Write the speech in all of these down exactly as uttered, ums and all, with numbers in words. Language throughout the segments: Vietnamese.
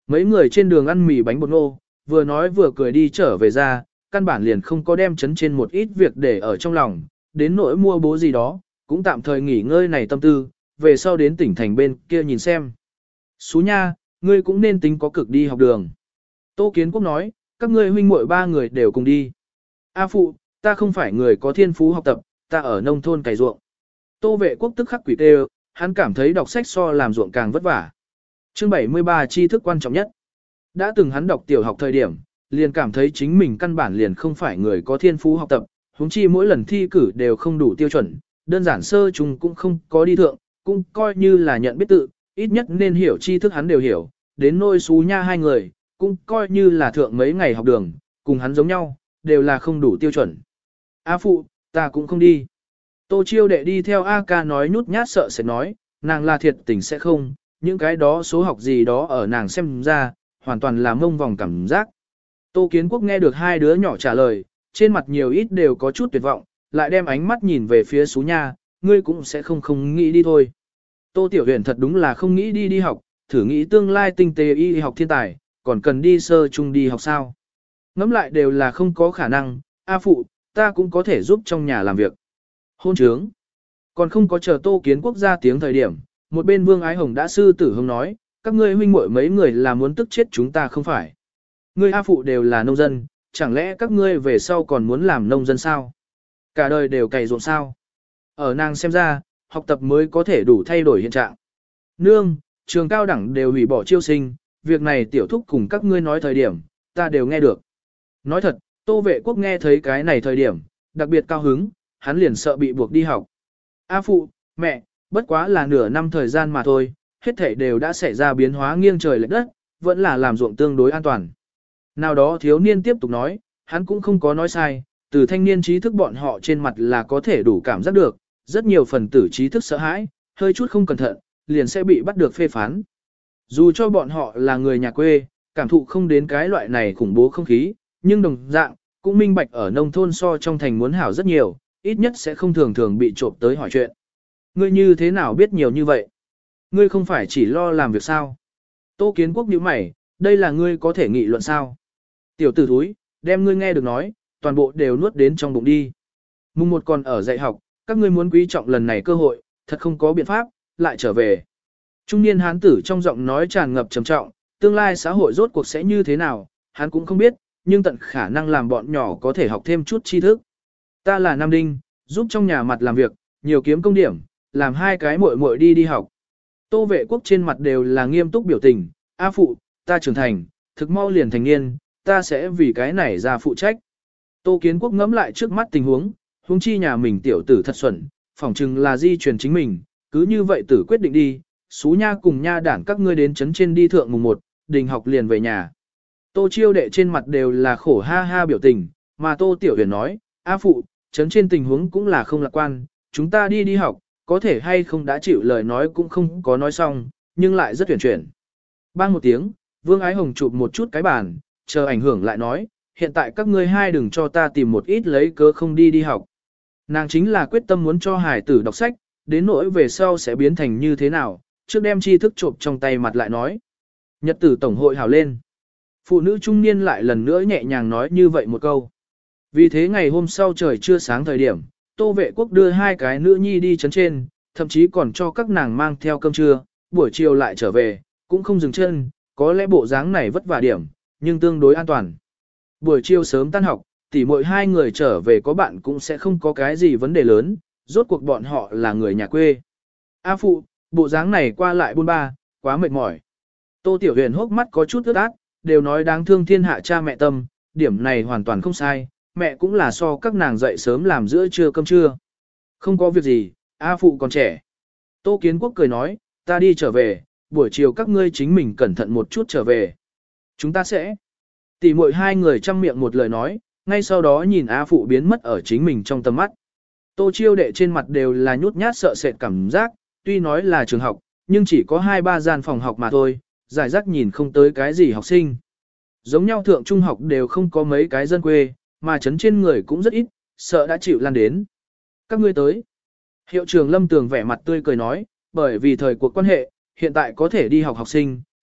Mấy người trên đường ăn mì bánh bột ngô, vừa nói vừa cười đi trở về ra, căn bản liền không có đem chấn trên một ít việc để ở trong lòng, đến nỗi mua bố gì đó, cũng tạm thời nghỉ ngơi này tâm tư, về sau đến tỉnh thành bên kia nhìn xem. Xú nha, ngươi cũng nên tính có cực đi học đường. Tô Kiến Quốc nói, các ngươi huynh muội ba người đều cùng đi. A phụ, ta không phải người có thiên phú học tập, ta ở nông thôn cày ruộng. Tô Vệ Quốc tức khắc quỷ tê, hắn cảm thấy đọc sách so làm ruộng càng vất vả. Chương bảy mươi ba tri thức quan trọng nhất. Đã từng hắn đọc tiểu học thời điểm, liền cảm thấy chính mình căn bản liền không phải người có thiên phú học tập, huống chi mỗi lần thi cử đều không đủ tiêu chuẩn, đơn giản sơ chung cũng không có đi thượng, cũng coi như là nhận biết tự, ít nhất nên hiểu tri thức hắn đều hiểu, đến nôi xú nha hai người, cũng coi như là thượng mấy ngày học đường, cùng hắn giống nhau, đều là không đủ tiêu chuẩn. A phụ, ta cũng không đi. Tô Chiêu đệ đi theo A ca nói nhút nhát sợ sẽ nói, nàng là thiệt tình sẽ không, những cái đó số học gì đó ở nàng xem ra, hoàn toàn là mông vòng cảm giác. Tô Kiến Quốc nghe được hai đứa nhỏ trả lời, trên mặt nhiều ít đều có chút tuyệt vọng, lại đem ánh mắt nhìn về phía Sú Nha, ngươi cũng sẽ không không nghĩ đi thôi. Tô Tiểu Huyền thật đúng là không nghĩ đi đi học, thử nghĩ tương lai tinh tế y học thiên tài, còn cần đi sơ trung đi học sao. Ngẫm lại đều là không có khả năng, A phụ, ta cũng có thể giúp trong nhà làm việc. Hôn trướng. Còn không có chờ Tô Kiến Quốc ra tiếng thời điểm, một bên Vương Ái Hồng đã sư tử hông nói, các ngươi huynh muội mấy người là muốn tức chết chúng ta không phải. Ngươi A phụ đều là nông dân, chẳng lẽ các ngươi về sau còn muốn làm nông dân sao? Cả đời đều cày ruộng sao? Ở nàng xem ra, học tập mới có thể đủ thay đổi hiện trạng. Nương, trường cao đẳng đều hủy bỏ chiêu sinh, việc này tiểu thúc cùng các ngươi nói thời điểm, ta đều nghe được. Nói thật, Tô Vệ Quốc nghe thấy cái này thời điểm, đặc biệt cao hứng, hắn liền sợ bị buộc đi học. A phụ, mẹ, bất quá là nửa năm thời gian mà thôi, hết thảy đều đã xảy ra biến hóa nghiêng trời lệch đất, vẫn là làm ruộng tương đối an toàn. Nào đó thiếu niên tiếp tục nói, hắn cũng không có nói sai, từ thanh niên trí thức bọn họ trên mặt là có thể đủ cảm giác được, rất nhiều phần tử trí thức sợ hãi, hơi chút không cẩn thận, liền sẽ bị bắt được phê phán. Dù cho bọn họ là người nhà quê, cảm thụ không đến cái loại này khủng bố không khí, nhưng đồng dạng, cũng minh bạch ở nông thôn so trong thành muốn hảo rất nhiều, ít nhất sẽ không thường thường bị trộm tới hỏi chuyện. Ngươi như thế nào biết nhiều như vậy? Ngươi không phải chỉ lo làm việc sao? Tô Kiến Quốc nhíu mày, đây là ngươi có thể nghị luận sao? Tiểu tử thúi, đem ngươi nghe được nói, toàn bộ đều nuốt đến trong bụng đi. Mùng một còn ở dạy học, các ngươi muốn quý trọng lần này cơ hội, thật không có biện pháp, lại trở về. Trung niên hán tử trong giọng nói tràn ngập trầm trọng, tương lai xã hội rốt cuộc sẽ như thế nào, hắn cũng không biết, nhưng tận khả năng làm bọn nhỏ có thể học thêm chút tri thức. Ta là Nam Đinh, giúp trong nhà mặt làm việc, nhiều kiếm công điểm, làm hai cái muội muội đi đi học. Tô Vệ Quốc trên mặt đều là nghiêm túc biểu tình, A phụ, ta trưởng thành, thực mau liền thành niên, ta sẽ vì cái này ra phụ trách. Tô Kiến Quốc ngẫm lại trước mắt tình huống, huống chi nhà mình tiểu tử thật xuẩn, phỏng chừng là di truyền chính mình, cứ như vậy tử quyết định đi, xú nha cùng nha đản các ngươi đến chấn trên đi thượng mùng một, đình học liền về nhà. Tô Chiêu đệ trên mặt đều là khổ ha ha biểu tình, mà Tô Tiểu Huyền nói, A phụ, chấn trên tình huống cũng là không lạc quan, chúng ta đi đi học, có thể hay không đã chịu lời nói cũng không có nói xong, nhưng lại rất tuyển chuyển. Bang một tiếng, Vương Ái Hồng chụp một chút cái bàn, chờ ảnh hưởng lại nói, hiện tại các ngươi hai đừng cho ta tìm một ít lấy cớ không đi đi học. Nàng chính là quyết tâm muốn cho hải tử đọc sách, đến nỗi về sau sẽ biến thành như thế nào, trước đem tri thức trộm trong tay mặt lại nói. Nhật tử tổng hội hào lên. Phụ nữ trung niên lại lần nữa nhẹ nhàng nói như vậy một câu. Vì thế ngày hôm sau trời chưa sáng thời điểm, Tô Vệ Quốc đưa hai cái nữ nhi đi chấn trên, thậm chí còn cho các nàng mang theo cơm trưa, buổi chiều lại trở về, cũng không dừng chân, có lẽ bộ dáng này vất vả điểm, nhưng tương đối an toàn. Buổi chiều sớm tan học, tỉ mỗi hai người trở về có bạn cũng sẽ không có cái gì vấn đề lớn, rốt cuộc bọn họ là người nhà quê. A phụ, bộ dáng này qua lại buôn ba, quá mệt mỏi. Tô Tiểu Huyền hốc mắt có chút ướt át, đều nói đáng thương thiên hạ cha mẹ tâm, điểm này hoàn toàn không sai, mẹ cũng là so các nàng dậy sớm làm giữa trưa cơm trưa. Không có việc gì, A phụ còn trẻ. Tô Kiến Quốc cười nói, ta đi trở về, buổi chiều các ngươi chính mình cẩn thận một chút trở về. Chúng ta sẽ. Tỷ muội hai người chăm miệng một lời nói, ngay sau đó nhìn A phụ biến mất ở chính mình trong tầm mắt. Tô Chiêu đệ trên mặt đều là nhút nhát sợ sệt cảm giác, tuy nói là trường học, nhưng chỉ có hai ba gian phòng học mà thôi, giải rác nhìn không tới cái gì học sinh. Giống nhau thượng trung học đều không có mấy cái dân quê, mà chấn trên người cũng rất ít, sợ đã chịu lan đến. Các ngươi tới. Hiệu trưởng Lâm Tường vẻ mặt tươi cười nói, bởi vì thời cuộc quan hệ, hiện tại có thể đi học học sinh,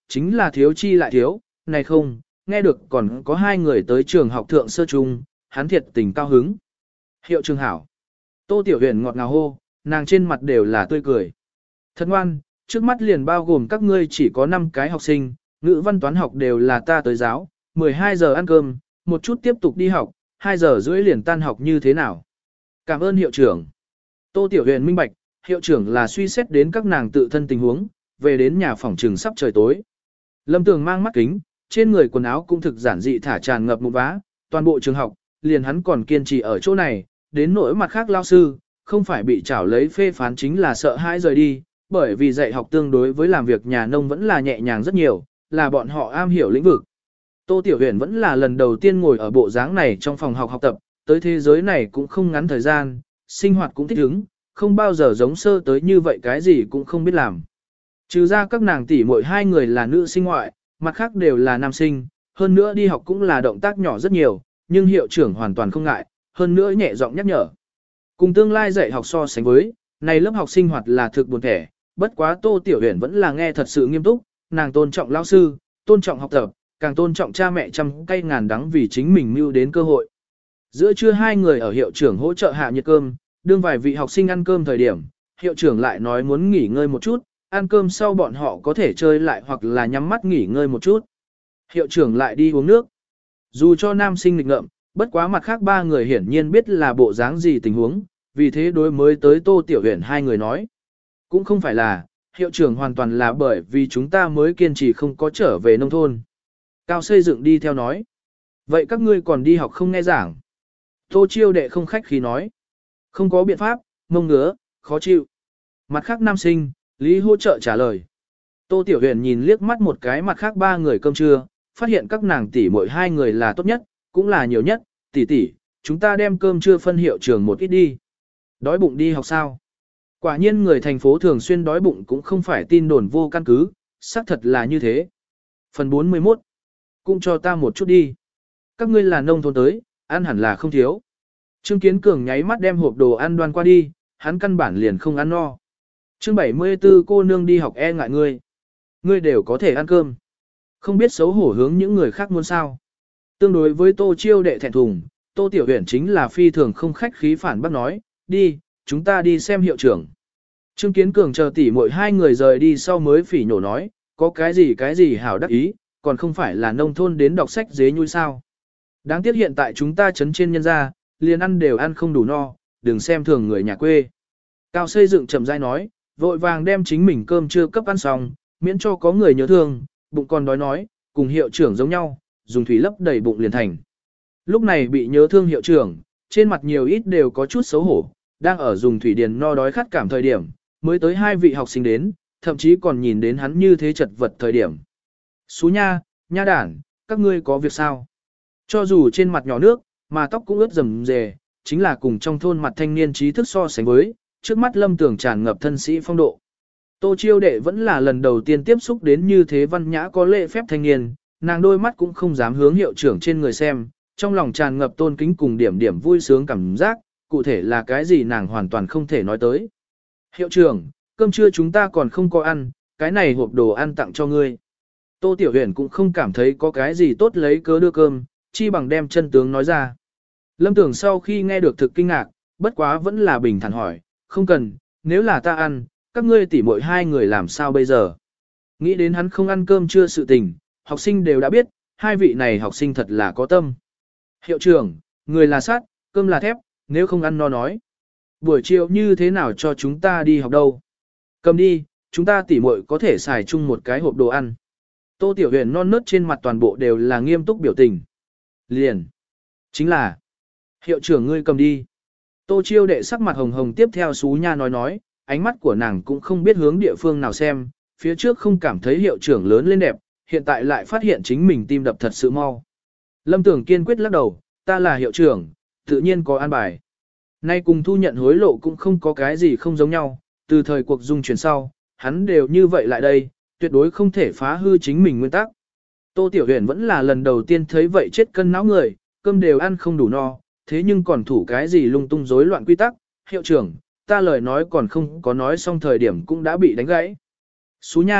chính là thiếu chi lại thiếu, này không, nghe được còn có hai người tới trường học thượng sơ trung, hắn thiệt tình cao hứng. Hiệu trường hảo. Tô Tiểu Huyền ngọt ngào hô, nàng trên mặt đều là tươi cười. Thật ngoan, trước mắt liền bao gồm các ngươi chỉ có năm cái học sinh, ngữ văn toán học đều là ta tới giáo, mười hai giờ ăn cơm, một chút tiếp tục đi học, hai giờ rưỡi liền tan học như thế nào. Cảm ơn hiệu trưởng. Tô Tiểu Huyền minh bạch, hiệu trưởng là suy xét đến các nàng tự thân tình huống, về đến nhà phòng trường sắp trời tối. Lâm Tường mang mắt kính, trên người quần áo cũng thực giản dị thả tràn ngập một vá, toàn bộ trường học, liền hắn còn kiên trì ở chỗ này, đến nỗi mặt khác lao sư, không phải bị trảo lấy phê phán chính là sợ hãi rời đi, bởi vì dạy học tương đối với làm việc nhà nông vẫn là nhẹ nhàng rất nhiều, là bọn họ am hiểu lĩnh vực. Tô Tiểu Huyền vẫn là lần đầu tiên ngồi ở bộ dáng này trong phòng học học tập, tới thế giới này cũng không ngắn thời gian, sinh hoạt cũng thích ứng, không bao giờ giống sơ tới như vậy cái gì cũng không biết làm. Trừ ra các nàng tỷ muội hai người là nữ sinh ngoại, mặt khác đều là nam sinh, hơn nữa đi học cũng là động tác nhỏ rất nhiều, nhưng hiệu trưởng hoàn toàn không ngại, hơn nữa nhẹ giọng nhắc nhở. Cùng tương lai dạy học so sánh với, này lớp học sinh hoạt là thực buồn thẻ, bất quá Tô Tiểu Huyền vẫn là nghe thật sự nghiêm túc, nàng tôn trọng lão sư, tôn trọng học tập, càng tôn trọng cha mẹ trăm cây ngàn đắng vì chính mình mưu đến cơ hội. Giữa trưa hai người ở hiệu trưởng hỗ trợ hạ nhiệt cơm, đương vài vị học sinh ăn cơm thời điểm, hiệu trưởng lại nói muốn nghỉ ngơi một chút, ăn cơm sau bọn họ có thể chơi lại hoặc là nhắm mắt nghỉ ngơi một chút. Hiệu trưởng lại đi uống nước. Dù cho nam sinh nghịch ngợm, bất quá mặt khác ba người hiển nhiên biết là bộ dáng gì tình huống, vì thế đối mới tới Tô Tiểu Huyền hai người nói. Cũng không phải là, hiệu trưởng hoàn toàn là bởi vì chúng ta mới kiên trì không có trở về nông thôn. Cao xây dựng đi theo nói. Vậy các ngươi còn đi học không nghe giảng? Tô Chiêu đệ không khách khí nói. Không có biện pháp, mông ngứa, khó chịu. Mặt khác nam sinh, Lý hỗ trợ trả lời. Tô Tiểu Huyền nhìn liếc mắt một cái mặt khác ba người cơm trưa, phát hiện các nàng tỷ mỗi hai người là tốt nhất, cũng là nhiều nhất, tỷ tỷ, chúng ta đem cơm trưa phân hiệu trường một ít đi. Đói bụng đi học sao? Quả nhiên người thành phố thường xuyên đói bụng cũng không phải tin đồn vô căn cứ, xác thật là như thế. Phần bốn mươi mốt. Cũng cho ta một chút đi. Các ngươi là nông thôn tới, ăn hẳn là không thiếu. Trương Kiến Cường nháy mắt đem hộp đồ ăn đoan qua đi, hắn căn bản liền không ăn no. Chương bảy mươi tư cô nương đi học e ngại ngươi. Ngươi đều có thể ăn cơm. Không biết xấu hổ hướng những người khác muốn sao. Tương đối với Tô Chiêu đệ thẹn thùng, Tô Tiểu Huyền chính là phi thường không khách khí phản bác nói, đi, chúng ta đi xem hiệu trưởng. Trương Kiến Cường chờ tỉ mỗi hai người rời đi sau mới phỉ nhổ nói, có cái gì cái gì hảo đắc ý, còn không phải là nông thôn đến đọc sách dế nhui sao. Đáng tiếc hiện tại chúng ta chấn trên nhân gia, liền ăn đều ăn không đủ no, đừng xem thường người nhà quê. Cao xây dựng chậm rãi nói, vội vàng đem chính mình cơm chưa cấp ăn xong, miễn cho có người nhớ thương, bụng còn đói nói, cùng hiệu trưởng giống nhau, dùng thủy lấp đầy bụng liền thành. Lúc này bị nhớ thương hiệu trưởng, trên mặt nhiều ít đều có chút xấu hổ, đang ở dùng thủy điền no đói khát cảm thời điểm, mới tới hai vị học sinh đến, thậm chí còn nhìn đến hắn như thế chật vật thời điểm. Xú nha, nha đản, các ngươi có việc sao? Cho dù trên mặt nhỏ nước, mà tóc cũng ướt rầm rề, chính là cùng trong thôn mặt thanh niên trí thức so sánh với, trước mắt Lâm Tường tràn ngập thân sĩ phong độ. Tô Chiêu đệ vẫn là lần đầu tiên tiếp xúc đến như thế văn nhã có lễ phép thanh niên, nàng đôi mắt cũng không dám hướng hiệu trưởng trên người xem, trong lòng tràn ngập tôn kính cùng điểm điểm vui sướng cảm giác, cụ thể là cái gì nàng hoàn toàn không thể nói tới. Hiệu trưởng, cơm trưa chúng ta còn không có ăn, cái này hộp đồ ăn tặng cho ngươi. Tô Tiểu Huyền cũng không cảm thấy có cái gì tốt lấy cớ đưa cơm, chi bằng đem chân tướng nói ra. Lâm Tưởng sau khi nghe được thực kinh ngạc, bất quá vẫn là bình thản hỏi, không cần, nếu là ta ăn, các ngươi tỉ muội hai người làm sao bây giờ? Nghĩ đến hắn không ăn cơm trưa sự tình, học sinh đều đã biết, hai vị này học sinh thật là có tâm. Hiệu trưởng, người là sắt, cơm là thép, nếu không ăn no nói. Buổi chiều như thế nào cho chúng ta đi học đâu? Cầm đi, chúng ta tỉ muội có thể xài chung một cái hộp đồ ăn. Tô Tiểu Huyền non nớt trên mặt toàn bộ đều là nghiêm túc biểu tình. Liền. Chính là. Hiệu trưởng ngươi cầm đi. Tô Chiêu đệ sắc mặt hồng hồng tiếp theo xú nha nói nói, ánh mắt của nàng cũng không biết hướng địa phương nào xem, phía trước không cảm thấy hiệu trưởng lớn lên đẹp, hiện tại lại phát hiện chính mình tim đập thật sự mau. Lâm Tưởng kiên quyết lắc đầu, ta là hiệu trưởng, tự nhiên có an bài. Nay cùng thu nhận hối lộ cũng không có cái gì không giống nhau, từ thời cuộc dung chuyển sau, hắn đều như vậy lại đây, tuyệt đối không thể phá hư chính mình nguyên tắc. Tô Tiểu Huyền vẫn là lần đầu tiên thấy vậy chết cân não người, cơm đều ăn không đủ no, thế nhưng còn thủ cái gì lung tung rối loạn quy tắc, hiệu trưởng, ta lời nói còn không có nói xong thời điểm cũng đã bị đánh gãy. Xú nha,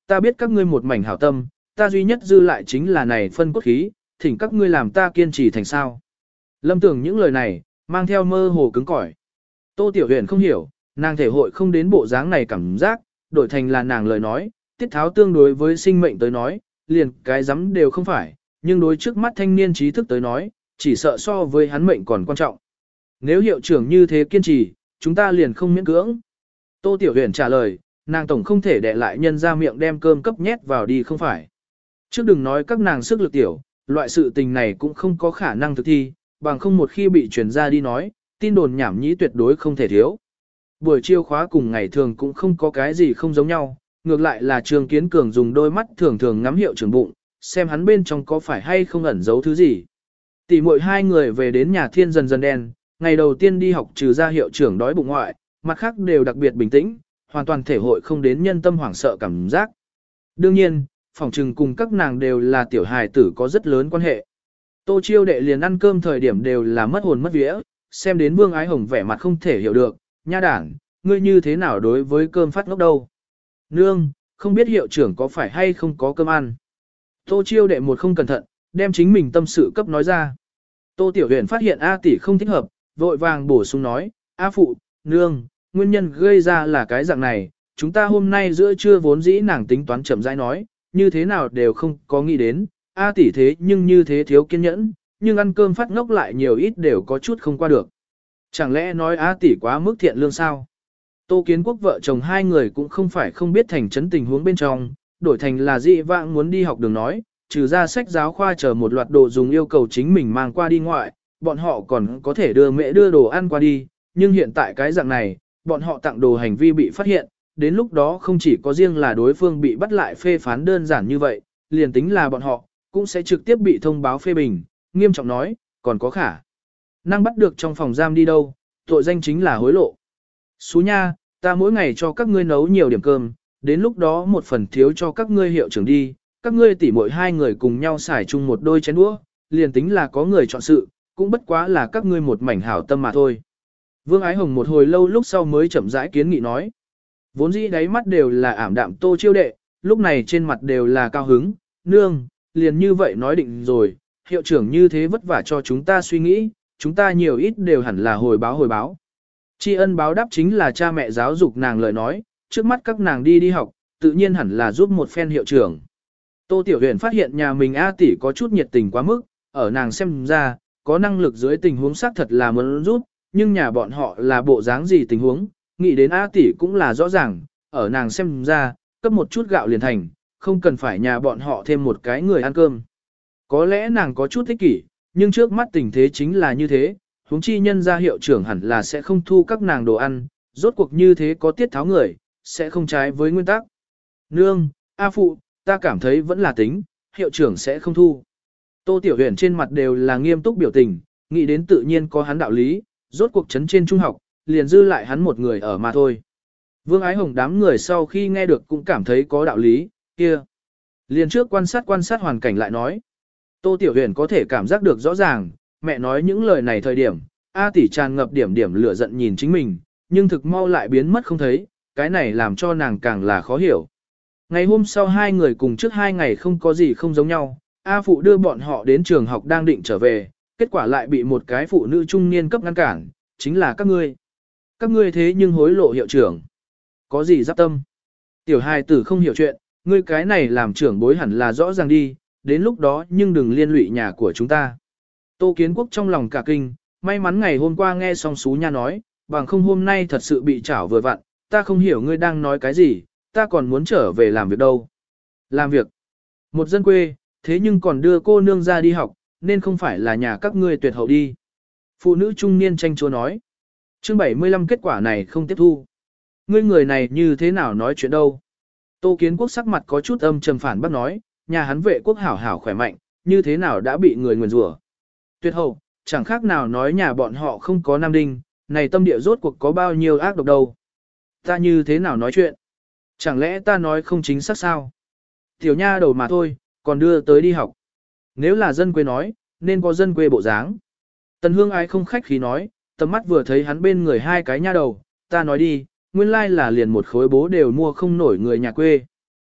ta biết các ngươi một mảnh hảo tâm, ta duy nhất dư lại chính là này phân cốt khí, thỉnh các ngươi làm ta kiên trì thành sao. Lâm tưởng những lời này, mang theo mơ hồ cứng cỏi. Tô Tiểu Huyền không hiểu, nàng thể hội không đến bộ dáng này cảm giác, đổi thành là nàng lời nói, tiết tháo tương đối với sinh mệnh tới nói, liền cái dám đều không phải, nhưng đối trước mắt thanh niên trí thức tới nói, chỉ sợ so với hắn mệnh còn quan trọng. Nếu hiệu trưởng như thế kiên trì, chúng ta liền không miễn cưỡng. Tô Tiểu Huyền trả lời, nàng tổng không thể để lại nhân ra miệng đem cơm cấp nhét vào đi không phải. Trước đừng nói các nàng sức lực tiểu, loại sự tình này cũng không có khả năng thực thi, bằng không một khi bị truyền ra đi nói, tin đồn nhảm nhí tuyệt đối không thể thiếu. Buổi chiêu khóa cùng ngày thường cũng không có cái gì không giống nhau, ngược lại là Trương Kiến Cường dùng đôi mắt thường thường ngắm hiệu trưởng bụng, xem hắn bên trong có phải hay không ẩn giấu thứ gì. Tỷ muội hai người về đến nhà thiên dần dần đen, ngày đầu tiên đi học trừ ra hiệu trưởng đói bụng ngoại, mặt khác đều đặc biệt bình tĩnh, hoàn toàn thể hội không đến nhân tâm hoảng sợ cảm giác. Đương nhiên, phòng trừng cùng các nàng đều là tiểu hài tử có rất lớn quan hệ. Tô Chiêu đệ liền ăn cơm thời điểm đều là mất hồn mất vía, xem đến Vương Ái Hồng vẻ mặt không thể hiểu được, nha đảng, ngươi như thế nào đối với cơm phát ngốc đâu. Nương, không biết hiệu trưởng có phải hay không có cơm ăn. Tô Chiêu đệ một không cẩn thận, đem chính mình tâm sự cấp nói ra. Tô Tiểu Huyền phát hiện A tỷ không thích hợp, vội vàng bổ sung nói, A phụ, nương, nguyên nhân gây ra là cái dạng này, chúng ta hôm nay giữa trưa vốn dĩ nàng tính toán chậm rãi nói, như thế nào đều không có nghĩ đến, A tỷ thế nhưng như thế thiếu kiên nhẫn, nhưng ăn cơm phát ngốc lại nhiều ít đều có chút không qua được. Chẳng lẽ nói A tỷ quá mức thiện lương sao? Tô Kiến Quốc vợ chồng hai người cũng không phải không biết thành chấn tình huống bên trong, đổi thành là dị vãng muốn đi học đường nói, trừ ra sách giáo khoa chờ một loạt đồ dùng yêu cầu chính mình mang qua đi ngoại, bọn họ còn có thể đưa mẹ đưa đồ ăn qua đi, nhưng hiện tại cái dạng này, bọn họ tặng đồ hành vi bị phát hiện, đến lúc đó không chỉ có riêng là đối phương bị bắt lại phê phán đơn giản như vậy, liền tính là bọn họ, cũng sẽ trực tiếp bị thông báo phê bình, nghiêm trọng nói, còn có khả năng bắt được trong phòng giam đi đâu, tội danh chính là hối lộ. Xú nha, ta mỗi ngày cho các ngươi nấu nhiều điểm cơm, đến lúc đó một phần thiếu cho các ngươi hiệu trưởng đi, các ngươi tỉ mỗi hai người cùng nhau xài chung một đôi chén đũa, liền tính là có người chọn sự, cũng bất quá là các ngươi một mảnh hảo tâm mà thôi. Vương Ái Hồng một hồi lâu lúc sau mới chậm rãi kiến nghị nói. Vốn dĩ đáy mắt đều là ảm đạm Tô Chiêu đệ, lúc này trên mặt đều là cao hứng, nương, liền như vậy nói định rồi, hiệu trưởng như thế vất vả cho chúng ta suy nghĩ, chúng ta nhiều ít đều hẳn là hồi báo hồi báo. Tri ân báo đáp chính là cha mẹ giáo dục nàng lời nói, trước mắt các nàng đi đi học, tự nhiên hẳn là giúp một phen hiệu trưởng. Tô Tiểu Huyền phát hiện nhà mình A tỷ có chút nhiệt tình quá mức, ở nàng xem ra, có năng lực dưới tình huống xác thật là muốn giúp, nhưng nhà bọn họ là bộ dáng gì tình huống, nghĩ đến A tỷ cũng là rõ ràng, ở nàng xem ra, cấp một chút gạo liền thành, không cần phải nhà bọn họ thêm một cái người ăn cơm. Có lẽ nàng có chút ích kỷ, nhưng trước mắt tình thế chính là như thế, huống chi nhân ra hiệu trưởng hẳn là sẽ không thu các nàng đồ ăn, rốt cuộc như thế có tiết tháo người, sẽ không trái với nguyên tắc. Nương, A phụ, ta cảm thấy vẫn là tính, hiệu trưởng sẽ không thu. Tô Tiểu Huyền trên mặt đều là nghiêm túc biểu tình, nghĩ đến tự nhiên có hắn đạo lý, rốt cuộc chấn trên trung học, liền dư lại hắn một người ở mà thôi. Vương Ái Hồng đám người sau khi nghe được cũng cảm thấy có đạo lý, kia. Liền trước quan sát quan sát hoàn cảnh lại nói. Tô Tiểu Huyền có thể cảm giác được rõ ràng, mẹ nói những lời này thời điểm, A tỷ tràn ngập điểm điểm lửa giận nhìn chính mình, nhưng thực mau lại biến mất không thấy, cái này làm cho nàng càng là khó hiểu. Ngày hôm sau hai người cùng trước hai ngày không có gì không giống nhau, A phụ đưa bọn họ đến trường học đang định trở về, kết quả lại bị một cái phụ nữ trung niên cấp ngăn cản, chính là các ngươi. Các ngươi thế nhưng hối lộ hiệu trưởng. Có gì giáp tâm? Tiểu hài tử không hiểu chuyện, ngươi cái này làm trưởng bối hẳn là rõ ràng đi, đến lúc đó nhưng đừng liên lụy nhà của chúng ta. Tô Kiến Quốc trong lòng cả kinh, may mắn ngày hôm qua nghe xong Sú Nha nói, bằng không hôm nay thật sự bị chảo vừa vặn, ta không hiểu ngươi đang nói cái gì, ta còn muốn trở về làm việc đâu. Làm việc? Một dân quê, thế nhưng còn đưa cô nương ra đi học, nên không phải là nhà các ngươi tuyệt hậu đi. Phụ nữ trung niên tranh chúa nói. Chương bảy mươi lăm kết quả này không tiếp thu. Ngươi người này như thế nào nói chuyện đâu? Tô Kiến Quốc sắc mặt có chút âm trầm phản bác nói, nhà hắn vệ quốc hảo hảo khỏe mạnh, như thế nào đã bị người nguyền rủa? Tuyệt hậu, chẳng khác nào nói nhà bọn họ không có nam đinh, này tâm địa rốt cuộc có bao nhiêu ác độc đâu. Ta như thế nào nói chuyện? Chẳng lẽ ta nói không chính xác sao? Tiểu nha đầu mà thôi, còn đưa tới đi học. Nếu là dân quê nói, nên có dân quê bộ dáng. Tần Hương Ái không khách khí nói, tầm mắt vừa thấy hắn bên người hai cái nha đầu, ta nói đi, nguyên lai là liền một khối bố đều mua không nổi người nhà quê.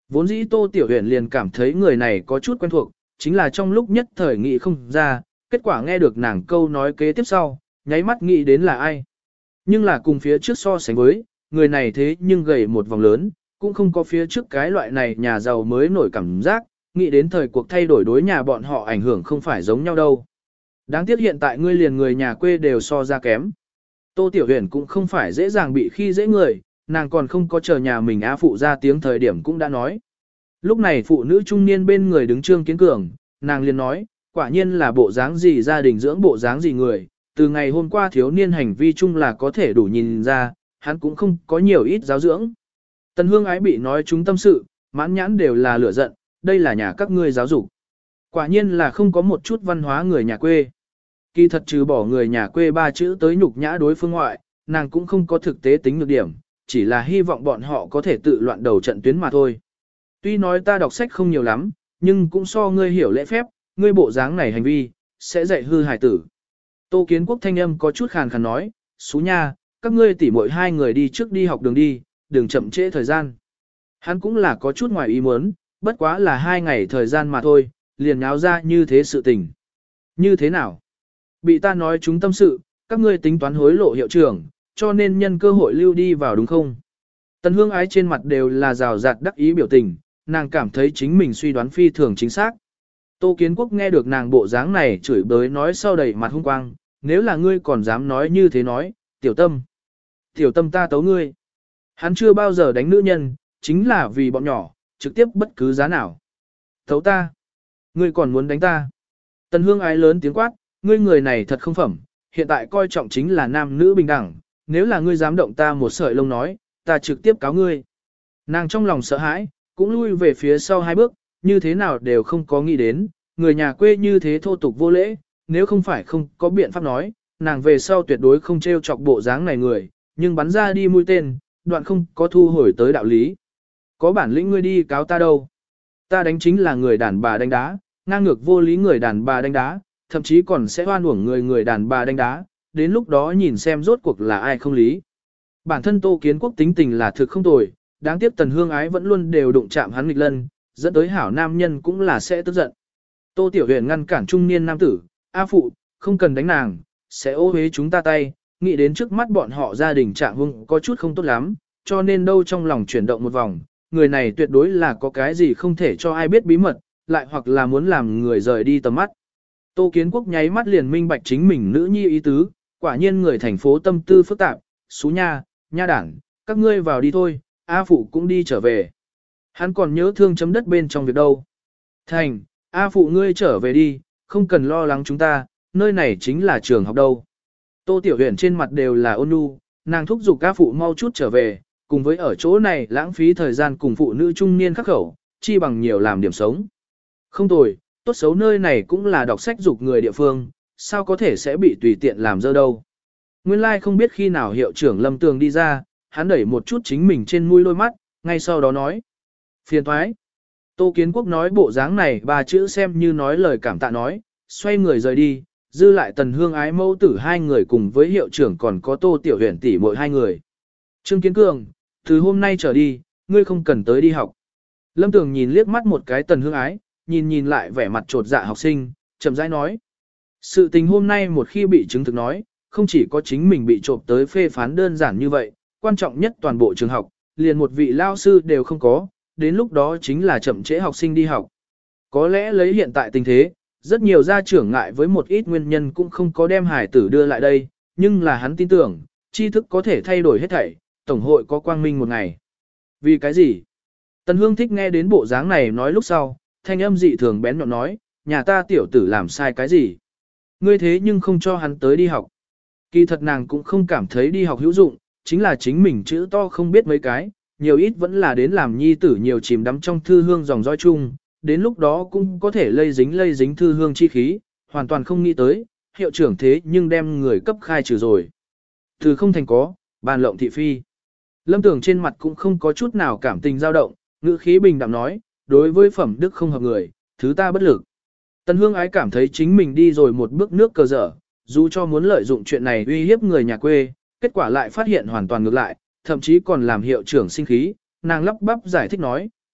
Vốn dĩ Tô Tiểu Huyền liền cảm thấy người này có chút quen thuộc, chính là trong lúc nhất thời nghĩ không ra, kết quả nghe được nàng câu nói kế tiếp sau, nháy mắt nghĩ đến là ai. Nhưng là cùng phía trước so sánh với, người này thế nhưng gầy một vòng lớn, cũng không có phía trước cái loại này nhà giàu mới nổi cảm giác, nghĩ đến thời cuộc thay đổi đối nhà bọn họ ảnh hưởng không phải giống nhau đâu. Đáng tiếc hiện tại ngươi liền người nhà quê đều so ra kém. Tô Tiểu Huyền cũng không phải dễ dàng bị khi dễ người, nàng còn không có chờ nhà mình á phụ ra tiếng thời điểm cũng đã nói. Lúc này phụ nữ trung niên bên người đứng Trương Kiến Cường, nàng liền nói, quả nhiên là bộ dáng gì gia đình dưỡng bộ dáng gì người, từ ngày hôm qua thiếu niên hành vi chung là có thể đủ nhìn ra, hắn cũng không có nhiều ít giáo dưỡng. Tần Hương Ái bị nói chúng tâm sự, mãn nhãn đều là lửa giận, đây là nhà các ngươi giáo dục. Quả nhiên là không có một chút văn hóa người nhà quê. Kỳ thật trừ bỏ người nhà quê ba chữ tới nhục nhã đối phương ngoại, nàng cũng không có thực tế tính nhược điểm, chỉ là hy vọng bọn họ có thể tự loạn đầu trận tuyến mà thôi. Tuy nói ta đọc sách không nhiều lắm, nhưng cũng so ngươi hiểu lễ phép, ngươi bộ dáng này hành vi, sẽ dạy hư hài tử. Tô Kiến Quốc thanh âm có chút khàn khàn nói, Xú nha, các ngươi tỉ muội hai người đi trước đi học đường đi, đừng chậm trễ thời gian. Hắn cũng là có chút ngoài ý muốn, bất quá là hai ngày thời gian mà thôi, liền nháo ra như thế sự tình. Như thế nào? Bị ta nói chúng tâm sự, các ngươi tính toán hối lộ hiệu trưởng, cho nên nhân cơ hội lưu đi vào đúng không? Tần Hương Ái trên mặt đều là rào rạt đắc ý biểu tình, nàng cảm thấy chính mình suy đoán phi thường chính xác. Tô Kiến Quốc nghe được nàng bộ dáng này chửi bới nói sau đầy mặt hung quang, nếu là ngươi còn dám nói như thế nói, tiểu tâm. Tiểu tâm ta tấu ngươi. Hắn chưa bao giờ đánh nữ nhân, chính là vì bọn nhỏ, trực tiếp bất cứ giá nào. Tấu ta. Ngươi còn muốn đánh ta. Tần Hương Ái lớn tiếng quát, ngươi người này thật không phẩm, hiện tại coi trọng chính là nam nữ bình đẳng, nếu là ngươi dám động ta một sợi lông nói, ta trực tiếp cáo ngươi. Nàng trong lòng sợ hãi, cũng lui về phía sau hai bước, như thế nào đều không có nghĩ đến, người nhà quê như thế thô tục vô lễ, nếu không phải không có biện pháp nói, nàng về sau tuyệt đối không trêu chọc bộ dáng này người, nhưng bắn ra đi mũi tên, đoạn không có thu hồi tới đạo lý. Có bản lĩnh ngươi đi cáo ta đâu. Ta đánh chính là người đàn bà đánh đá, ngang ngược vô lý người đàn bà đánh đá, thậm chí còn sẽ hoan uổng người người đàn bà đánh đá, đến lúc đó nhìn xem rốt cuộc là ai không lý. Bản thân Tô Kiến Quốc tính tình là thực không tồi, đáng tiếc Tần Hương Ái vẫn luôn đều đụng chạm hắn nghịch lân, dẫn tới hảo nam nhân cũng là sẽ tức giận. Tô Tiểu Huyền ngăn cản trung niên nam tử, A phụ, không cần đánh nàng, sẽ ô hế chúng ta tay, nghĩ đến trước mắt bọn họ gia đình trạng hung có chút không tốt lắm, cho nên đâu trong lòng chuyển động một vòng, người này tuyệt đối là có cái gì không thể cho ai biết bí mật, lại hoặc là muốn làm người rời đi tầm mắt. Tô Kiến Quốc nháy mắt liền minh bạch chính mình nữ nhi ý tứ, quả nhiên người thành phố tâm tư phức tạp, xú nha, nha đảng, các ngươi vào đi thôi, A phụ cũng đi trở về. Hắn còn nhớ thương chấm đất bên trong việc đâu. Thành, A phụ ngươi trở về đi, không cần lo lắng chúng ta, nơi này chính là trường học đâu. Tô Tiểu Huyền trên mặt đều là ôn nhu, nàng thúc giục A phụ mau chút trở về, cùng với ở chỗ này lãng phí thời gian cùng phụ nữ trung niên khắc khẩu, chi bằng nhiều làm điểm sống. Không tồi, tốt xấu nơi này cũng là đọc sách dục người địa phương, sao có thể sẽ bị tùy tiện làm dơ đâu. Nguyên lai like không biết khi nào hiệu trưởng Lâm Tường đi ra, hắn đẩy một chút chính mình trên mũi đôi mắt, ngay sau đó nói. Phiền thoái. Tô Kiến Quốc nói bộ dáng này ba chữ xem như nói lời cảm tạ nói, xoay người rời đi, dư lại Tần Hương Ái mẫu tử hai người cùng với hiệu trưởng còn có Tô Tiểu Huyền tỷ mỗi hai người. Trương Kiến Cường, từ hôm nay trở đi, ngươi không cần tới đi học. Lâm Tường nhìn liếc mắt một cái Tần Hương Ái, nhìn nhìn lại vẻ mặt trột dạ học sinh, chậm rãi nói. Sự tình hôm nay một khi bị chứng thực nói, không chỉ có chính mình bị trộm tới phê phán đơn giản như vậy, quan trọng nhất toàn bộ trường học, liền một vị lao sư đều không có, đến lúc đó chính là chậm trễ học sinh đi học. Có lẽ lấy hiện tại tình thế, rất nhiều gia trưởng ngại với một ít nguyên nhân cũng không có đem hải tử đưa lại đây, nhưng là hắn tin tưởng, tri thức có thể thay đổi hết thảy, tổng hội có quang minh một ngày. Vì cái gì? Tần Hương thích nghe đến bộ dáng này nói lúc sau, thanh âm dị thường bén nhọn nói, nhà ta tiểu tử làm sai cái gì? Ngươi thế nhưng không cho hắn tới đi học. Kỳ thật nàng cũng không cảm thấy đi học hữu dụng, chính là chính mình chữ to không biết mấy cái, nhiều ít vẫn là đến làm nhi tử nhiều chìm đắm trong thư hương dòng dõi chung, đến lúc đó cũng có thể lây dính lây dính thư hương chi khí, hoàn toàn không nghĩ tới, hiệu trưởng thế nhưng đem người cấp khai trừ rồi. Từ không thành có, bàn lộng thị phi. Lâm Tưởng trên mặt cũng không có chút nào cảm tình dao động, ngữ khí bình đạm nói, đối với phẩm đức không hợp người, thứ ta bất lực. Tần Hương Ái cảm thấy chính mình đi rồi một bước nước cờ dở, dù cho muốn lợi dụng chuyện này uy hiếp người nhà quê, kết quả lại phát hiện hoàn toàn ngược lại, thậm chí còn làm hiệu trưởng sinh khí, nàng lắp bắp giải thích nói,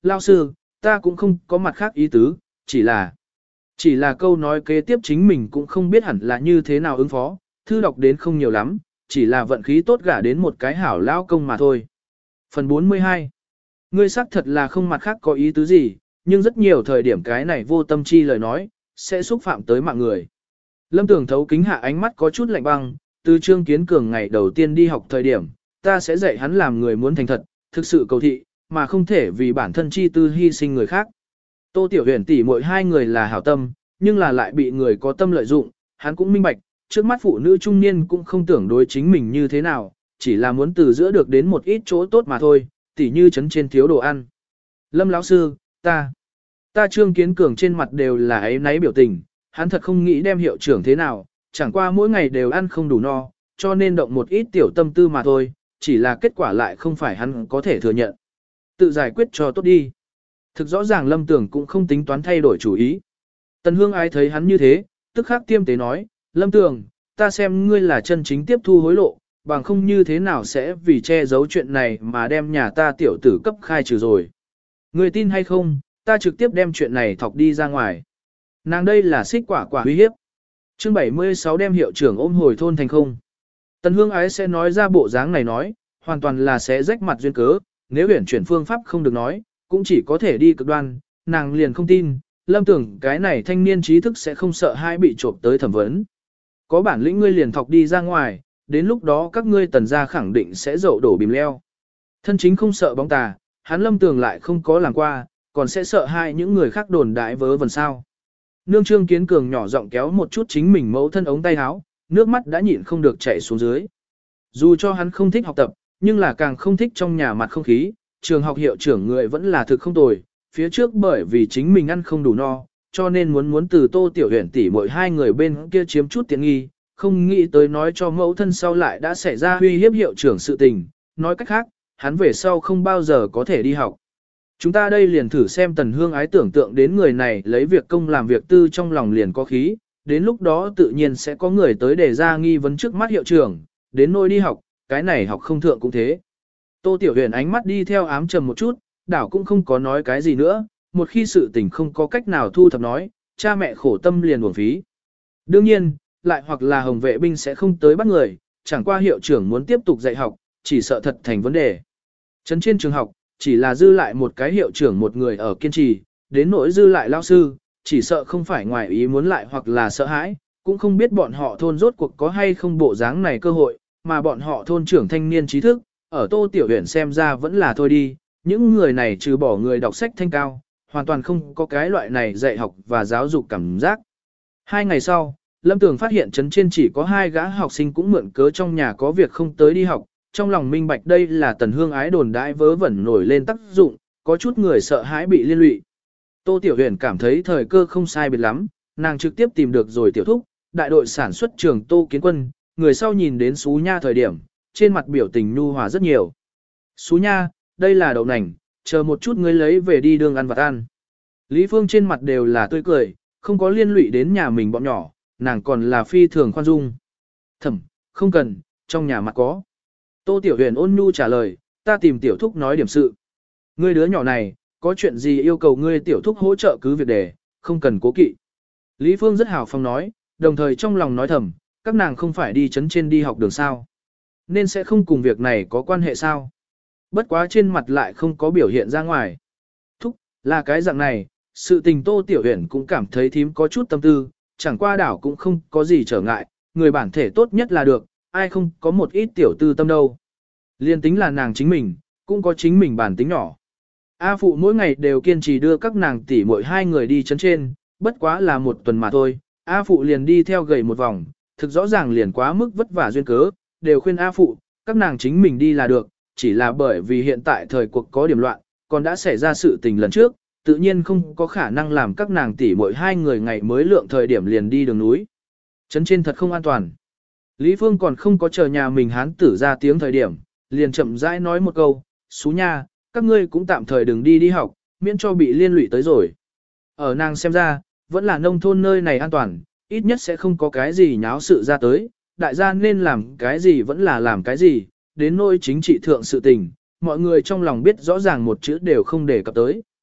Lao sư, ta cũng không có mặt khác ý tứ, chỉ là, chỉ là câu nói kế tiếp chính mình cũng không biết hẳn là như thế nào ứng phó, thư đọc đến không nhiều lắm, chỉ là vận khí tốt gả đến một cái hảo lao công mà thôi. Phần bốn mươi hai. Ngươi xác thật là không mặt khác có ý tứ gì, nhưng rất nhiều thời điểm cái này vô tâm chi lời nói, sẽ xúc phạm tới mạng người. Lâm Tường thấu kính hạ ánh mắt có chút lạnh băng, từ Trương Kiến Cường ngày đầu tiên đi học thời điểm, ta sẽ dạy hắn làm người muốn thành thật, thực sự cầu thị, mà không thể vì bản thân chi tư hy sinh người khác. Tô Tiểu Huyền tỷ mỗi hai người là hảo tâm, nhưng là lại bị người có tâm lợi dụng, hắn cũng minh bạch, trước mắt phụ nữ trung niên cũng không tưởng đối chính mình như thế nào, chỉ là muốn từ giữa được đến một ít chỗ tốt mà thôi, tỉ như chấn trên thiếu đồ ăn. Lâm lão sư, ta, ta Trương Kiến Cường trên mặt đều là ấy náy biểu tình, hắn thật không nghĩ đem hiệu trưởng thế nào, chẳng qua mỗi ngày đều ăn không đủ no, cho nên động một ít tiểu tâm tư mà thôi, chỉ là kết quả lại không phải hắn có thể thừa nhận. Tự giải quyết cho tốt đi. Thực rõ ràng Lâm Tường cũng không tính toán thay đổi chủ ý. Tần Hương Ái thấy hắn như thế, tức khắc tiêm tế nói, Lâm Tường, ta xem ngươi là chân chính tiếp thu hối lộ, bằng không như thế nào sẽ vì che giấu chuyện này mà đem nhà ta tiểu tử cấp khai trừ rồi. Ngươi tin hay không, ta trực tiếp đem chuyện này thọc đi ra ngoài. Nàng đây là xích quả quả uy hiếp. Chương bảy mươi sáu đem hiệu trưởng ôm hồi thôn thành không. Tần Hương Ái sẽ nói ra bộ dáng này nói, hoàn toàn là sẽ rách mặt duyên cớ, nếu huyển chuyển phương pháp không được nói, cũng chỉ có thể đi cực đoan, nàng liền không tin, Lâm Tưởng cái này thanh niên trí thức sẽ không sợ hai bị trộm tới thẩm vấn. Có bản lĩnh ngươi liền thọc đi ra ngoài, đến lúc đó các ngươi tần gia khẳng định sẽ dậu đổ bìm leo. Thân chính không sợ bóng tà, hắn Lâm Tường lại không có làm qua, còn sẽ sợ hai những người khác đồn đại vớ vẩn sao. Nương Trương Kiến Cường nhỏ giọng kéo một chút chính mình mẫu thân ống tay áo, nước mắt đã nhịn không được chảy xuống dưới. Dù cho hắn không thích học tập, nhưng là càng không thích trong nhà mặt không khí, trường học hiệu trưởng người vẫn là thực không tồi, phía trước bởi vì chính mình ăn không đủ no, cho nên muốn muốn từ Tô Tiểu Huyền tỷ mỗi hai người bên kia chiếm chút tiện nghi, không nghĩ tới nói cho mẫu thân sau lại đã xảy ra uy hiếp hiệu trưởng sự tình, nói cách khác, hắn về sau không bao giờ có thể đi học. Chúng ta đây liền thử xem Tần Hương Ái tưởng tượng đến người này lấy việc công làm việc tư trong lòng liền có khí, đến lúc đó tự nhiên sẽ có người tới để ra nghi vấn trước mắt hiệu trưởng, đến nôi đi học, cái này học không thượng cũng thế. Tô Tiểu Huyền ánh mắt đi theo ám trầm một chút, đảo cũng không có nói cái gì nữa, một khi sự tình không có cách nào thu thập nói, cha mẹ khổ tâm liền uổng phí. Đương nhiên, lại hoặc là hồng vệ binh sẽ không tới bắt người, chẳng qua hiệu trưởng muốn tiếp tục dạy học, chỉ sợ thật thành vấn đề. Trấn trên trường học, chỉ là dư lại một cái hiệu trưởng một người ở kiên trì, đến nỗi dư lại lao sư, chỉ sợ không phải ngoài ý muốn lại hoặc là sợ hãi, cũng không biết bọn họ thôn rốt cuộc có hay không bộ dáng này cơ hội, mà bọn họ thôn trưởng thanh niên trí thức, ở Tô Tiểu Huyền xem ra vẫn là thôi đi, những người này trừ bỏ người đọc sách thanh cao, hoàn toàn không có cái loại này dạy học và giáo dục cảm giác. Hai ngày sau, Lâm Tường phát hiện trấn trên chỉ có hai gã học sinh cũng mượn cớ trong nhà có việc không tới đi học, trong lòng minh bạch đây là Tần Hương Ái đồn đãi vớ vẩn nổi lên tác dụng, có chút người sợ hãi bị liên lụy. Tô Tiểu Huyền cảm thấy thời cơ không sai biệt lắm, nàng trực tiếp tìm được rồi tiểu thúc, đại đội sản xuất trường Tô Kiến Quân, người sau nhìn đến Sú Nha thời điểm, trên mặt biểu tình nhu hòa rất nhiều. Sú Nha, đây là đậu nành, chờ một chút ngươi lấy về đi đường ăn vặt ăn. Lý Phương trên mặt đều là tươi cười, không có liên lụy đến nhà mình bọn nhỏ, nàng còn là phi thường khoan dung. Thẩm, không cần, trong nhà mặt có. Tô Tiểu Huyền ôn nhu trả lời, ta tìm tiểu thúc nói điểm sự. Ngươi đứa nhỏ này, có chuyện gì yêu cầu ngươi tiểu thúc hỗ trợ cứ việc đề, không cần cố kỵ. Lý Phương rất hào phong nói, đồng thời trong lòng nói thầm, các nàng không phải đi chấn trên đi học đường sao. Nên sẽ không cùng việc này có quan hệ sao. Bất quá trên mặt lại không có biểu hiện ra ngoài. Thúc, là cái dạng này, sự tình Tô Tiểu Huyền cũng cảm thấy thím có chút tâm tư, chẳng qua đảo cũng không có gì trở ngại, người bản thể tốt nhất là được, ai không có một ít tiểu tư tâm đâu. Liên tính là nàng chính mình, cũng có chính mình bản tính nhỏ. A phụ mỗi ngày đều kiên trì đưa các nàng tỷ mỗi hai người đi chấn trên, bất quá là một tuần mà thôi, A phụ liền đi theo gầy một vòng, thực rõ ràng liền quá mức vất vả duyên cớ, đều khuyên A phụ, các nàng chính mình đi là được, chỉ là bởi vì hiện tại thời cuộc có điểm loạn, còn đã xảy ra sự tình lần trước, tự nhiên không có khả năng làm các nàng tỷ mỗi hai người ngày mới lượng thời điểm liền đi đường núi. Chấn trên thật không an toàn. Lý Phương còn không có chờ nhà mình hán tử ra tiếng thời điểm, liền chậm rãi nói một câu, Sú Nha, các ngươi cũng tạm thời đừng đi đi học, miễn cho bị liên lụy tới rồi. Ở nàng xem ra, vẫn là nông thôn nơi này an toàn, ít nhất sẽ không có cái gì nháo sự ra tới, đại gia nên làm cái gì vẫn là làm cái gì, đến nỗi chính trị thượng sự tình, mọi người trong lòng biết rõ ràng một chữ đều không để cập tới.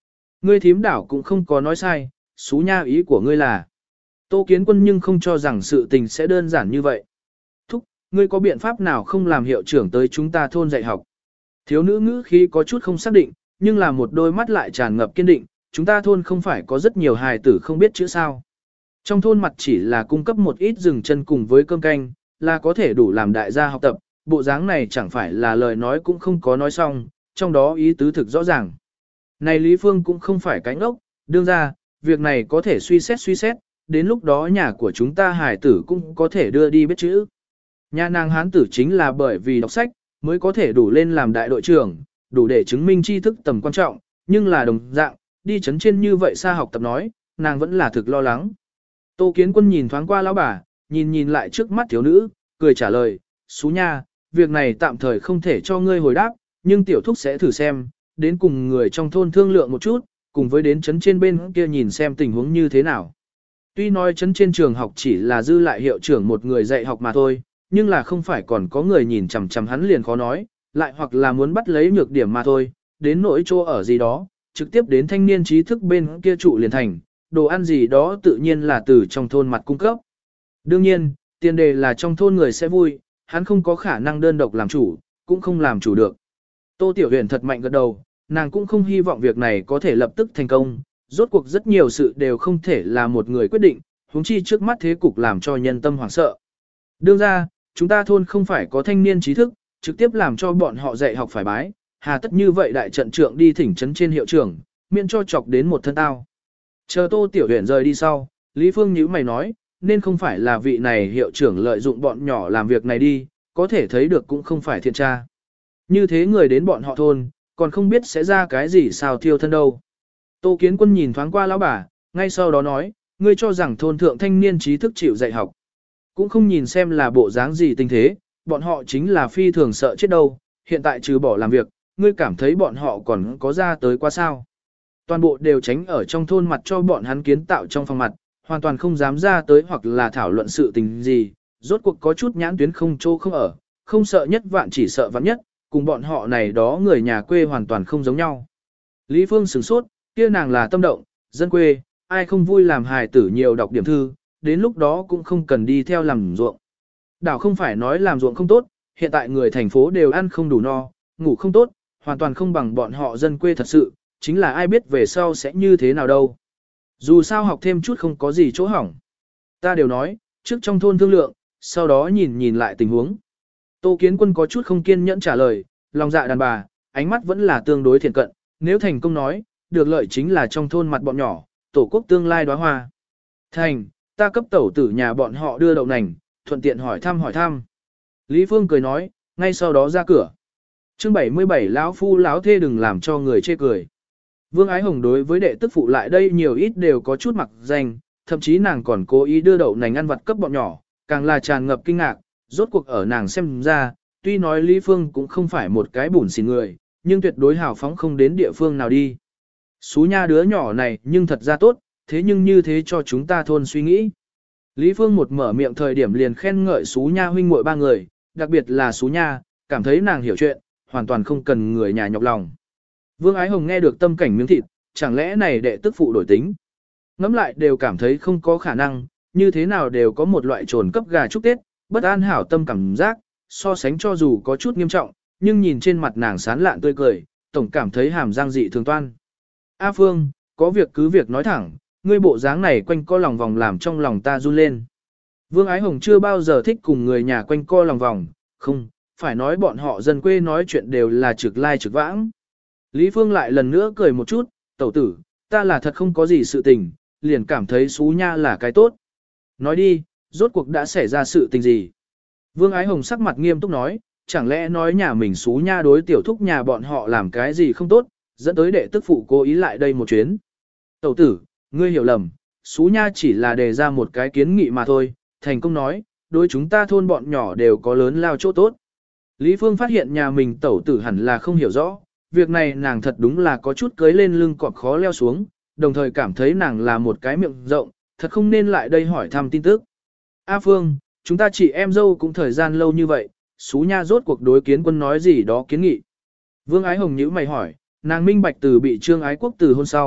Ngươi thím đảo cũng không có nói sai, xú nha ý của ngươi là. Tô Kiến Quân nhưng không cho rằng sự tình sẽ đơn giản như vậy. Thúc, ngươi có biện pháp nào không làm hiệu trưởng tới chúng ta thôn dạy học? Thiếu nữ ngữ khí có chút không xác định, nhưng là một đôi mắt lại tràn ngập kiên định, chúng ta thôn không phải có rất nhiều hài tử không biết chữ sao. Trong thôn mặt chỉ là cung cấp một ít rừng chân cùng với cơm canh, là có thể đủ làm đại gia học tập, bộ dáng này chẳng phải là lời nói cũng không có nói xong, trong đó ý tứ thực rõ ràng. Này Lý Phương cũng không phải cánh ốc, đương ra, việc này có thể suy xét suy xét, đến lúc đó nhà của chúng ta hài tử cũng có thể đưa đi biết chữ. Nhà nàng hán tử chính là bởi vì đọc sách, mới có thể đủ lên làm đại đội trưởng, đủ để chứng minh tri thức tầm quan trọng, nhưng là đồng dạng, đi chấn trên như vậy xa học tập nói, nàng vẫn là thực lo lắng. Tô Kiến Quân nhìn thoáng qua lão bà, nhìn nhìn lại trước mắt thiếu nữ, cười trả lời, xú nha, việc này tạm thời không thể cho ngươi hồi đáp, nhưng tiểu thúc sẽ thử xem, đến cùng người trong thôn thương lượng một chút, cùng với đến chấn trên bên kia nhìn xem tình huống như thế nào. Tuy nói chấn trên trường học chỉ là dư lại hiệu trưởng một người dạy học mà thôi, nhưng là không phải còn có người nhìn chằm chằm hắn liền khó nói, lại hoặc là muốn bắt lấy nhược điểm mà thôi, đến nỗi chỗ ở gì đó, trực tiếp đến thanh niên trí thức bên kia trụ liền thành, đồ ăn gì đó tự nhiên là từ trong thôn mặt cung cấp. Đương nhiên, tiền đề là trong thôn người sẽ vui, hắn không có khả năng đơn độc làm chủ, cũng không làm chủ được. Tô Tiểu Huyền thật mạnh gật đầu, nàng cũng không hy vọng việc này có thể lập tức thành công, rốt cuộc rất nhiều sự đều không thể là một người quyết định, huống chi trước mắt thế cục làm cho nhân tâm hoảng sợ. Đương ra, chúng ta thôn không phải có thanh niên trí thức, trực tiếp làm cho bọn họ dạy học phải bái, hà tất như vậy đại trận trưởng đi thỉnh trấn trên hiệu trưởng, miễn cho chọc đến một thân tao. Chờ Tô Tiểu Huyền rời đi sau, Lý Phương nhíu mày nói, nên không phải là vị này hiệu trưởng lợi dụng bọn nhỏ làm việc này đi, có thể thấy được cũng không phải thiện tra. Như thế người đến bọn họ thôn, còn không biết sẽ ra cái gì sao thiêu thân đâu. Tô Kiến Quân nhìn thoáng qua lão bà, ngay sau đó nói, ngươi cho rằng thôn thượng thanh niên trí thức chịu dạy học. Cũng không nhìn xem là bộ dáng gì tình thế, bọn họ chính là phi thường sợ chết đâu, hiện tại trừ bỏ làm việc, ngươi cảm thấy bọn họ còn có ra tới qua sao. Toàn bộ đều tránh ở trong thôn mặt cho bọn hắn kiến tạo trong phòng mặt, hoàn toàn không dám ra tới hoặc là thảo luận sự tình gì, rốt cuộc có chút nhãn tuyến không trô không ở, không sợ nhất vạn chỉ sợ vạn nhất, cùng bọn họ này đó người nhà quê hoàn toàn không giống nhau. Lý Phương sửng sốt, kia nàng là tâm động, dân quê, ai không vui làm hài tử nhiều đọc điểm thư, đến lúc đó cũng không cần đi theo làm ruộng. Đảo không phải nói làm ruộng không tốt, hiện tại người thành phố đều ăn không đủ no, ngủ không tốt, hoàn toàn không bằng bọn họ dân quê thật sự, chính là ai biết về sau sẽ như thế nào đâu. Dù sao học thêm chút không có gì chỗ hỏng. Ta đều nói, trước trong thôn thương lượng, sau đó nhìn nhìn lại tình huống. Tô Kiến Quân có chút không kiên nhẫn trả lời, lòng dạ đàn bà, ánh mắt vẫn là tương đối thiện cận, nếu thành công nói, được lợi chính là trong thôn mặt bọn nhỏ, tổ quốc tương lai đóa hoa. Thành, ta cấp tẩu tử nhà bọn họ đưa đậu nành, thuận tiện hỏi thăm hỏi thăm. Lý Phương cười nói, ngay sau đó ra cửa. Chương bảy mươi bảy lão phu lão thê đừng làm cho người chê cười. Vương Ái Hồng đối với đệ tức phụ lại đây nhiều ít đều có chút mặc danh, thậm chí nàng còn cố ý đưa đậu nành ăn vặt cấp bọn nhỏ, càng là tràn ngập kinh ngạc, rốt cuộc ở nàng xem ra, tuy nói Lý Phương cũng không phải một cái bùn xỉn người, nhưng tuyệt đối hào phóng không đến địa phương nào đi. Xú nha đứa nhỏ này nhưng thật ra tốt, thế nhưng như thế cho chúng ta thôn suy nghĩ. Lý Phương một mở miệng thời điểm liền khen ngợi Xú nha huynh muội ba người, đặc biệt là Xú nha, cảm thấy nàng hiểu chuyện, hoàn toàn không cần người nhà nhọc lòng. Vương Ái Hồng nghe được tâm cảnh miếng thịt, chẳng lẽ này đệ tức phụ đổi tính. Ngắm lại đều cảm thấy không có khả năng, như thế nào đều có một loại trồn cấp gà chúc Tết, bất an hảo tâm cảm giác, so sánh cho dù có chút nghiêm trọng, nhưng nhìn trên mặt nàng sán lạn tươi cười, tổng cảm thấy hàm răng dị thường toan. A Phương, có việc cứ việc nói thẳng, ngươi bộ dáng này quanh co lòng vòng làm trong lòng ta run lên. Vương Ái Hồng chưa bao giờ thích cùng người nhà quanh co lòng vòng, không, phải nói bọn họ dân quê nói chuyện đều là trực lai trực vãng. Lý Phương lại lần nữa cười một chút, tẩu tử, ta là thật không có gì sự tình, liền cảm thấy Xú nha là cái tốt. Nói đi, rốt cuộc đã xảy ra sự tình gì? Vương Ái Hồng sắc mặt nghiêm túc nói, chẳng lẽ nói nhà mình Xú nha đối tiểu thúc nhà bọn họ làm cái gì không tốt, dẫn tới đệ tức phụ cố ý lại đây một chuyến. Tẩu tử, ngươi hiểu lầm, Xú nha chỉ là đề ra một cái kiến nghị mà thôi, thành công nói, đối chúng ta thôn bọn nhỏ đều có lớn lao chỗ tốt. Lý Phương phát hiện nhà mình tẩu tử hẳn là không hiểu rõ, việc này nàng thật đúng là có chút cưới lên lưng cọp khó leo xuống, đồng thời cảm thấy nàng là một cái miệng rộng, thật không nên lại đây hỏi thăm tin tức. A Phương, chúng ta chị em dâu cũng thời gian lâu như vậy, Xú nha rốt cuộc đối Kiến Quân nói gì đó kiến nghị. Vương Ái Hồng nhíu mày hỏi, nàng minh bạch từ bị Trương Ái Quốc từ hôn sau,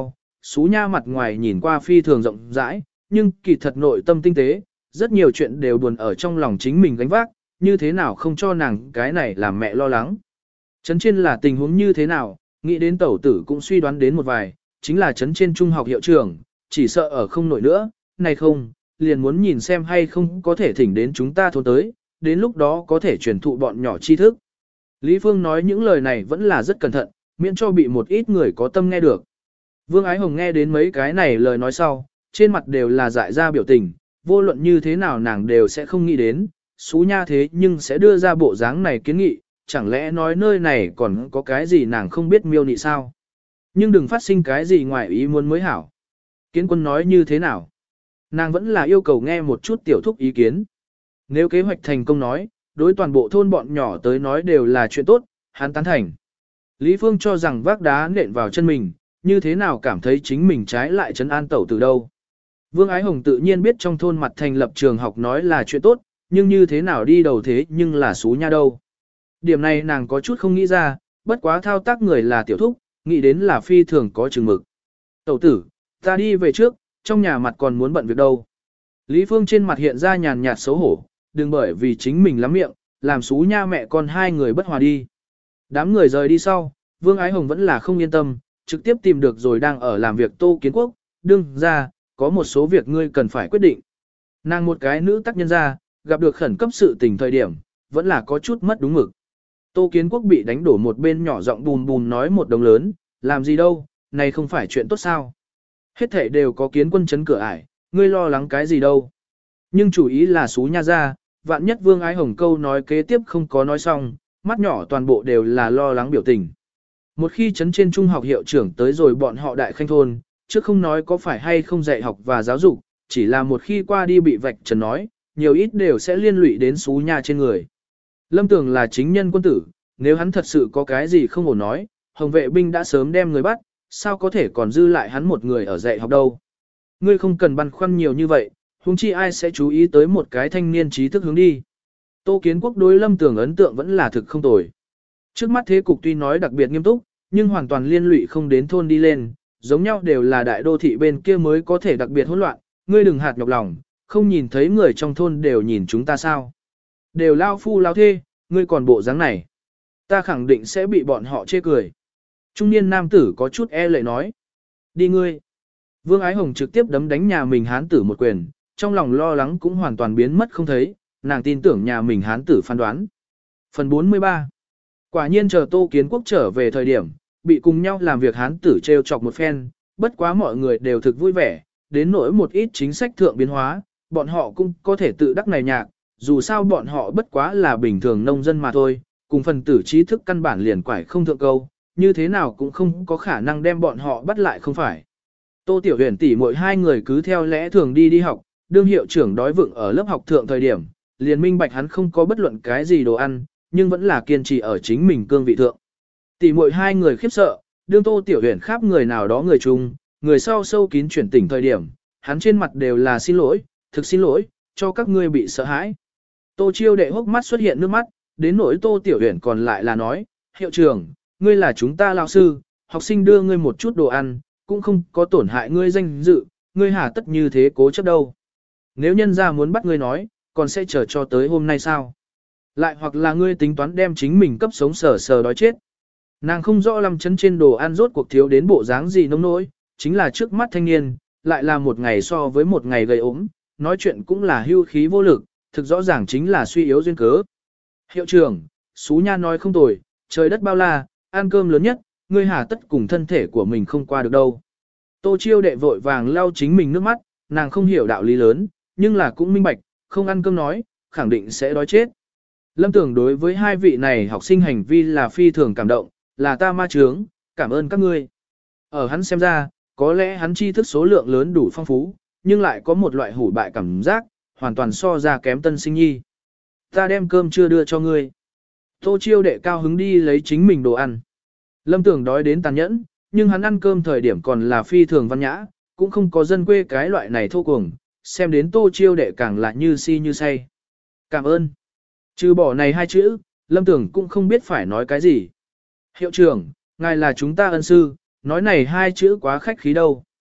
Xú Nha mặt ngoài nhìn qua phi thường rộng rãi, nhưng kỳ thật nội tâm tinh tế, rất nhiều chuyện đều buồn ở trong lòng chính mình gánh vác, như thế nào không cho nàng cái này làm mẹ lo lắng. Trấn trên là tình huống như thế nào, nghĩ đến tẩu tử cũng suy đoán đến một vài, chính là trấn trên trung học hiệu trưởng, chỉ sợ ở không nổi nữa, này không, liền muốn nhìn xem hay không có thể thỉnh đến chúng ta thôn tới, đến lúc đó có thể truyền thụ bọn nhỏ tri thức. Lý Phương nói những lời này vẫn là rất cẩn thận, miễn cho bị một ít người có tâm nghe được. Vương Ái Hồng nghe đến mấy cái này lời nói sau, trên mặt đều là dại ra biểu tình, vô luận như thế nào nàng đều sẽ không nghĩ đến, Xú Nha thế nhưng sẽ đưa ra bộ dáng này kiến nghị, chẳng lẽ nói nơi này còn có cái gì nàng không biết miêu nị sao? Nhưng đừng phát sinh cái gì ngoài ý muốn mới hảo. Kiến quân nói như thế nào? Nàng vẫn là yêu cầu nghe một chút tiểu thúc ý kiến. Nếu kế hoạch thành công nói, đối toàn bộ thôn bọn nhỏ tới nói đều là chuyện tốt, hắn tán thành. Lý Phương cho rằng vác đá nện vào chân mình, như thế nào cảm thấy chính mình trái lại trấn an tẩu từ đâu. Vương Ái Hồng tự nhiên biết trong thôn mặt thành lập trường học nói là chuyện tốt, nhưng như thế nào đi đầu thế nhưng là Xú Nha đâu. Điểm này nàng có chút không nghĩ ra, bất quá thao tác người là tiểu thúc, nghĩ đến là phi thường có chừng mực. Tẩu tử, ta đi về trước, trong nhà mặt còn muốn bận việc đâu. Lý Phương trên mặt hiện ra nhàn nhạt xấu hổ, đừng bởi vì chính mình lắm miệng, làm Xú Nha mẹ con hai người bất hòa đi. Đám người rời đi sau, Vương Ái Hồng vẫn là không yên tâm, trực tiếp tìm được rồi đang ở làm việc Tô Kiến Quốc, đương ra, có một số việc ngươi cần phải quyết định. Nàng một cái nữ tác nhân ra, gặp được khẩn cấp sự tình thời điểm, vẫn là có chút mất đúng mực. Tô Kiến Quốc bị đánh đổ một bên nhỏ giọng bùn bùn nói một đồng lớn, làm gì đâu, này không phải chuyện tốt sao. Hết thể đều có kiến quân chấn cửa ải, ngươi lo lắng cái gì đâu. Nhưng chủ ý là Xú Nha ra, vạn nhất Vương Ái Hồng câu nói kế tiếp không có nói xong, mắt nhỏ toàn bộ đều là lo lắng biểu tình. Một khi chấn trên trung học hiệu trưởng tới rồi bọn họ đại khanh thôn, chứ không nói có phải hay không dạy học và giáo dục, chỉ là một khi qua đi bị vạch trần nói, nhiều ít đều sẽ liên lụy đến Xú Nha trên người. Lâm Tường là chính nhân quân tử, nếu hắn thật sự có cái gì không ổn nói, Hồng vệ binh đã sớm đem người bắt, sao có thể còn dư lại hắn một người ở dạy học đâu. Ngươi không cần băn khoăn nhiều như vậy, huống chi ai sẽ chú ý tới một cái thanh niên trí thức hướng đi. Tô Kiến Quốc đối Lâm Tường ấn tượng vẫn là thực không tồi. Trước mắt thế cục tuy nói đặc biệt nghiêm túc, nhưng hoàn toàn liên lụy không đến thôn đi lên, giống nhau đều là đại đô thị bên kia mới có thể đặc biệt hỗn loạn, ngươi đừng hạt nhọc lòng, không nhìn thấy người trong thôn đều nhìn chúng ta sao. Đều lao phu lao thê, ngươi còn bộ dáng này. Ta khẳng định sẽ bị bọn họ chê cười. Trung niên nam tử có chút e lệ nói. Đi ngươi. Vương Ái Hồng trực tiếp đấm đánh nhà mình hán tử một quyền, trong lòng lo lắng cũng hoàn toàn biến mất không thấy, nàng tin tưởng nhà mình hán tử phán đoán. Phần bốn mươi ba. Quả nhiên chờ Tô Kiến Quốc trở về thời điểm, bị cùng nhau làm việc hán tử trêu chọc một phen, bất quá mọi người đều thực vui vẻ, đến nỗi một ít chính sách thượng biến hóa, bọn họ cũng có thể tự đắc này nhạc, dù sao bọn họ bất quá là bình thường nông dân mà thôi, cùng phần tử trí thức căn bản liền quải không thượng câu, như thế nào cũng không có khả năng đem bọn họ bắt lại không phải. Tô Tiểu Huyền tỷ mỗi hai người cứ theo lẽ thường đi đi học, đương hiệu trưởng đói vựng ở lớp học thượng thời điểm, liền minh bạch hắn không có bất luận cái gì đồ ăn, nhưng vẫn là kiên trì ở chính mình cương vị thượng. Tỷ mỗi hai người khiếp sợ, đương Tô Tiểu Huyền khắp người nào đó người chung, người sau sâu kín chuyển tỉnh thời điểm, hắn trên mặt đều là xin lỗi, thực xin lỗi, cho các ngươi bị sợ hãi. Tô Chiêu đệ hốc mắt xuất hiện nước mắt, đến nỗi Tô Tiểu Huyền còn lại là nói, hiệu trưởng, ngươi là chúng ta lao sư, học sinh đưa ngươi một chút đồ ăn, cũng không có tổn hại ngươi danh dự, ngươi hà tất như thế cố chấp đâu. Nếu nhân gia muốn bắt ngươi nói, còn sẽ chờ cho tới hôm nay sao? Lại hoặc là ngươi tính toán đem chính mình cấp sống sờ sờ đói chết. Nàng không rõ lắm chấn trên đồ ăn rốt cuộc thiếu đến bộ dáng gì nông nỗi, chính là trước mắt thanh niên, lại là một ngày so với một ngày gầy ốm, nói chuyện cũng là hưu khí vô lực, thực rõ ràng chính là suy yếu duyên cớ. Hiệu trưởng, Xú Nha nói không tồi, trời đất bao la, ăn cơm lớn nhất, ngươi hà tất cùng thân thể của mình không qua được đâu. Tô Chiêu đệ vội vàng lau chính mình nước mắt, nàng không hiểu đạo lý lớn, nhưng là cũng minh bạch, không ăn cơm nói, khẳng định sẽ đói chết. Lâm Tưởng đối với hai vị này học sinh hành vi là phi thường cảm động, là ta ma trướng, cảm ơn các ngươi. Ở hắn xem ra, có lẽ hắn tri thức số lượng lớn đủ phong phú, nhưng lại có một loại hủ bại cảm giác, hoàn toàn so ra kém tân sinh nhi. Ta đem cơm chưa đưa cho ngươi. Tô Chiêu đệ cao hứng đi lấy chính mình đồ ăn. Lâm Tưởng đói đến tàn nhẫn, nhưng hắn ăn cơm thời điểm còn là phi thường văn nhã, cũng không có dân quê cái loại này thô cuồng, xem đến Tô Chiêu đệ càng là như si như say. Cảm ơn. Trừ bỏ này hai chữ, Lâm Tưởng cũng không biết phải nói cái gì. Hiệu trưởng, ngài là chúng ta ân sư, nói này hai chữ quá khách khí đâu.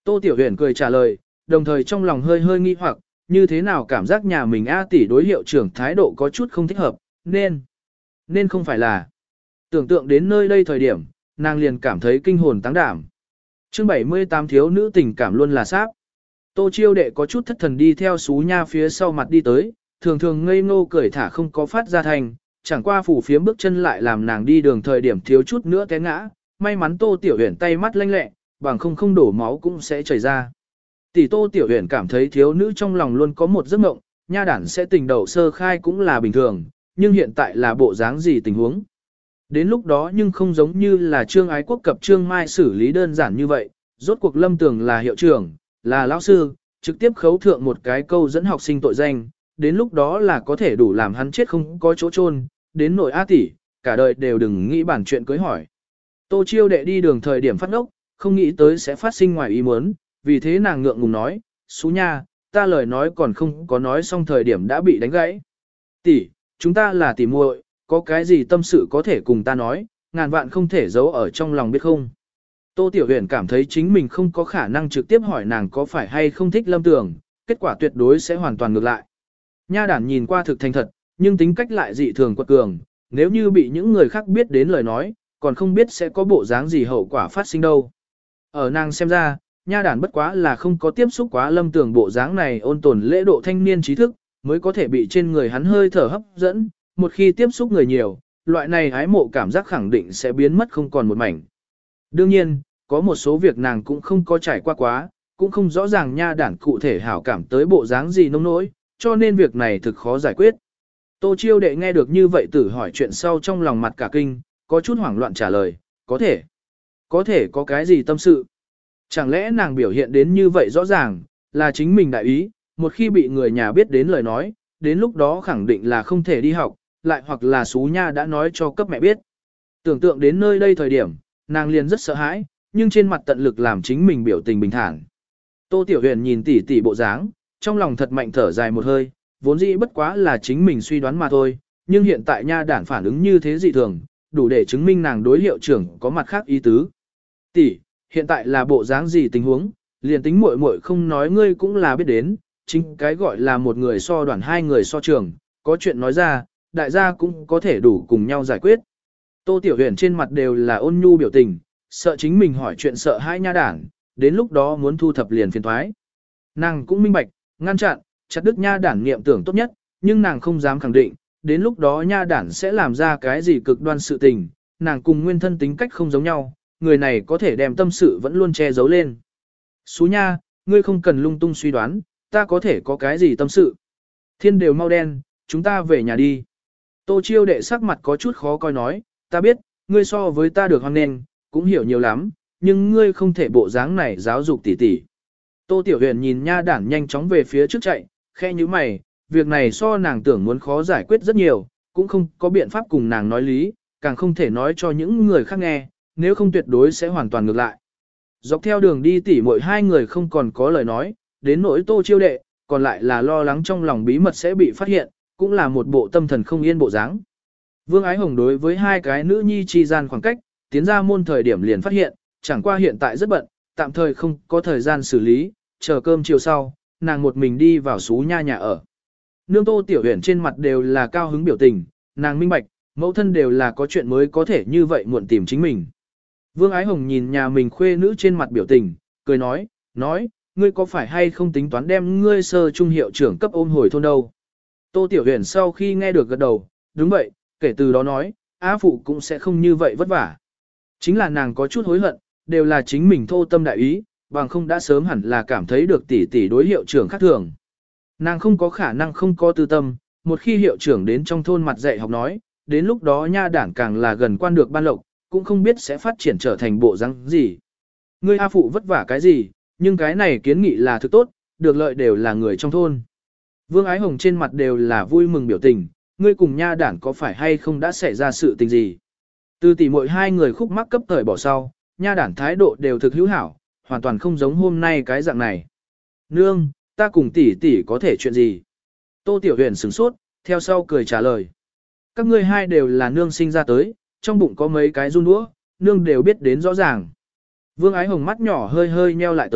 Tô Tiểu Huyền cười trả lời, đồng thời trong lòng hơi hơi nghi hoặc, như thế nào cảm giác nhà mình A tỷ đối hiệu trưởng thái độ có chút không thích hợp, nên, nên không phải là. Tưởng tượng đến nơi đây thời điểm, nàng liền cảm thấy kinh hồn táng đảm. Chương bảy mươi tám thiếu nữ tình cảm luôn là sáp. Tô Chiêu Đệ có chút thất thần đi theo Sú Nha phía sau mặt đi tới, thường thường ngây ngô cười thả không có phát ra thành, chẳng qua phủ phiếm bước chân lại làm nàng đi đường thời điểm thiếu chút nữa té ngã, may mắn Tô Tiểu Huyền tay mắt lanh lẹ, bằng không không đổ máu cũng sẽ chảy ra. Tỷ Tô Tiểu Huyền cảm thấy thiếu nữ trong lòng luôn có một giấc mộng, nha đản sẽ tình đầu sơ khai cũng là bình thường, nhưng hiện tại là bộ dáng gì tình huống. Đến lúc đó nhưng không giống như là Trương Ái Quốc cập Trương Mai xử lý đơn giản như vậy, rốt cuộc Lâm Tường là hiệu trưởng, là lão sư, trực tiếp khấu thượng một cái câu dẫn học sinh tội danh, đến lúc đó là có thể đủ làm hắn chết không có chỗ chôn, đến nội A tỷ, cả đời đều đừng nghĩ bản chuyện cưới hỏi. Tô Chiêu Đệ đi đường thời điểm phát ngốc, không nghĩ tới sẽ phát sinh ngoài ý muốn, vì thế nàng ngượng ngùng nói, Sú Nha, ta lời nói còn không có nói xong thời điểm đã bị đánh gãy. Tỷ, chúng ta là tỷ muội, có cái gì tâm sự có thể cùng ta nói, ngàn vạn không thể giấu ở trong lòng biết không. Tô Tiểu Huyền cảm thấy chính mình không có khả năng trực tiếp hỏi nàng có phải hay không thích Lâm Tường, kết quả tuyệt đối sẽ hoàn toàn ngược lại. Nha đản nhìn qua thực thành thật, nhưng tính cách lại dị thường quật cường, nếu như bị những người khác biết đến lời nói, còn không biết sẽ có bộ dáng gì hậu quả phát sinh đâu. Ở nàng xem ra, nha đản bất quá là không có tiếp xúc quá Lâm Tường bộ dáng này ôn tồn lễ độ thanh niên trí thức, mới có thể bị trên người hắn hơi thở hấp dẫn, một khi tiếp xúc người nhiều, loại này ái mộ cảm giác khẳng định sẽ biến mất không còn một mảnh. Đương nhiên, có một số việc nàng cũng không có trải qua quá, cũng không rõ ràng nha đản cụ thể hảo cảm tới bộ dáng gì nông nỗi, cho nên việc này thực khó giải quyết. Tô Chiêu Đệ nghe được như vậy tử hỏi chuyện sau trong lòng mặt cả kinh, có chút hoảng loạn trả lời, có thể, có thể có cái gì tâm sự. Chẳng lẽ nàng biểu hiện đến như vậy rõ ràng, là chính mình đại ý, một khi bị người nhà biết đến lời nói, đến lúc đó khẳng định là không thể đi học, lại hoặc là Sú Nha đã nói cho cấp mẹ biết. Tưởng tượng đến nơi đây thời điểm, nàng liền rất sợ hãi, nhưng trên mặt tận lực làm chính mình biểu tình bình thản. Tô Tiểu Huyền nhìn tỉ tỉ bộ dáng, trong lòng thật mạnh thở dài một hơi, vốn dĩ bất quá là chính mình suy đoán mà thôi, nhưng hiện tại nha đản phản ứng như thế dị thường, đủ để chứng minh nàng đối hiệu trưởng có mặt khác ý tứ. Tỷ, hiện tại là bộ dáng gì tình huống, liền tính muội muội không nói ngươi cũng là biết đến, chính cái gọi là một người so đoàn hai người so trường, có chuyện nói ra, đại gia cũng có thể đủ cùng nhau giải quyết. Tô Tiểu Huyền trên mặt đều là ôn nhu biểu tình, sợ chính mình hỏi chuyện sợ hai nha đản, đến lúc đó muốn thu thập liền phiền thoái. Nàng cũng minh bạch, ngăn chặn, chặt đứt nha đản niệm tưởng tốt nhất, nhưng nàng không dám khẳng định, đến lúc đó nha đản sẽ làm ra cái gì cực đoan sự tình, nàng cùng nguyên thân tính cách không giống nhau, người này có thể đem tâm sự vẫn luôn che giấu lên. Sú Nha, ngươi không cần lung tung suy đoán, ta có thể có cái gì tâm sự. Thiên đều mau đen, chúng ta về nhà đi. Tô Chiêu Đệ sắc mặt có chút khó coi nói, ta biết, ngươi so với ta được hoan nghênh, cũng hiểu nhiều lắm, nhưng ngươi không thể bộ dáng này giáo dục tỉ tỉ. Tô Tiểu Huyền nhìn nha đản nhanh chóng về phía trước chạy, khe như mày, việc này so nàng tưởng muốn khó giải quyết rất nhiều, cũng không có biện pháp cùng nàng nói lý, càng không thể nói cho những người khác nghe, nếu không tuyệt đối sẽ hoàn toàn ngược lại. Dọc theo đường đi tỉ mỗi hai người không còn có lời nói, đến nỗi Tô Chiêu Đệ, còn lại là lo lắng trong lòng bí mật sẽ bị phát hiện, cũng là một bộ tâm thần không yên bộ dáng. Vương Ái Hồng đối với hai cái nữ nhi chi gian khoảng cách, tiến ra môn thời điểm liền phát hiện, chẳng qua hiện tại rất bận, tạm thời không có thời gian xử lý, chờ cơm chiều sau, nàng một mình đi vào Sú Nha nhà ở. Nương Tô Tiểu Huyền trên mặt đều là cao hứng biểu tình, nàng minh bạch, mẫu thân đều là có chuyện mới có thể như vậy muộn tìm chính mình. Vương Ái Hồng nhìn nhà mình khuê nữ trên mặt biểu tình, cười nói, nói, ngươi có phải hay không tính toán đem ngươi sơ trung hiệu trưởng cấp ôm hồi thôn đâu. Tô Tiểu Huyền sau khi nghe được gật đầu, đúng vậy, kể từ đó nói, Á phụ cũng sẽ không như vậy vất vả. Chính là nàng có chút hối hận, đều là chính mình thô tâm đại ý, bằng không đã sớm hẳn là cảm thấy được tỷ tỷ đối hiệu trưởng khác thường. Nàng không có khả năng không có tư tâm, một khi hiệu trưởng đến trong thôn mặt dạy học nói, đến lúc đó nha đảng càng là gần quan được ban lộc, cũng không biết sẽ phát triển trở thành bộ răng gì. Ngươi A phụ vất vả cái gì, nhưng cái này kiến nghị là thực tốt, được lợi đều là người trong thôn. Vương Ái Hồng trên mặt đều là vui mừng biểu tình, ngươi cùng nha đảng có phải hay không đã xảy ra sự tình gì. Từ tỷ muội hai người khúc mắc cấp thời bỏ sau, nha đảng thái độ đều thực hữu hảo, hoàn toàn không giống hôm nay cái dạng này. Nương, ta cùng tỷ tỷ có thể chuyện gì? Tô Tiểu Huyền sửng sốt, theo sau cười trả lời. Các ngươi hai đều là nương sinh ra tới, trong bụng có mấy cái run đũa, nương đều biết đến rõ ràng. Vương Ái Hồng mắt nhỏ hơi hơi nheo lại tới,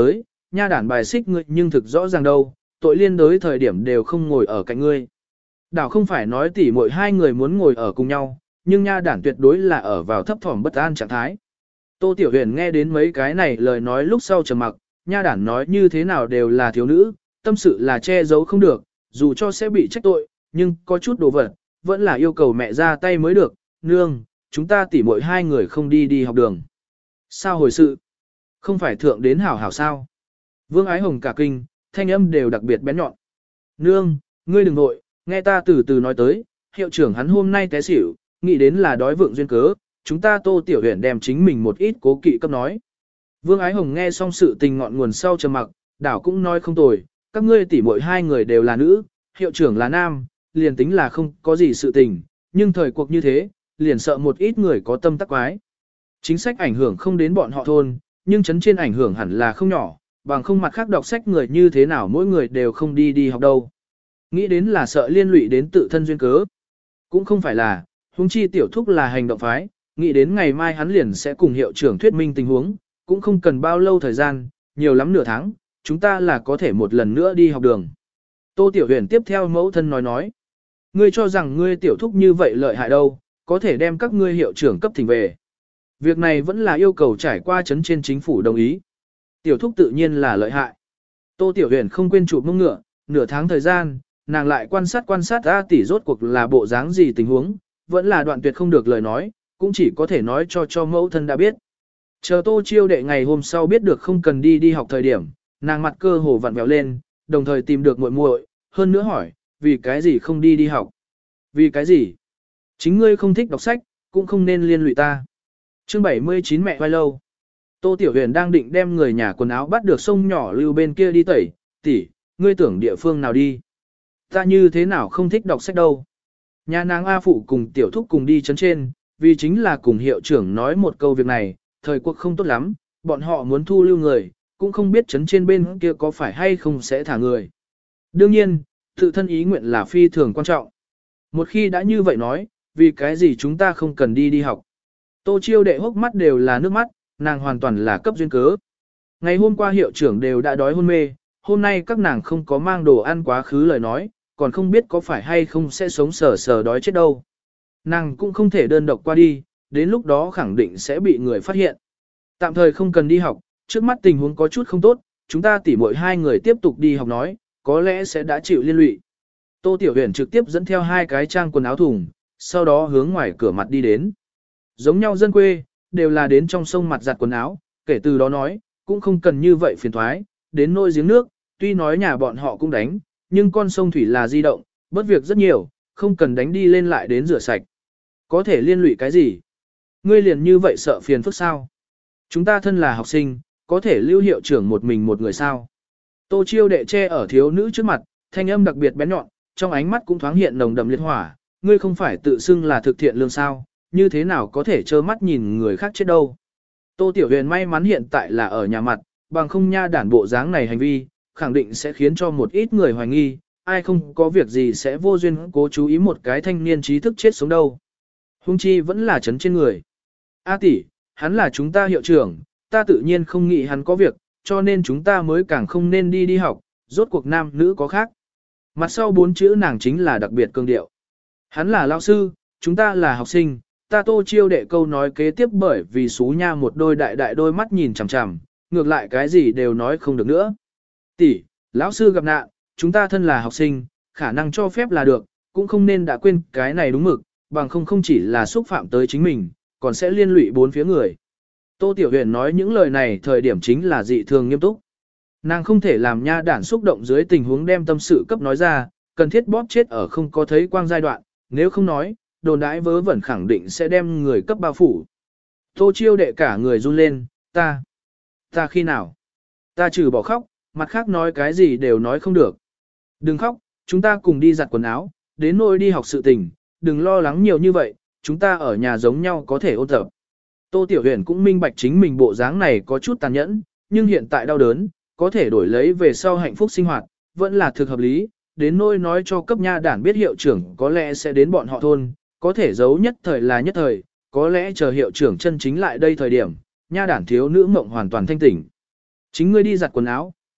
nha đản bài xích ngươi nhưng thực rõ ràng đâu, tội liên đối thời điểm đều không ngồi ở cạnh ngươi. Đảo không phải nói tỉ muội hai người muốn ngồi ở cùng nhau, nhưng nha đản tuyệt đối là ở vào thấp thỏm bất an trạng thái. Tô Tiểu Huyền nghe đến mấy cái này lời nói lúc sau trầm mặc, nha đản nói như thế nào đều là thiếu nữ, tâm sự là che giấu không được, dù cho sẽ bị trách tội, nhưng có chút đồ vật, vẫn là yêu cầu mẹ ra tay mới được, nương, chúng ta tỉ muội hai người không đi đi học đường. Sao hồi sự? Không phải thượng đến hảo hảo sao? Vương Ái Hồng cả kinh, thanh âm đều đặc biệt bén nhọn. Nương, ngươi đừng nội, nghe ta từ từ nói tới, hiệu trưởng hắn hôm nay té xỉu, nghĩ đến là đói vượng duyên cớ, chúng ta Tô Tiểu Huyền đem chính mình một ít cố kỵ cấp nói. Vương Ái Hồng nghe xong sự tình ngọn nguồn sau trầm mặc, đảo cũng nói không tồi, các ngươi tỉ muội hai người đều là nữ, hiệu trưởng là nam, liền tính là không có gì sự tình, nhưng thời cuộc như thế, liền sợ một ít người có tâm tắc quái. Chính sách ảnh hưởng không đến bọn họ thôn, nhưng chấn trên ảnh hưởng hẳn là không nhỏ, bằng không mặt khác đọc sách người như thế nào mỗi người đều không đi đi học đâu. Nghĩ đến là sợ liên lụy đến tự thân duyên cớ. Cũng không phải là, huống chi tiểu thúc là hành động phái, nghĩ đến ngày mai hắn liền sẽ cùng hiệu trưởng thuyết minh tình huống, cũng không cần bao lâu thời gian, nhiều lắm nửa tháng, chúng ta là có thể một lần nữa đi học đường. Tô Tiểu Huyền tiếp theo mẫu thân nói nói, ngươi cho rằng ngươi tiểu thúc như vậy lợi hại đâu, có thể đem các ngươi hiệu trưởng cấp thỉnh về. Việc này vẫn là yêu cầu trải qua chấn trên chính phủ đồng ý. Tiểu thúc tự nhiên là lợi hại. Tô Tiểu Huyền không quên chụp mông ngựa, nửa tháng thời gian, nàng lại quan sát quan sát A tỷ rốt cuộc là bộ dáng gì tình huống, vẫn là đoạn tuyệt không được lời nói, cũng chỉ có thể nói cho cho mẫu thân đã biết. Chờ Tô Chiêu đệ ngày hôm sau biết được không cần đi đi học thời điểm, nàng mặt cơ hồ vặn vẹo lên, đồng thời tìm được muội muội, hơn nữa hỏi, vì cái gì không đi đi học? Vì cái gì? Chính ngươi không thích đọc sách, cũng không nên liên lụy ta. Chương bảy mươi chín mẹ vai lâu. Tô Tiểu Huyền đang định đem người nhà quần áo bắt được sông nhỏ lưu bên kia đi tẩy, tỷ, ngươi tưởng địa phương nào đi? Ta như thế nào không thích đọc sách đâu? Nhà nàng A Phụ cùng Tiểu Thúc cùng đi chấn trên, vì chính là cùng hiệu trưởng nói một câu việc này, thời cuộc không tốt lắm, bọn họ muốn thu lưu người, cũng không biết chấn trên bên kia có phải hay không sẽ thả người. Đương nhiên, tự thân ý nguyện là phi thường quan trọng. Một khi đã như vậy nói, vì cái gì chúng ta không cần đi đi học? Tô Chiêu đệ hốc mắt đều là nước mắt, nàng hoàn toàn là cấp duyên cớ. Ngày hôm qua hiệu trưởng đều đã đói hôn mê, hôm nay các nàng không có mang đồ ăn quá khứ lời nói, còn không biết có phải hay không sẽ sống sờ sờ đói chết đâu. Nàng cũng không thể đơn độc qua đi, đến lúc đó khẳng định sẽ bị người phát hiện. Tạm thời không cần đi học, trước mắt tình huống có chút không tốt, chúng ta tỉ muội hai người tiếp tục đi học nói, có lẽ sẽ đã chịu liên lụy. Tô Tiểu Huyền trực tiếp dẫn theo hai cái trang quần áo thùng, sau đó hướng ngoài cửa mặt đi đến. Giống nhau dân quê, đều là đến trong sông mặt giặt quần áo, kể từ đó nói, cũng không cần như vậy phiền thoái, đến nôi giếng nước, tuy nói nhà bọn họ cũng đánh, nhưng con sông thủy là di động, bất việc rất nhiều, không cần đánh đi lên lại đến rửa sạch. Có thể liên lụy cái gì? Ngươi liền như vậy sợ phiền phức sao? Chúng ta thân là học sinh, có thể lưu hiệu trưởng một mình một người sao? Tô Chiêu đệ che ở thiếu nữ trước mặt, thanh âm đặc biệt bén nhọn, trong ánh mắt cũng thoáng hiện nồng đậm liệt hỏa, ngươi không phải tự xưng là thực thiện lương sao, như thế nào có thể trơ mắt nhìn người khác chết đâu. Tô Tiểu Huyền may mắn hiện tại là ở nhà mặt, bằng không nha đản bộ dáng này hành vi, khẳng định sẽ khiến cho một ít người hoài nghi, ai không có việc gì sẽ vô duyên cố chú ý một cái thanh niên trí thức chết sống đâu. Hung chi vẫn là chấn trên người. A tỷ, hắn là chúng ta hiệu trưởng, ta tự nhiên không nghĩ hắn có việc, cho nên chúng ta mới càng không nên đi đi học, rốt cuộc nam nữ có khác. Mặt sau bốn chữ nàng chính là đặc biệt cương điệu. Hắn là lao sư, chúng ta là học sinh, ta Tô Chiêu đệ câu nói kế tiếp bởi vì xú nha một đôi đại đại đôi mắt nhìn chằm chằm, ngược lại cái gì đều nói không được nữa. Tỷ, lão sư gặp nạn, chúng ta thân là học sinh, khả năng cho phép là được, cũng không nên đã quên cái này đúng mực, bằng không không chỉ là xúc phạm tới chính mình, còn sẽ liên lụy bốn phía người. Tô Tiểu Huyền nói những lời này thời điểm chính là dị thường nghiêm túc. Nàng không thể làm nha đản xúc động dưới tình huống đem tâm sự cấp nói ra, cần thiết bóp chết ở không có thấy quang giai đoạn, nếu không nói, đồn đãi vớ vẩn khẳng định sẽ đem người cấp bao phủ. Tô Chiêu đệ cả người run lên, ta, ta khi nào? Ta trừ bỏ khóc, mặt khác nói cái gì đều nói không được. Đừng khóc, chúng ta cùng đi giặt quần áo, đến nỗi đi học sự tình, đừng lo lắng nhiều như vậy, chúng ta ở nhà giống nhau có thể ôn tập. Tô Tiểu Huyền cũng minh bạch chính mình bộ dáng này có chút tàn nhẫn, nhưng hiện tại đau đớn, có thể đổi lấy về sau hạnh phúc sinh hoạt, vẫn là thực hợp lý, đến nỗi nói cho cấp nha đản biết hiệu trưởng có lẽ sẽ đến bọn họ thôn, có thể giấu nhất thời là nhất thời, có lẽ chờ hiệu trưởng chân chính lại đây thời điểm, nha đản thiếu nữ mộng hoàn toàn thanh tỉnh. Chính ngươi đi giặt quần áo,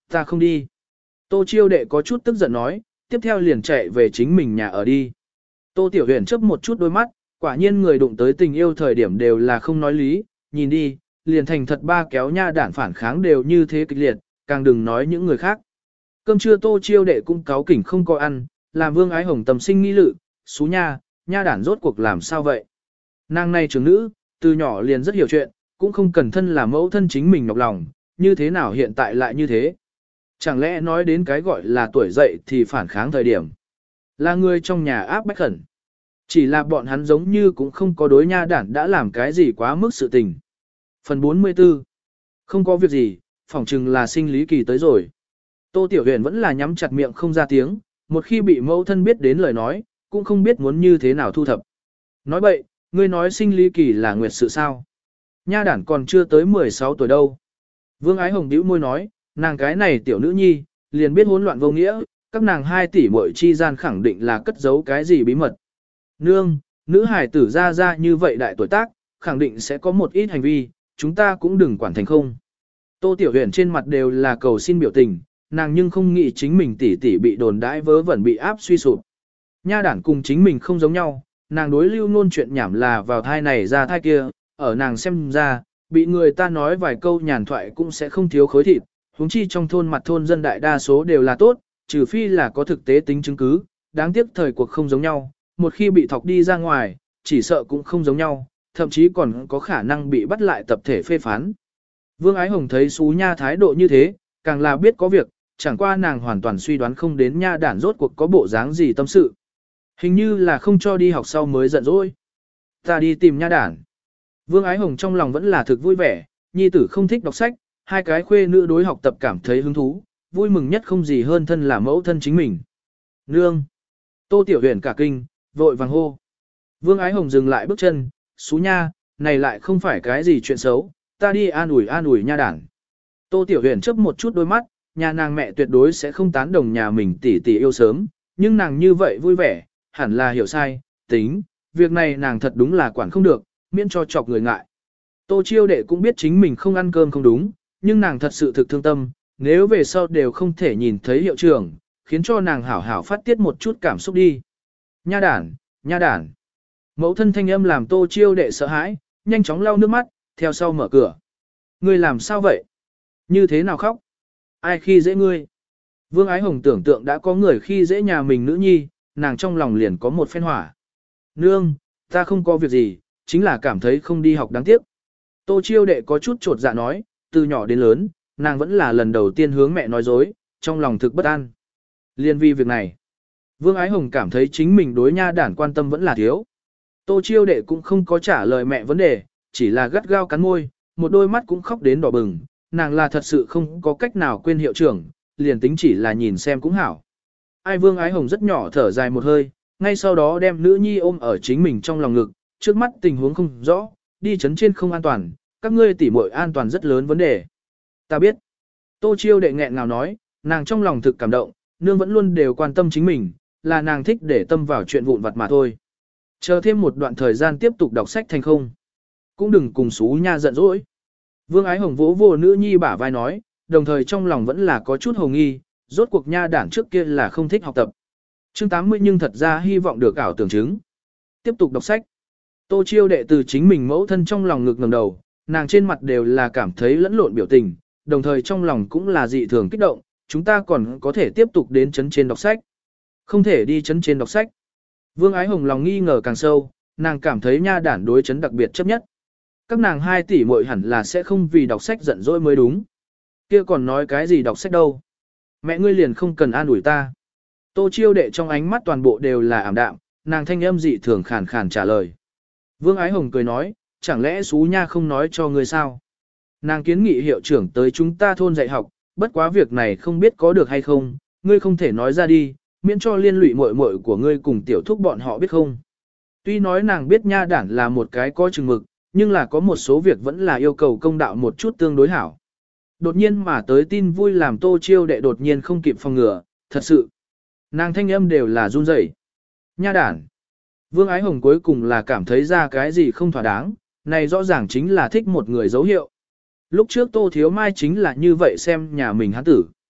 Ta không đi. Tô chiêu đệ có chút tức giận nói, tiếp theo liền chạy về chính mình nhà ở đi. Tô Tiểu Huyền chớp một chút đôi mắt, quả nhiên người đụng tới tình yêu thời điểm đều là không nói lý, nhìn đi, liền thành thật ba kéo nha đản phản kháng đều như thế kịch liệt, càng đừng nói những người khác. Cơm trưa Tô chiêu đệ cũng cáo kỉnh không có ăn, làm Vương Ái Hồng tâm sinh nghi lự, xú nha, nha đản rốt cuộc làm sao vậy? Nàng này trưởng nữ, từ nhỏ liền rất hiểu chuyện, cũng không cần thân là mẫu thân chính mình nhọc lòng, như thế nào hiện tại lại như thế? Chẳng lẽ nói đến cái gọi là tuổi dậy thì phản kháng thời điểm? Là người trong nhà áp bách khẩn. Chỉ là bọn hắn giống như cũng không có đối nha đản đã làm cái gì quá mức sự tình. Phần bốn mươi tư. Không có việc gì, phỏng chừng là sinh lý kỳ tới rồi. Tô Tiểu Huyền vẫn là nhắm chặt miệng không ra tiếng, một khi bị mẫu thân biết đến lời nói, cũng không biết muốn như thế nào thu thập. Nói bậy, ngươi nói sinh lý kỳ là nguyệt sự sao? Nha đản còn chưa tới mười sáu tuổi đâu. Vương Ái Hồng bĩu môi nói, nàng cái này tiểu nữ nhi, liền biết hỗn loạn vô nghĩa, các nàng hai tỷ muội chi gian khẳng định là cất giấu cái gì bí mật. Nương, nữ hải tử ra ra như vậy đại tuổi tác, khẳng định sẽ có một ít hành vi, chúng ta cũng đừng quản thành không. Tô Tiểu Huyền trên mặt đều là cầu xin biểu tình, nàng nhưng không nghĩ chính mình tỷ tỷ bị đồn đãi vớ vẩn bị áp suy sụp. Nha đản cùng chính mình không giống nhau, nàng đối lưu nôn chuyện nhảm là vào thai này ra thai kia, ở nàng xem ra, bị người ta nói vài câu nhàn thoại cũng sẽ không thiếu khối thịt, huống chi trong thôn mặt thôn dân đại đa số đều là tốt, trừ phi là có thực tế tính chứng cứ, đáng tiếc thời cuộc không giống nhau, một khi bị thọc đi ra ngoài, chỉ sợ cũng không giống nhau, thậm chí còn có khả năng bị bắt lại tập thể phê phán. Vương Ái Hồng thấy xú nha thái độ như thế, càng là biết có việc, chẳng qua nàng hoàn toàn suy đoán không đến nha đản rốt cuộc có bộ dáng gì tâm sự. Hình như là không cho đi học sau mới giận dỗi. Ta đi tìm nha đản. Vương Ái Hồng trong lòng vẫn là thực vui vẻ, nhi tử không thích đọc sách, hai cái khuê nữ đối học tập cảm thấy hứng thú, vui mừng nhất không gì hơn thân là mẫu thân chính mình. Nương! Tô Tiểu Huyền cả kinh, vội vàng hô. Vương Ái Hồng dừng lại bước chân, xú nha, này lại không phải cái gì chuyện xấu, ta đi an ủi an ủi nha đản. Tô Tiểu Huyền chớp một chút đôi mắt, nhà nàng mẹ tuyệt đối sẽ không tán đồng nhà mình tỷ tỷ yêu sớm, nhưng nàng như vậy vui vẻ, hẳn là hiểu sai, tính, việc này nàng thật đúng là quản không được, miễn cho chọc người ngại. Tô Chiêu đệ cũng biết chính mình không ăn cơm không đúng, nhưng nàng thật sự thực thương tâm, nếu về sau đều không thể nhìn thấy hiệu trưởng, khiến cho nàng hảo hảo phát tiết một chút cảm xúc đi. Nha đản, nha đản. Mẫu thân thanh âm làm Tô Chiêu đệ sợ hãi, nhanh chóng lau nước mắt, theo sau mở cửa. Ngươi làm sao vậy? Như thế nào khóc? Ai khi dễ ngươi? Vương Ái Hồng tưởng tượng đã có người khi dễ nhà mình nữ nhi, nàng trong lòng liền có một phen hỏa. Nương, ta không có việc gì, chính là cảm thấy không đi học đáng tiếc. Tô Chiêu đệ có chút trột dạ nói, từ nhỏ đến lớn, nàng vẫn là lần đầu tiên hướng mẹ nói dối, trong lòng thực bất an. Liên vi việc này, Vương Ái Hồng cảm thấy chính mình đối nha đản quan tâm vẫn là thiếu. Tô Chiêu đệ cũng không có trả lời mẹ vấn đề, chỉ là gắt gao cắn môi, một đôi mắt cũng khóc đến đỏ bừng, nàng là thật sự không có cách nào quên hiệu trưởng, liền tính chỉ là nhìn xem cũng hảo. Ai Vương Ái Hồng rất nhỏ thở dài một hơi, ngay sau đó đem nữ nhi ôm ở chính mình trong lòng ngực, trước mắt tình huống không rõ, đi chấn trên không an toàn, các ngươi tỉ muội an toàn rất lớn vấn đề. Ta biết. Tô Chiêu đệ nghẹn ngào nói, nàng trong lòng thực cảm động, nương vẫn luôn đều quan tâm chính mình, là nàng thích để tâm vào chuyện vụn vặt mà thôi. Chờ thêm một đoạn thời gian tiếp tục đọc sách thành không. Cũng đừng cùng xú nha giận dỗi. Vương Ái Hồng vỗ vô nữ nhi bả vai nói, đồng thời trong lòng vẫn là có chút hồ nghi, rốt cuộc nha đản trước kia là không thích học tập. Chương tám mươi nhưng thật ra hy vọng được ảo tưởng chứng. Tiếp tục đọc sách. Tô Chiêu đệ từ chính mình mẫu thân trong lòng ngực ngẩng đầu, nàng trên mặt đều là cảm thấy lẫn lộn biểu tình, đồng thời trong lòng cũng là dị thường kích động, chúng ta còn có thể tiếp tục đến chấn trên đọc sách. Không thể đi chấn trên đọc sách. Vương Ái Hồng lòng nghi ngờ càng sâu, nàng cảm thấy nha đản đối chấn đặc biệt chấp nhất. Các nàng hai tỷ muội hẳn là sẽ không vì đọc sách giận dỗi mới đúng. Kia còn nói cái gì đọc sách đâu. Mẹ ngươi liền không cần an ủi ta. Tô Chiêu đệ trong ánh mắt toàn bộ đều là ảm đạm, nàng thanh âm dị thường khàn khàn trả lời. Vương Ái Hồng cười nói, chẳng lẽ xú nha không nói cho ngươi sao? Nàng kiến nghị hiệu trưởng tới chúng ta thôn dạy học, bất quá việc này không biết có được hay không, ngươi không thể nói ra đi, miễn cho liên lụy muội muội của ngươi cùng tiểu thúc bọn họ biết không. Tuy nói nàng biết nha đản là một cái có chừng mực, nhưng là có một số việc vẫn là yêu cầu công đạo một chút tương đối hảo. Đột nhiên mà tới tin vui làm Tô Chiêu đệ đột nhiên không kịp phòng ngừa, thật sự. Nàng thanh âm đều là run rẩy. Nha đản. Vương Ái Hồng cuối cùng là cảm thấy ra cái gì không thỏa đáng, này rõ ràng chính là thích một người dấu hiệu. Lúc trước Tô Thiếu Mai chính là như vậy xem nhà mình hắn tử.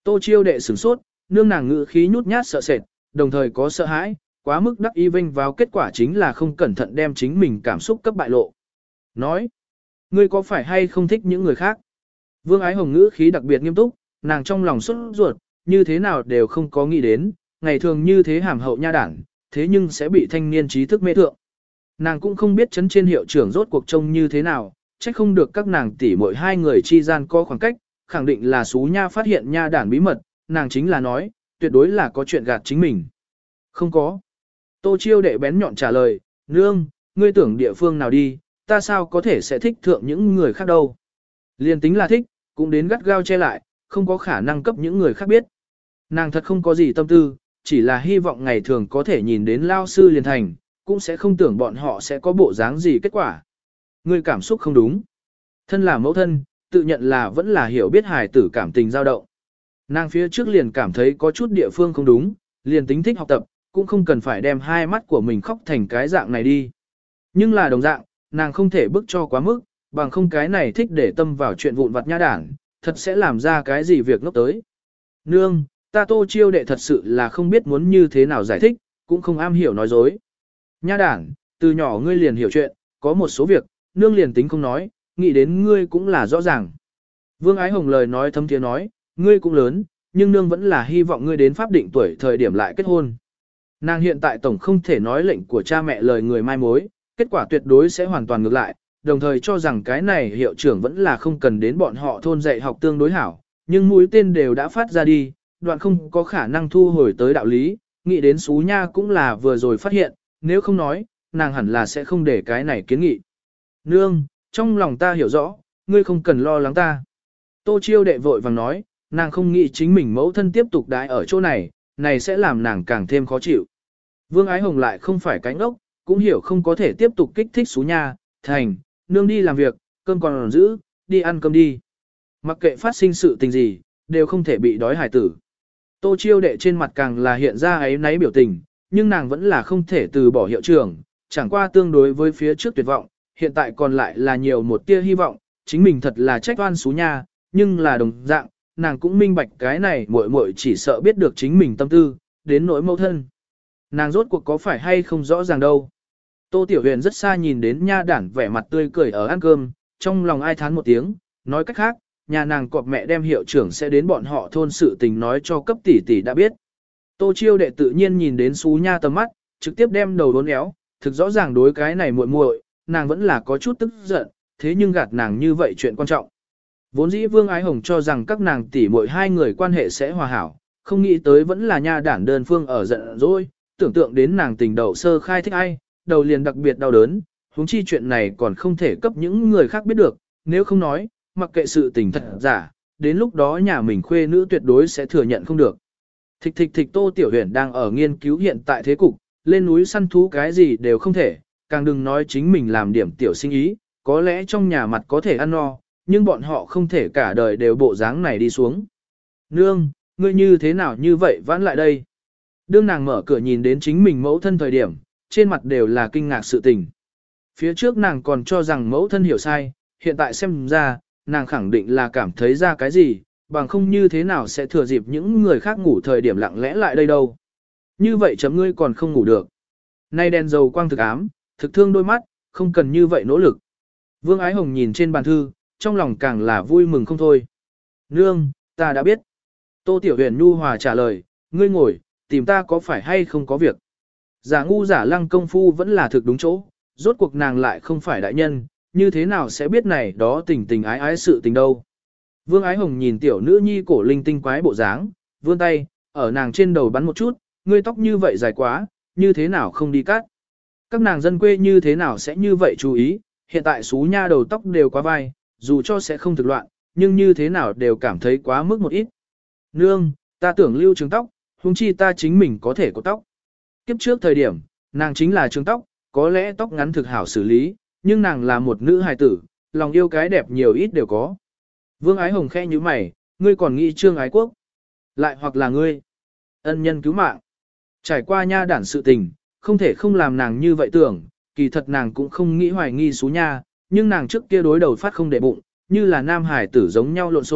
Tô chiêu đệ sửng sốt, nương nàng ngữ khí nhút nhát sợ sệt, đồng thời có sợ hãi, quá mức đắc ý vinh vào kết quả chính là không cẩn thận đem chính mình cảm xúc cấp bại lộ. Nói, ngươi có phải hay không thích những người khác? Vương Ái Hồng ngữ khí đặc biệt nghiêm túc, nàng trong lòng xuất ruột, như thế nào đều không có nghĩ đến, ngày thường như thế hàm hậu nha đảng, thế nhưng sẽ bị thanh niên trí thức mê thượng. Nàng cũng không biết chấn trên hiệu trưởng rốt cuộc trông như thế nào, trách không được các nàng tỷ mỗi hai người chi gian có khoảng cách, khẳng định là xú nha phát hiện nha đản bí mật, nàng chính là nói, tuyệt đối là có chuyện gạt chính mình. Không có. Tô chiêu đệ bén nhọn trả lời, nương, ngươi tưởng địa phương nào đi, ta sao có thể sẽ thích thượng những người khác đâu. Liên tính là thích, cũng đến gắt gao che lại, không có khả năng cấp những người khác biết. Nàng thật không có gì tâm tư, chỉ là hy vọng ngày thường có thể nhìn đến lao sư liền thành, cũng sẽ không tưởng bọn họ sẽ có bộ dáng gì kết quả. Ngươi cảm xúc không đúng. Thân là mẫu thân, tự nhận là vẫn là hiểu biết hài tử cảm tình dao động. Nàng phía trước liền cảm thấy có chút địa phương không đúng, liền tính thích học tập, cũng không cần phải đem hai mắt của mình khóc thành cái dạng này đi. Nhưng là đồng dạng, nàng không thể bức cho quá mức, bằng không cái này thích để tâm vào chuyện vụn vặt nha đảng, thật sẽ làm ra cái gì việc ngốc tới. Nương, ta Tô chiêu đệ thật sự là không biết muốn như thế nào giải thích, cũng không am hiểu nói dối. Nha đảng, từ nhỏ ngươi liền hiểu chuyện, có một số việc, nương liền tính không nói, nghĩ đến ngươi cũng là rõ ràng. Vương Ái Hồng lời nói thâm tiếng nói, ngươi cũng lớn, nhưng nương vẫn là hy vọng ngươi đến pháp định tuổi thời điểm lại kết hôn. Nàng hiện tại tổng không thể nói lệnh của cha mẹ lời người mai mối, kết quả tuyệt đối sẽ hoàn toàn ngược lại, đồng thời cho rằng cái này hiệu trưởng vẫn là không cần đến bọn họ thôn dạy học tương đối hảo, nhưng mũi tên đều đã phát ra đi, đoạn không có khả năng thu hồi tới đạo lý, nghĩ đến xú nha cũng là vừa rồi phát hiện, nếu không nói, nàng hẳn là sẽ không để cái này kiến nghị. Nương, trong lòng ta hiểu rõ, ngươi không cần lo lắng ta. Tô chiêu đệ vội vàng nói, nàng không nghĩ chính mình mẫu thân tiếp tục đái ở chỗ này, này sẽ làm nàng càng thêm khó chịu. Vương Ái Hồng lại không phải cánh ốc, cũng hiểu không có thể tiếp tục kích thích xú nha, thành, nương đi làm việc, cơm còn giữ, đi ăn cơm đi. Mặc kệ phát sinh sự tình gì, đều không thể bị đói hải tử. Tô chiêu đệ trên mặt càng là hiện ra ấy náy biểu tình, nhưng nàng vẫn là không thể từ bỏ hiệu trưởng, chẳng qua tương đối với phía trước tuyệt vọng, hiện tại còn lại là nhiều một tia hy vọng, chính mình thật là trách oan xú nha, nhưng là đồng dạng, nàng cũng minh bạch cái này muội muội chỉ sợ biết được chính mình tâm tư, đến nỗi mâu thân. Nàng rốt cuộc có phải hay không rõ ràng đâu. Tô Tiểu Huyền rất xa nhìn đến nha đản vẻ mặt tươi cười ở ăn cơm, trong lòng ai thán một tiếng, nói cách khác, nhà nàng cọp mẹ đem hiệu trưởng sẽ đến bọn họ thôn sự tình nói cho cấp tỷ tỷ đã biết. Tô chiêu đệ tự nhiên nhìn đến xú nha tầm mắt, trực tiếp đem đầu đốn éo, thực rõ ràng đối cái này muội muội, nàng vẫn là có chút tức giận, thế nhưng gạt nàng như vậy chuyện quan trọng. Vốn dĩ Vương Ái Hồng cho rằng các nàng tỷ muội hai người quan hệ sẽ hòa hảo, không nghĩ tới vẫn là nha đản đơn phương ở giận dỗi, tưởng tượng đến nàng tình đầu sơ khai thích ai, đầu liền đặc biệt đau đớn, huống chi chuyện này còn không thể cấp những người khác biết được, nếu không nói, mặc kệ sự tình thật giả, đến lúc đó nhà mình khuê nữ tuyệt đối sẽ thừa nhận không được. Thịch thịch thịch Tô Tiểu Huyền đang ở nghiên cứu hiện tại thế cục, lên núi săn thú cái gì đều không thể, càng đừng nói chính mình làm điểm tiểu sinh ý, có lẽ trong nhà mặt có thể ăn no, nhưng bọn họ không thể cả đời đều bộ dáng này đi xuống. Nương, ngươi như thế nào như vậy vãn lại đây? Đương nàng mở cửa nhìn đến chính mình mẫu thân thời điểm, trên mặt đều là kinh ngạc sự tình. Phía trước nàng còn cho rằng mẫu thân hiểu sai, hiện tại xem ra, nàng khẳng định là cảm thấy ra cái gì, bằng không như thế nào sẽ thừa dịp những người khác ngủ thời điểm lặng lẽ lại đây đâu. Như vậy chấm ngươi còn không ngủ được. Nay đèn dầu quang thực ám, thực thương đôi mắt, không cần như vậy nỗ lực. Vương Ái Hồng nhìn trên bàn thư, trong lòng càng là vui mừng không thôi. Nương, ta đã biết. Tô Tiểu Huyền nhu hòa trả lời, ngươi ngồi, tìm ta có phải hay không có việc. Giả ngu giả lăng công phu vẫn là thực đúng chỗ, rốt cuộc nàng lại không phải đại nhân, như thế nào sẽ biết này đó tình tình ái ái sự tình đâu. Vương Ái Hồng nhìn tiểu nữ nhi cổ linh tinh quái bộ dáng, vươn tay, ở nàng trên đầu bắn một chút, ngươi tóc như vậy dài quá, như thế nào không đi cắt. Các nàng dân quê như thế nào sẽ như vậy chú ý, hiện tại xú nha đầu tóc đều quá vai, dù cho sẽ không thực loạn, nhưng như thế nào đều cảm thấy quá mức một ít. Nương, ta tưởng lưu trường tóc, huống chi ta chính mình có thể có tóc. Kiếp trước thời điểm, nàng chính là trường tóc, có lẽ tóc ngắn thực hảo xử lý, nhưng nàng là một nữ hài tử, lòng yêu cái đẹp nhiều ít đều có. Vương Ái Hồng khẽ như mày, ngươi còn nghĩ Trương Ái Quốc. Lại hoặc là ngươi, ân nhân cứu mạng. Trải qua nha đản sự tình, không thể không làm nàng như vậy tưởng, kỳ thật nàng cũng không nghĩ hoài nghi xú nha, nhưng nàng trước kia đối đầu phát không để bụng, như là nam hải tử giống nhau lộn xộn,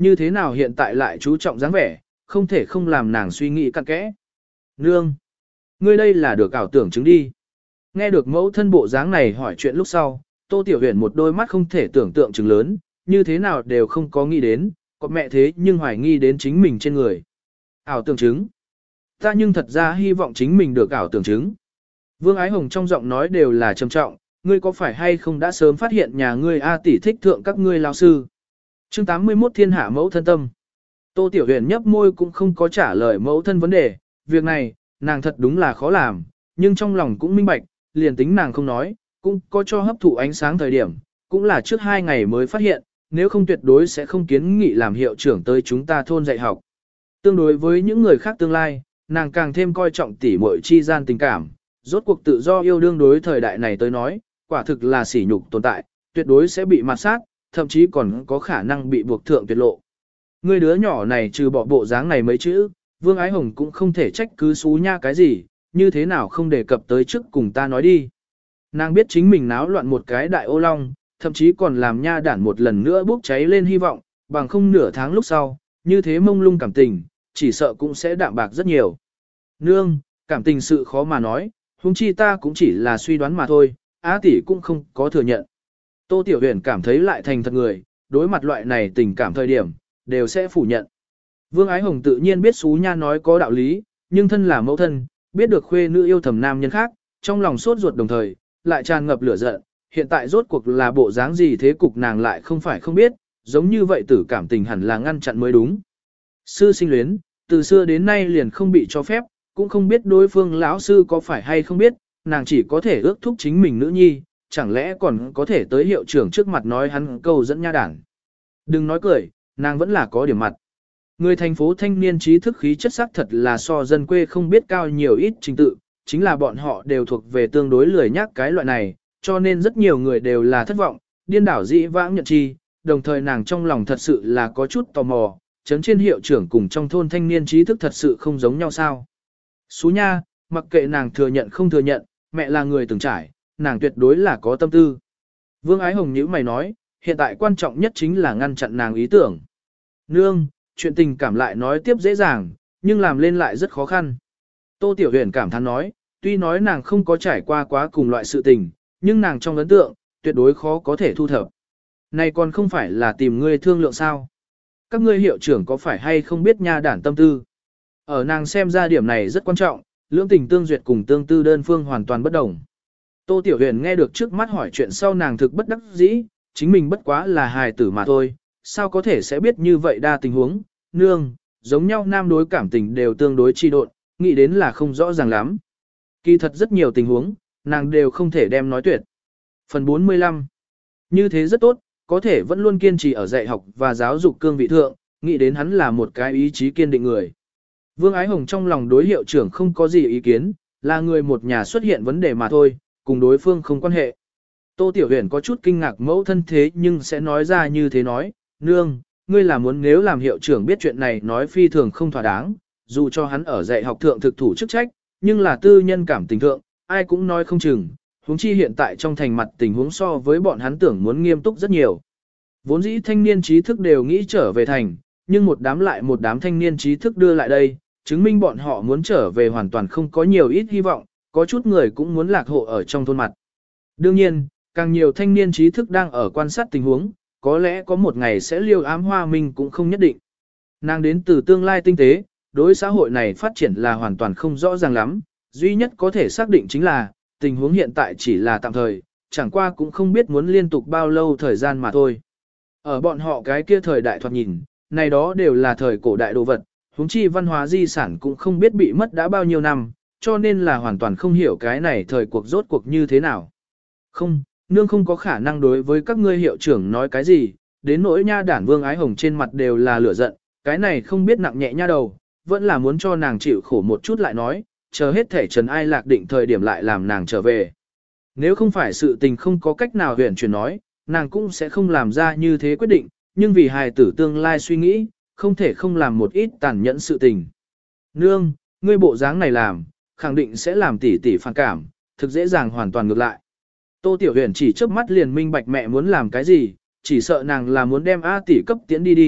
như thế nào hiện tại lại chú trọng dáng vẻ, không thể không làm nàng suy nghĩ cặn kẽ. Nương, ngươi đây là được ảo tưởng chứng đi. Nghe được mẫu thân bộ dáng này hỏi chuyện lúc sau, Tô Tiểu Huyền một đôi mắt không thể tưởng tượng chứng lớn, như thế nào đều không có nghĩ đến, có mẹ thế nhưng hoài nghi đến chính mình trên người. Ảo tưởng chứng. Ta nhưng thật ra hy vọng chính mình được ảo tưởng chứng. Vương Ái Hồng trong giọng nói đều là trầm trọng, ngươi có phải hay không đã sớm phát hiện nhà ngươi A tỷ thích thượng các ngươi lao sư. Chương tám mươi mốt Thiên hạ mẫu thân tâm. Tô Tiểu Huyền nhấp môi cũng không có trả lời mẫu thân vấn đề, việc này, nàng thật đúng là khó làm, nhưng trong lòng cũng minh bạch, liền tính nàng không nói, cũng có cho hấp thụ ánh sáng thời điểm, cũng là trước hai ngày mới phát hiện, nếu không tuyệt đối sẽ không kiến nghị làm hiệu trưởng tới chúng ta thôn dạy học. Tương đối với những người khác tương lai, nàng càng thêm coi trọng tỉ muội chi gian tình cảm, rốt cuộc tự do yêu đương đối thời đại này tới nói, quả thực là sỉ nhục tồn tại, tuyệt đối sẽ bị mặt sát, thậm chí còn có khả năng bị buộc thượng tuyệt lộ. Người đứa nhỏ này trừ bỏ bộ dáng này mấy chữ, Vương Ái Hồng cũng không thể trách cứ xú nha cái gì, như thế nào không đề cập tới trước cùng ta nói đi. Nàng biết chính mình náo loạn một cái đại ô long, thậm chí còn làm nha đản một lần nữa bốc cháy lên hy vọng, bằng không nửa tháng lúc sau, như thế mông lung cảm tình, chỉ sợ cũng sẽ đạm bạc rất nhiều. Nương, cảm tình sự khó mà nói, huống chi ta cũng chỉ là suy đoán mà thôi, Á tỷ cũng không có thừa nhận. Tô Tiểu Huyền cảm thấy lại thành thật người, đối mặt loại này tình cảm thời điểm, đều sẽ phủ nhận. Vương Ái Hồng tự nhiên biết xú nha nói có đạo lý, nhưng thân là mẫu thân, biết được khuê nữ yêu thầm nam nhân khác, trong lòng sốt ruột đồng thời, lại tràn ngập lửa giận, hiện tại rốt cuộc là bộ dáng gì thế cục nàng lại không phải không biết, giống như vậy tử cảm tình hẳn là ngăn chặn mới đúng. Sư sinh luyến, từ xưa đến nay liền không bị cho phép, cũng không biết đối phương lão sư có phải hay không biết, nàng chỉ có thể ước thúc chính mình nữ nhi, chẳng lẽ còn có thể tới hiệu trưởng trước mặt nói hắn câu dẫn nha đảng. Đừng nói cười, nàng vẫn là có điểm mặt. Người thành phố thanh niên trí thức khí chất sắc thật là so dân quê không biết cao nhiều ít trình tự, chính là bọn họ đều thuộc về tương đối lười nhác cái loại này, cho nên rất nhiều người đều là thất vọng, điên đảo dĩ vãng nhận chi, đồng thời nàng trong lòng thật sự là có chút tò mò, chấn trên hiệu trưởng cùng trong thôn thanh niên trí thức thật sự không giống nhau sao. Xú nha, mặc kệ nàng thừa nhận không thừa nhận, mẹ là người từng trải, nàng tuyệt đối là có tâm tư. Vương Ái Hồng nhíu mày nói, hiện tại quan trọng nhất chính là ngăn chặn nàng ý tưởng. Nương, chuyện tình cảm lại nói tiếp dễ dàng, nhưng làm lên lại rất khó khăn. Tô Tiểu Huyền cảm thán nói, tuy nói nàng không có trải qua quá cùng loại sự tình, nhưng nàng trong ấn tượng, tuyệt đối khó có thể thu thập. Này còn không phải là tìm ngươi thương lượng sao? Các ngươi hiệu trưởng có phải hay không biết nha đản tâm tư? Ở nàng xem ra điểm này rất quan trọng, lưỡng tình tương duyệt cùng tương tư đơn phương hoàn toàn bất đồng. Tô Tiểu Huyền nghe được trước mắt hỏi chuyện sau nàng thực bất đắc dĩ, chính mình bất quá là hài tử mà thôi, sao có thể sẽ biết như vậy đa tình huống, nương, giống nhau nam đối cảm tình đều tương đối chi độn, nghĩ đến là không rõ ràng lắm. Kỳ thật rất nhiều tình huống, nàng đều không thể đem nói tuyệt. Phần bốn mươi lăm. Như thế rất tốt, có thể vẫn luôn kiên trì ở dạy học và giáo dục cương vị thượng, nghĩ đến hắn là một cái ý chí kiên định người. Vương Ái Hồng trong lòng đối hiệu trưởng không có gì ý kiến, là người một nhà xuất hiện vấn đề mà thôi, cùng đối phương không quan hệ. Tô Tiểu Huyền có chút kinh ngạc mẫu thân thế nhưng sẽ nói ra như thế nói, nương, ngươi là muốn nếu làm hiệu trưởng biết chuyện này nói phi thường không thỏa đáng, dù cho hắn ở dạy học thượng thực thủ chức trách, nhưng là tư nhân cảm tình thượng, ai cũng nói không chừng, huống chi hiện tại trong thành mặt tình huống so với bọn hắn tưởng muốn nghiêm túc rất nhiều. Vốn dĩ thanh niên trí thức đều nghĩ trở về thành, nhưng một đám lại một đám thanh niên trí thức đưa lại đây, chứng minh bọn họ muốn trở về hoàn toàn không có nhiều ít hy vọng, có chút người cũng muốn lạc hộ ở trong thôn mặt. Đương nhiên, càng nhiều thanh niên trí thức đang ở quan sát tình huống, có lẽ có một ngày sẽ liều ám hoa minh cũng không nhất định. Nàng đến từ tương lai tinh tế, đối xã hội này phát triển là hoàn toàn không rõ ràng lắm, duy nhất có thể xác định chính là, tình huống hiện tại chỉ là tạm thời, chẳng qua cũng không biết muốn liên tục bao lâu thời gian mà thôi. Ở bọn họ cái kia thời đại thoạt nhìn, này đó đều là thời cổ đại đồ vật, huống chi văn hóa di sản cũng không biết bị mất đã bao nhiêu năm, cho nên là hoàn toàn không hiểu cái này thời cuộc rốt cuộc như thế nào. Không, nương không có khả năng đối với các ngươi hiệu trưởng nói cái gì, đến nỗi nha đản Vương Ái Hồng trên mặt đều là lửa giận, cái này không biết nặng nhẹ nha đầu, vẫn là muốn cho nàng chịu khổ một chút lại nói, chờ hết thể trần ai lạc định thời điểm lại làm nàng trở về. Nếu không phải sự tình không có cách nào huyền chuyển nói, nàng cũng sẽ không làm ra như thế quyết định, nhưng vì hài tử tương lai suy nghĩ, không thể không làm một ít tàn nhẫn sự tình. Nương, ngươi bộ dáng này làm, khẳng định sẽ làm tỷ tỷ phản cảm, thực dễ dàng hoàn toàn ngược lại. Tô Tiểu Huyền chỉ chớp mắt liền minh bạch mẹ muốn làm cái gì, chỉ sợ nàng là muốn đem A tỷ cấp tiến đi đi,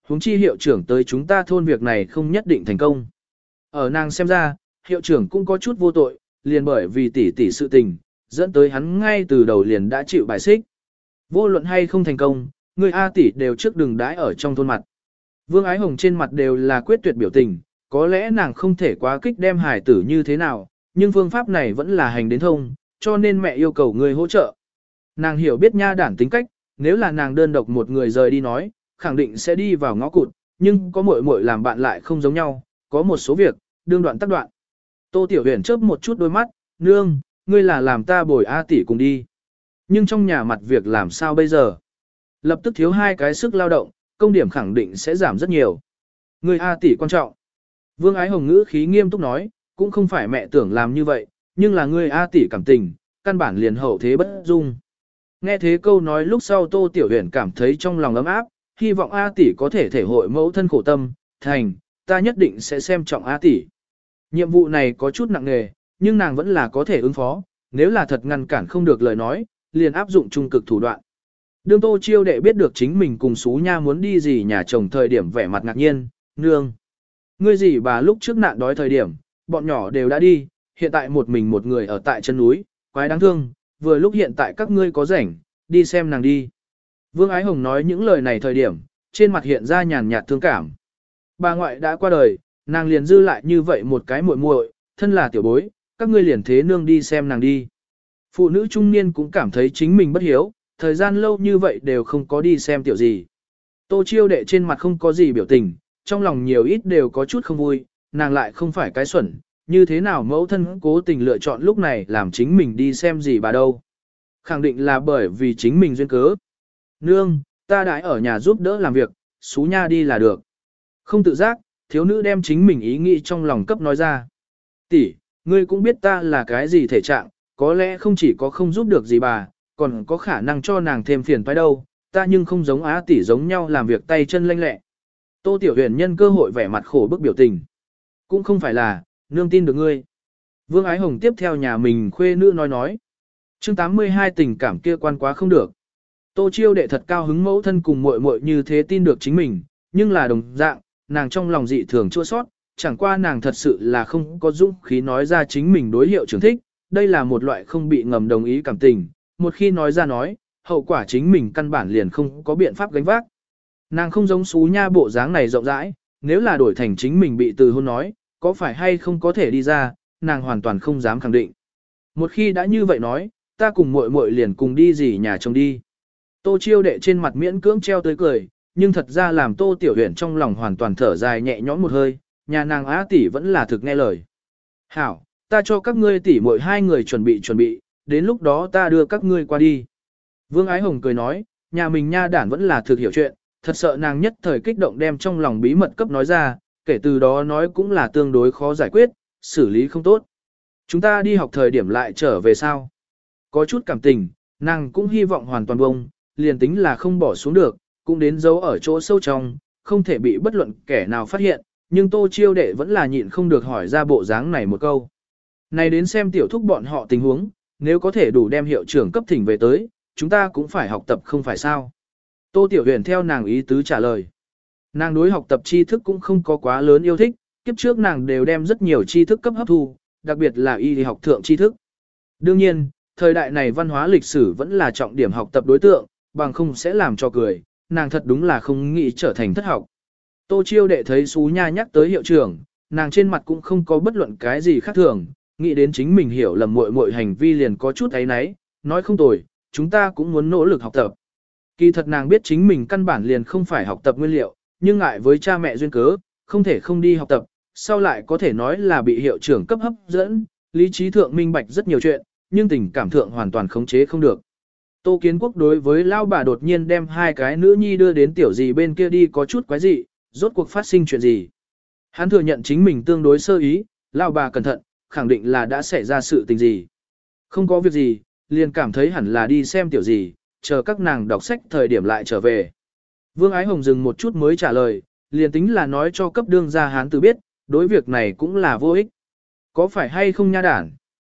huống chi hiệu trưởng tới chúng ta thôn việc này không nhất định thành công. Ở nàng xem ra, hiệu trưởng cũng có chút vô tội, liền bởi vì tỷ tỷ sự tình, dẫn tới hắn ngay từ đầu liền đã chịu bài xích. Vô luận hay không thành công, người A tỷ đều trước đừng đãi ở trong thôn mặt. Vương Ái Hồng trên mặt đều là quyết tuyệt biểu tình, có lẽ nàng không thể quá kích đem hải tử như thế nào, nhưng phương pháp này vẫn là hành đến thông, cho nên mẹ yêu cầu người hỗ trợ. Nàng hiểu biết nha đản tính cách, nếu là nàng đơn độc một người rời đi nói, khẳng định sẽ đi vào ngõ cụt, nhưng có muội muội làm bạn lại không giống nhau, có một số việc, đương đoạn tắc đoạn. Tô Tiểu Huyền chớp một chút đôi mắt, nương, ngươi là làm ta bồi A tỷ cùng đi. Nhưng trong nhà mặt việc làm sao bây giờ? Lập tức thiếu hai cái sức lao động, công điểm khẳng định sẽ giảm rất nhiều. Ngươi A tỷ quan trọng. Vương Ái Hồng ngữ khí nghiêm túc nói, cũng không phải mẹ tưởng làm như vậy, nhưng là ngươi A tỷ cảm tình, căn bản liền hậu thế bất dung. Nghe thế câu nói lúc sau Tô Tiểu Huyền cảm thấy trong lòng ấm áp, hy vọng A tỷ có thể thể hội mẫu thân khổ tâm, thành, ta nhất định sẽ xem trọng A tỷ. Nhiệm vụ này có chút nặng nề, nhưng nàng vẫn là có thể ứng phó, nếu là thật ngăn cản không được lời nói, liền áp dụng trung cực thủ đoạn. Đương Tô Chiêu đệ biết được chính mình cùng Sú Nha muốn đi gì nhà chồng thời điểm vẻ mặt ngạc nhiên, nương. Ngươi gì bà lúc trước nạn đói thời điểm, bọn nhỏ đều đã đi, hiện tại một mình một người ở tại chân núi, quái đáng thương, vừa lúc hiện tại các ngươi có rảnh, đi xem nàng đi. Vương Ái Hồng nói những lời này thời điểm, trên mặt hiện ra nhàn nhạt thương cảm. Bà ngoại đã qua đời, nàng liền dư lại như vậy một cái muội muội, thân là tiểu bối, các ngươi liền thế nương đi xem nàng đi. Phụ nữ trung niên cũng cảm thấy chính mình bất hiếu, thời gian lâu như vậy đều không có đi xem tiểu gì. Tô Chiêu đệ trên mặt không có gì biểu tình, trong lòng nhiều ít đều có chút không vui, nàng lại không phải cái xuẩn, như thế nào mẫu thân cố tình lựa chọn lúc này làm chính mình đi xem gì bà đâu. Khẳng định là bởi vì chính mình duyên cớ. Nương, ta đãi ở nhà giúp đỡ làm việc, Sú Nha đi là được. Không tự giác, thiếu nữ đem chính mình ý nghĩ trong lòng cấp nói ra. Tỷ, ngươi cũng biết ta là cái gì thể trạng, có lẽ không chỉ có không giúp được gì bà, còn có khả năng cho nàng thêm phiền phải đâu, ta nhưng không giống Á tỷ giống nhau làm việc tay chân lanh lẹ. Tô Tiểu Huyền nhân cơ hội vẻ mặt khổ bức biểu tình. Cũng không phải là, nương tin được ngươi. Vương Ái Hồng tiếp theo nhà mình khuê nữ nói nói. Chương tám mươi hai tình cảm kia quan quá không được. Tô Chiêu đệ thật cao hứng mẫu thân cùng muội muội như thế tin được chính mình, nhưng là đồng dạng, nàng trong lòng dị thường chua sót, chẳng qua nàng thật sự là không có dũng khí nói ra chính mình đối hiệu trưởng thích, đây là một loại không bị ngầm đồng ý cảm tình, một khi nói ra nói, hậu quả chính mình căn bản liền không có biện pháp gánh vác. Nàng không giống Sú Nha bộ dáng này rộng rãi, nếu là đổi thành chính mình bị từ hôn nói, có phải hay không có thể đi ra, nàng hoàn toàn không dám khẳng định. Một khi đã như vậy nói, ta cùng muội muội liền cùng đi gì nhà chồng đi. Tô Chiêu đệ trên mặt miễn cưỡng treo tới cười, nhưng thật ra làm Tô Tiểu Huyền trong lòng hoàn toàn thở dài nhẹ nhõm một hơi, nhà nàng Á tỷ vẫn là thực nghe lời. Hảo, ta cho các ngươi tỷ muội hai người chuẩn bị chuẩn bị, đến lúc đó ta đưa các ngươi qua đi. Vương Ái Hồng cười nói, nhà mình nha đản vẫn là thực hiểu chuyện, thật sợ nàng nhất thời kích động đem trong lòng bí mật cấp nói ra, kể từ đó nói cũng là tương đối khó giải quyết, xử lý không tốt. Chúng ta đi học thời điểm lại trở về sao? Có chút cảm tình, nàng cũng hy vọng hoàn toàn bông, liền tính là không bỏ xuống được, cũng đến giấu ở chỗ sâu trong, không thể bị bất luận kẻ nào phát hiện, nhưng Tô Chiêu đệ vẫn là nhịn không được hỏi ra bộ dáng này một câu. Này đến xem tiểu thúc bọn họ tình huống, nếu có thể đủ đem hiệu trưởng cấp thỉnh về tới, chúng ta cũng phải học tập không phải sao. Tô Tiểu Huyền theo nàng ý tứ trả lời. Nàng đối học tập tri thức cũng không có quá lớn yêu thích, kiếp trước nàng đều đem rất nhiều tri thức cấp hấp thu, đặc biệt là y học thượng tri thức. Đương nhiên, thời đại này văn hóa lịch sử vẫn là trọng điểm học tập đối tượng, bằng không sẽ làm cho cười, nàng thật đúng là không nghĩ trở thành thất học. Tô Chiêu đệ thấy Sú Nha nhắc tới hiệu trưởng, nàng trên mặt cũng không có bất luận cái gì khác thường, nghĩ đến chính mình hiểu lầm muội muội hành vi liền có chút ấy náy, nói không tồi, chúng ta cũng muốn nỗ lực học tập. Kỳ thật nàng biết chính mình căn bản liền không phải học tập nguyên liệu, nhưng ngại với cha mẹ duyên cớ, không thể không đi học tập, sau lại có thể nói là bị hiệu trưởng cấp hấp dẫn, lý trí thượng minh bạch rất nhiều chuyện, nhưng tình cảm thượng hoàn toàn khống chế không được. Tô Kiến Quốc đối với lao bà đột nhiên đem hai cái nữ nhi đưa đến tiểu gì bên kia đi có chút quái dị, rốt cuộc phát sinh chuyện gì. Hắn thừa nhận chính mình tương đối sơ ý, lao bà cẩn thận, khẳng định là đã xảy ra sự tình gì. Không có việc gì, liền cảm thấy hẳn là đi xem tiểu gì, chờ các nàng đọc sách thời điểm lại trở về. Vương Ái Hồng dừng một chút mới trả lời, liền tính là nói cho cấp đương gia hán tử biết, đối việc này cũng là vô ích. Có phải hay không nha đản?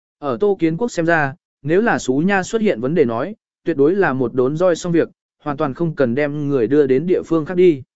Ở Tô Kiến Quốc xem ra, nếu là Sú Nha xuất hiện vấn đề nói, tuyệt đối là một đốn roi xong việc, hoàn toàn không cần đem người đưa đến địa phương khác đi.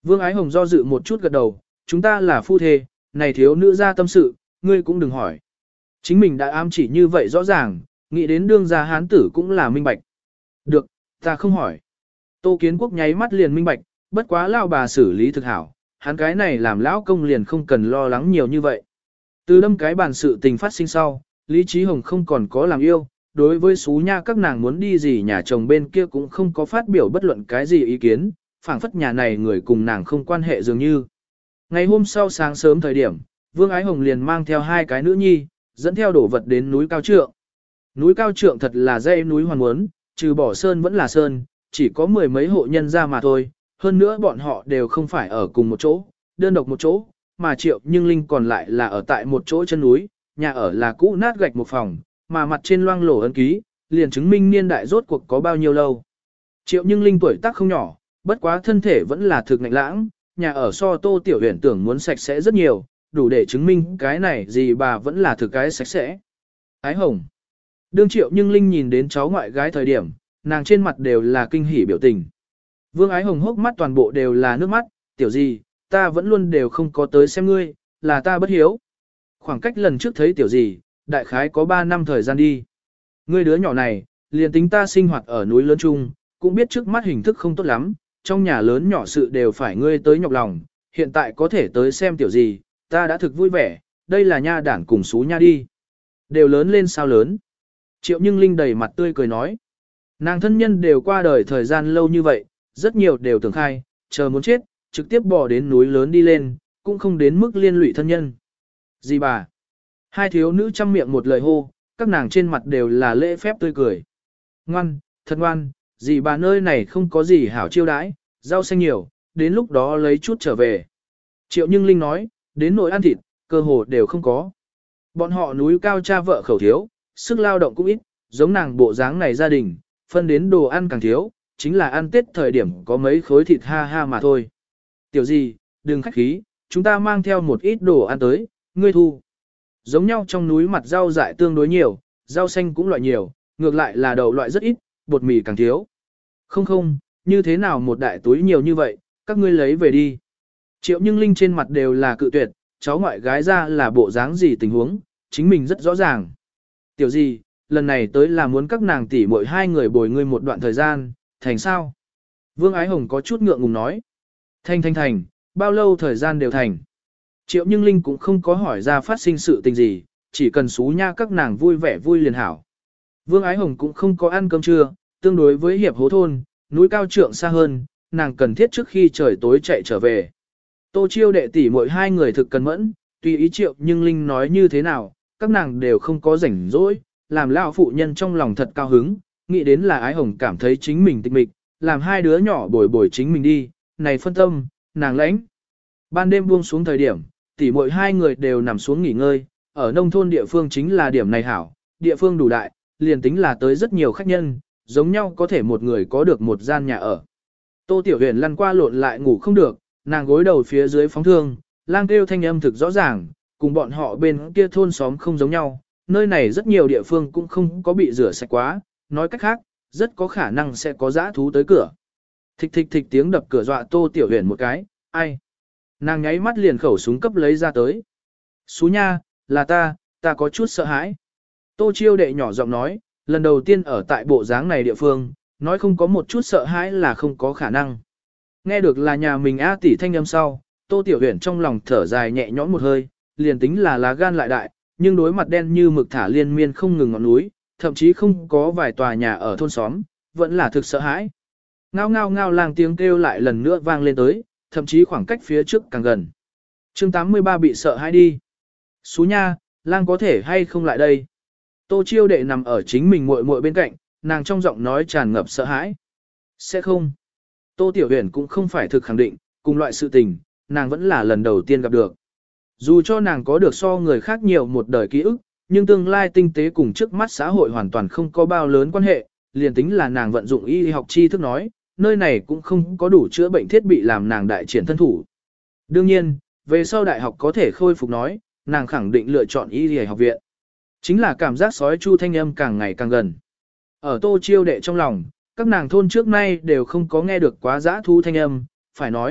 Vương Ái Hồng do dự một chút gật đầu, chúng ta là phu thê, này thiếu nữ ra tâm sự, ngươi cũng đừng hỏi. Chính mình đã ám chỉ như vậy rõ ràng, nghĩ đến đương gia hán tử cũng là minh bạch. Được, ta không hỏi. Tô Kiến Quốc nháy mắt liền minh bạch, bất quá lao bà xử lý thực hảo, hắn cái này làm lão công liền không cần lo lắng nhiều như vậy. Từ đâm cái bàn sự tình phát sinh sau, Lý Trí Hồng không còn có làm yêu, đối với xú nha các nàng muốn đi gì nhà chồng bên kia cũng không có phát biểu bất luận cái gì ý kiến, phảng phất nhà này người cùng nàng không quan hệ dường như. Ngày hôm sau sáng sớm thời điểm, Vương Ái Hồng liền mang theo hai cái nữ nhi, dẫn theo đổ vật đến núi Cao Trượng. Núi Cao Trượng thật là dãy núi hoàn muốn, trừ bỏ sơn vẫn là sơn, chỉ có mười mấy hộ nhân ra mà thôi, hơn nữa bọn họ đều không phải ở cùng một chỗ, đơn độc một chỗ, mà Triệu Nhưng Linh còn lại là ở tại một chỗ chân núi, nhà ở là cũ nát gạch một phòng, mà mặt trên loang lổ ấn ký, liền chứng minh niên đại rốt cuộc có bao nhiêu lâu. Triệu Nhưng Linh tuổi tác không nhỏ, bất quá thân thể vẫn là thực ngạnh lãng, nhà ở so Tô Tiểu Huyền tưởng muốn sạch sẽ rất nhiều, đủ để chứng minh cái này gì bà vẫn là thực cái sạch sẽ. Ái Hồng. Đương Triệu Nhưng Linh nhìn đến cháu ngoại gái thời điểm, nàng trên mặt đều là kinh hỉ biểu tình. Vương Ái Hồng hốc mắt toàn bộ đều là nước mắt, tiểu gì, ta vẫn luôn đều không có tới xem ngươi, là ta bất hiếu. Khoảng cách lần trước thấy tiểu gì, đại khái có ba năm thời gian đi. Ngươi đứa nhỏ này, liền tính ta sinh hoạt ở núi lớn chung, cũng biết trước mắt hình thức không tốt lắm, trong nhà lớn nhỏ sự đều phải ngươi tới nhọc lòng, hiện tại có thể tới xem tiểu gì, ta đã thực vui vẻ, đây là nha đản cùng xú nha đi. Đều lớn lên sao lớn. Triệu Nhưng Linh đầy mặt tươi cười nói. Nàng thân nhân đều qua đời thời gian lâu như vậy, rất nhiều đều tưởng khai, chờ muốn chết, trực tiếp bỏ đến núi lớn đi lên, cũng không đến mức liên lụy thân nhân. Gì bà? Hai thiếu nữ chăm miệng một lời hô, các nàng trên mặt đều là lễ phép tươi cười. Ngoan, thật ngoan, gì bà nơi này không có gì hảo chiêu đãi, rau xanh nhiều, đến lúc đó lấy chút trở về. Triệu Nhưng Linh nói, đến nỗi ăn thịt, cơ hồ đều không có. Bọn họ núi cao cha vợ khẩu thiếu, sức lao động cũng ít, giống nàng bộ dáng này gia đình, phân đến đồ ăn càng thiếu, chính là ăn Tết thời điểm có mấy khối thịt ha ha mà thôi. Tiểu gì, đừng khách khí, chúng ta mang theo một ít đồ ăn tới, ngươi thu. Giống nhau trong núi mặt rau dại tương đối nhiều, rau xanh cũng loại nhiều, ngược lại là đậu loại rất ít, bột mì càng thiếu. Không không, như thế nào một đại túi nhiều như vậy, các ngươi lấy về đi. Triệu Nhưng Linh trên mặt đều là cự tuyệt, cháu ngoại gái ra là bộ dáng gì tình huống, chính mình rất rõ ràng. Tiểu gì, lần này tới là muốn các nàng tỷ muội hai người bồi ngươi một đoạn thời gian, thành sao? Vương Ái Hồng có chút ngượng ngùng nói. Thành thành thành, bao lâu thời gian đều thành. Triệu Nhưng Linh cũng không có hỏi ra phát sinh sự tình gì, chỉ cần xú nha các nàng vui vẻ vui liền hảo. Vương Ái Hồng cũng không có ăn cơm trưa, tương đối với hiệp hố thôn, núi cao trượng xa hơn, nàng cần thiết trước khi trời tối chạy trở về. Tô Chiêu đệ tỷ mỗi hai người thực cần mẫn, tùy ý Triệu Nhưng Linh nói như thế nào, các nàng đều không có rảnh rỗi, làm lão phụ nhân trong lòng thật cao hứng, nghĩ đến là Ái Hồng cảm thấy chính mình tịch mịch, làm hai đứa nhỏ bồi bồi chính mình đi, này phân tâm, nàng lãnh. Ban đêm buông xuống thời điểm, tỷ muội hai người đều nằm xuống nghỉ ngơi, ở nông thôn địa phương chính là điểm này hảo, địa phương đủ đại, liền tính là tới rất nhiều khách nhân, giống nhau có thể một người có được một gian nhà ở. Tô Tiểu Huyền lăn qua lộn lại ngủ không được, nàng gối đầu phía dưới phóng thương, lang kêu thanh âm thực rõ ràng, cùng bọn họ bên kia thôn xóm không giống nhau, nơi này rất nhiều địa phương cũng không có bị rửa sạch quá, nói cách khác, rất có khả năng sẽ có dã thú tới cửa. Thịch thịch thịch tiếng đập cửa dọa Tô Tiểu Huyền một cái, ai? Nàng nháy mắt liền khẩu súng cấp lấy ra tới. Xú nha, là ta, ta có chút sợ hãi. Tô Chiêu đệ nhỏ giọng nói, lần đầu tiên ở tại bộ dáng này địa phương, nói không có một chút sợ hãi là không có khả năng. Nghe được là nhà mình A tỷ thanh âm sau, Tô Tiểu Huyền trong lòng thở dài nhẹ nhõm một hơi, liền tính là lá gan lại đại, nhưng đối mặt đen như mực thả liên miên không ngừng ngọn núi, thậm chí không có vài tòa nhà ở thôn xóm, vẫn là thực sợ hãi. Ngao ngao ngao lang tiếng kêu lại lần nữa vang lên tới, thậm chí khoảng cách phía trước càng gần. Chương tám mươi ba bị sợ hãi đi. Xú nha, lang có thể hay không lại đây? Tô Chiêu đệ nằm ở chính mình muội muội bên cạnh, nàng trong giọng nói tràn ngập sợ hãi. Sẽ không. Tô Tiểu Huyền cũng không phải thực khẳng định, cùng loại sự tình, nàng vẫn là lần đầu tiên gặp được. Dù cho nàng có được so người khác nhiều một đời ký ức, nhưng tương lai tinh tế cùng trước mắt xã hội hoàn toàn không có bao lớn quan hệ, liền tính là nàng vận dụng y học tri thức nói, nơi này cũng không có đủ chữa bệnh thiết bị làm nàng đại triển thân thủ. Đương nhiên, về sau đại học có thể khôi phục nói, nàng khẳng định lựa chọn y học viện. Chính là cảm giác sói chu thanh âm càng ngày càng gần. Ở Tô Chiêu đệ trong lòng, các nàng thôn trước nay đều không có nghe được quá dã thu thanh âm, phải nói,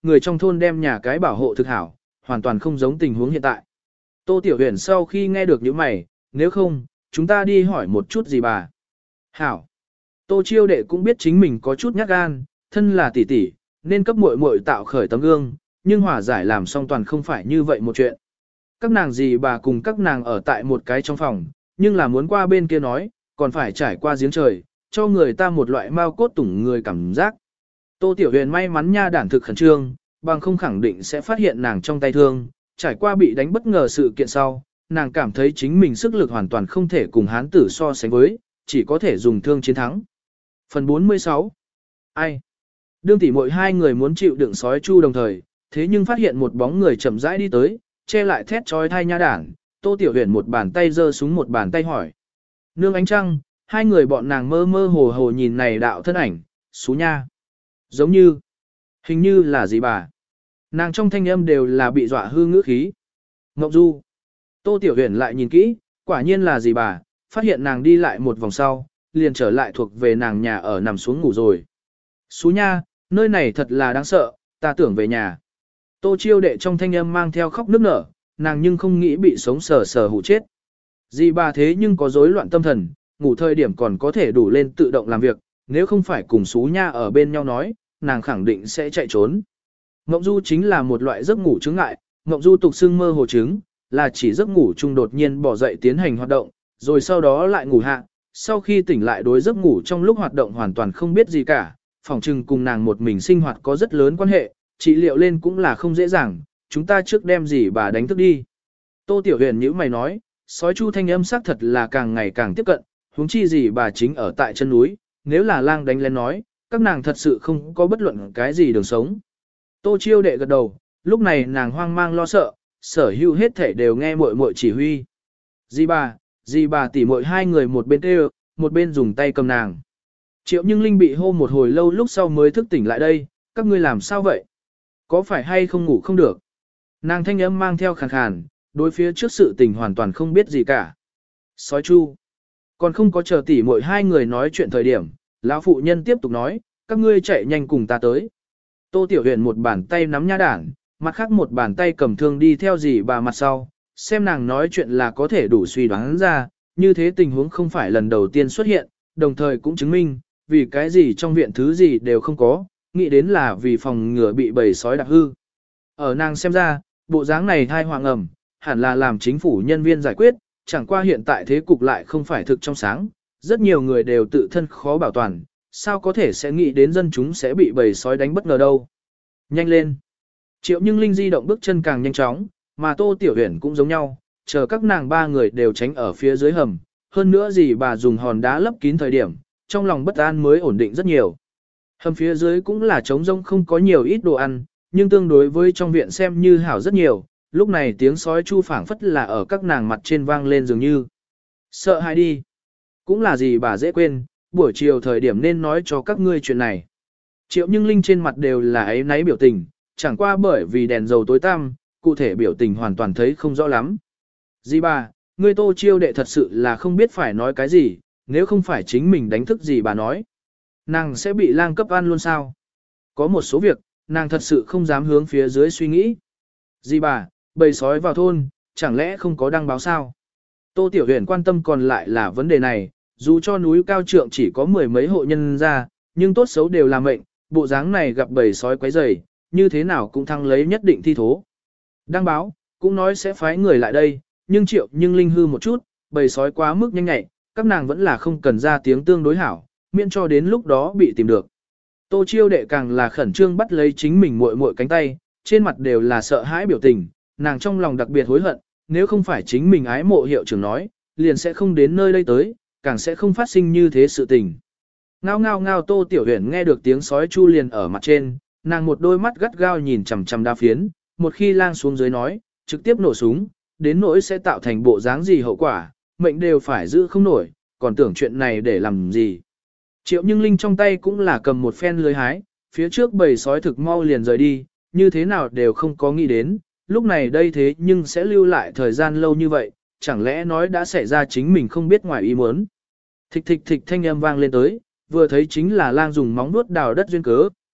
người trong thôn đem nhà cái bảo hộ thực hảo, hoàn toàn không giống tình huống hiện tại. Tô Tiểu Huyền sau khi nghe được những mày, nếu không, chúng ta đi hỏi một chút gì bà. Hảo. Tô Chiêu đệ cũng biết chính mình có chút nhát gan, thân là tỷ tỷ, nên cấp muội muội tạo khởi tấm gương, nhưng hòa giải làm xong toàn không phải như vậy một chuyện. Các nàng gì bà cùng các nàng ở tại một cái trong phòng, nhưng là muốn qua bên kia nói, còn phải trải qua giếng trời, cho người ta một loại mau cốt tủng người cảm giác. Tô Tiểu Huyền may mắn nha đản thực khẩn trương, bằng không khẳng định sẽ phát hiện nàng trong tay thương, trải qua bị đánh bất ngờ sự kiện sau, nàng cảm thấy chính mình sức lực hoàn toàn không thể cùng hán tử so sánh với, chỉ có thể dùng thương chiến thắng. Phần bốn mươi sáu. Ai? Đương tỷ muội hai người muốn chịu đựng sói chu đồng thời, thế nhưng phát hiện một bóng người chậm rãi đi tới, che lại thét trói thai nha đản, Tô Tiểu Huyền một bàn tay giơ súng một bàn tay hỏi. Nương ánh trăng, hai người bọn nàng mơ mơ hồ hồ nhìn này đạo thân ảnh, xú nha. Giống như, hình như là gì bà? Nàng trong thanh âm đều là bị dọa hư ngữ khí. Ngọc Du. Tô Tiểu Huyền lại nhìn kỹ, quả nhiên là gì bà, phát hiện nàng đi lại một vòng sau, liền trở lại thuộc về nàng nhà ở nằm xuống ngủ rồi. Xú nha, nơi này thật là đáng sợ, ta tưởng về nhà. Tô Chiêu đệ trong thanh âm mang theo khóc nức nở, nàng nhưng không nghĩ bị sống sờ sờ hụ chết. Dì bà thế nhưng có rối loạn tâm thần, ngủ thời điểm còn có thể đủ lên tự động làm việc, nếu không phải cùng xú nha ở bên nhau nói, nàng khẳng định sẽ chạy trốn. Mộng du chính là một loại giấc ngủ chứng ngại, mộng du tục xưng mơ hồ chứng, là chỉ giấc ngủ chung đột nhiên bỏ dậy tiến hành hoạt động, rồi sau đó lại ngủ hạ, sau khi tỉnh lại đối giấc ngủ trong lúc hoạt động hoàn toàn không biết gì cả, phòng trừng cùng nàng một mình sinh hoạt có rất lớn quan hệ, trị liệu lên cũng là không dễ dàng, chúng ta trước đem gì bà đánh thức đi. Tô Tiểu Huyền nhíu mày nói, sói chu thanh âm sắc thật là càng ngày càng tiếp cận, huống chi gì bà chính ở tại chân núi, nếu là lang đánh lên nói, các nàng thật sự không có bất luận cái gì đường sống. Tô Chiêu đệ gật đầu, lúc này nàng hoang mang lo sợ, sở hữu hết thể đều nghe muội muội chỉ huy. Dì bà, dì bà tỉ muội hai người một bên kêu, một bên dùng tay cầm nàng. Triệu Nhưng Linh bị hô một hồi lâu lúc sau mới thức tỉnh lại đây, các ngươi làm sao vậy? Có phải hay không ngủ không được? Nàng thanh âm mang theo khàn khàn, đối phía trước sự tình hoàn toàn không biết gì cả. Sói chu. Còn không có chờ tỉ muội hai người nói chuyện thời điểm, lão phụ nhân tiếp tục nói, các ngươi chạy nhanh cùng ta tới. Tô Tiểu Huyền một bàn tay nắm nha đản, mặt khác một bàn tay cầm thương đi theo dì bà mặt sau, xem nàng nói chuyện là có thể đủ suy đoán ra, như thế tình huống không phải lần đầu tiên xuất hiện, đồng thời cũng chứng minh, vì cái gì trong viện thứ gì đều không có, nghĩ đến là vì phòng ngừa bị bầy sói đạp hư. Ở nàng xem ra, bộ dáng này thai hoàng ẩm, hẳn là làm chính phủ nhân viên giải quyết, chẳng qua hiện tại thế cục lại không phải thực trong sáng, rất nhiều người đều tự thân khó bảo toàn, sao có thể sẽ nghĩ đến dân chúng sẽ bị bầy sói đánh bất ngờ đâu. Nhanh lên. Triệu Nhưng Linh di động bước chân càng nhanh chóng, mà Tô Tiểu Huyền cũng giống nhau, chờ các nàng ba người đều tránh ở phía dưới hầm, hơn nữa gì bà dùng hòn đá lấp kín thời điểm, trong lòng bất an mới ổn định rất nhiều. Hầm phía dưới cũng là trống rông không có nhiều ít đồ ăn, nhưng tương đối với trong viện xem như hảo rất nhiều, lúc này tiếng sói chu phảng phất là ở các nàng mặt trên vang lên dường như. Sợ hãi đi. Cũng là gì bà dễ quên, buổi chiều thời điểm nên nói cho các ngươi chuyện này. Triệu Nhưng Linh trên mặt đều là ấy náy biểu tình, chẳng qua bởi vì đèn dầu tối tăm, cụ thể biểu tình hoàn toàn thấy không rõ lắm. Dì bà, ngươi Tô Chiêu đệ thật sự là không biết phải nói cái gì, nếu không phải chính mình đánh thức gì bà nói. Nàng sẽ bị lang cấp ăn luôn sao? Có một số việc, nàng thật sự không dám hướng phía dưới suy nghĩ. Dì bà, bầy sói vào thôn, chẳng lẽ không có đăng báo sao? Tô Tiểu Huyền quan tâm còn lại là vấn đề này, dù cho núi cao trượng chỉ có mười mấy hộ nhân ra, nhưng tốt xấu đều là mệnh, bộ dáng này gặp bầy sói quấy rầy, như thế nào cũng thăng lấy nhất định thi thố. Đăng báo, cũng nói sẽ phái người lại đây, nhưng Triệu Nhưng Linh hư một chút, bầy sói quá mức nhanh nhạy, các nàng vẫn là không cần ra tiếng tương đối hảo, miễn cho đến lúc đó bị tìm được. Tô Chiêu đệ càng là khẩn trương bắt lấy chính mình muội muội cánh tay, trên mặt đều là sợ hãi biểu tình, nàng trong lòng đặc biệt hối hận, nếu không phải chính mình ái mộ hiệu trưởng nói, liền sẽ không đến nơi đây tới, càng sẽ không phát sinh như thế sự tình. Ngao ngao ngao Tô Tiểu Huyền nghe được tiếng sói chu liền ở mặt trên, nàng một đôi mắt gắt gao nhìn chằm chằm đa phiến, một khi lang xuống dưới nói, trực tiếp nổ súng, đến nỗi sẽ tạo thành bộ dáng gì hậu quả, mệnh đều phải giữ không nổi, còn tưởng chuyện này để làm gì. Triệu Nhưng Linh trong tay cũng là cầm một phen lưới hái, phía trước bầy sói thực mau liền rời đi, như thế nào đều không có nghĩ đến, lúc này đây thế nhưng sẽ lưu lại thời gian lâu như vậy, chẳng lẽ nói đã xảy ra chính mình không biết ngoài ý muốn. Thịch thịch thịch thanh âm vang lên tới, vừa thấy chính là lang dùng móng vuốt đào đất duyên cớ,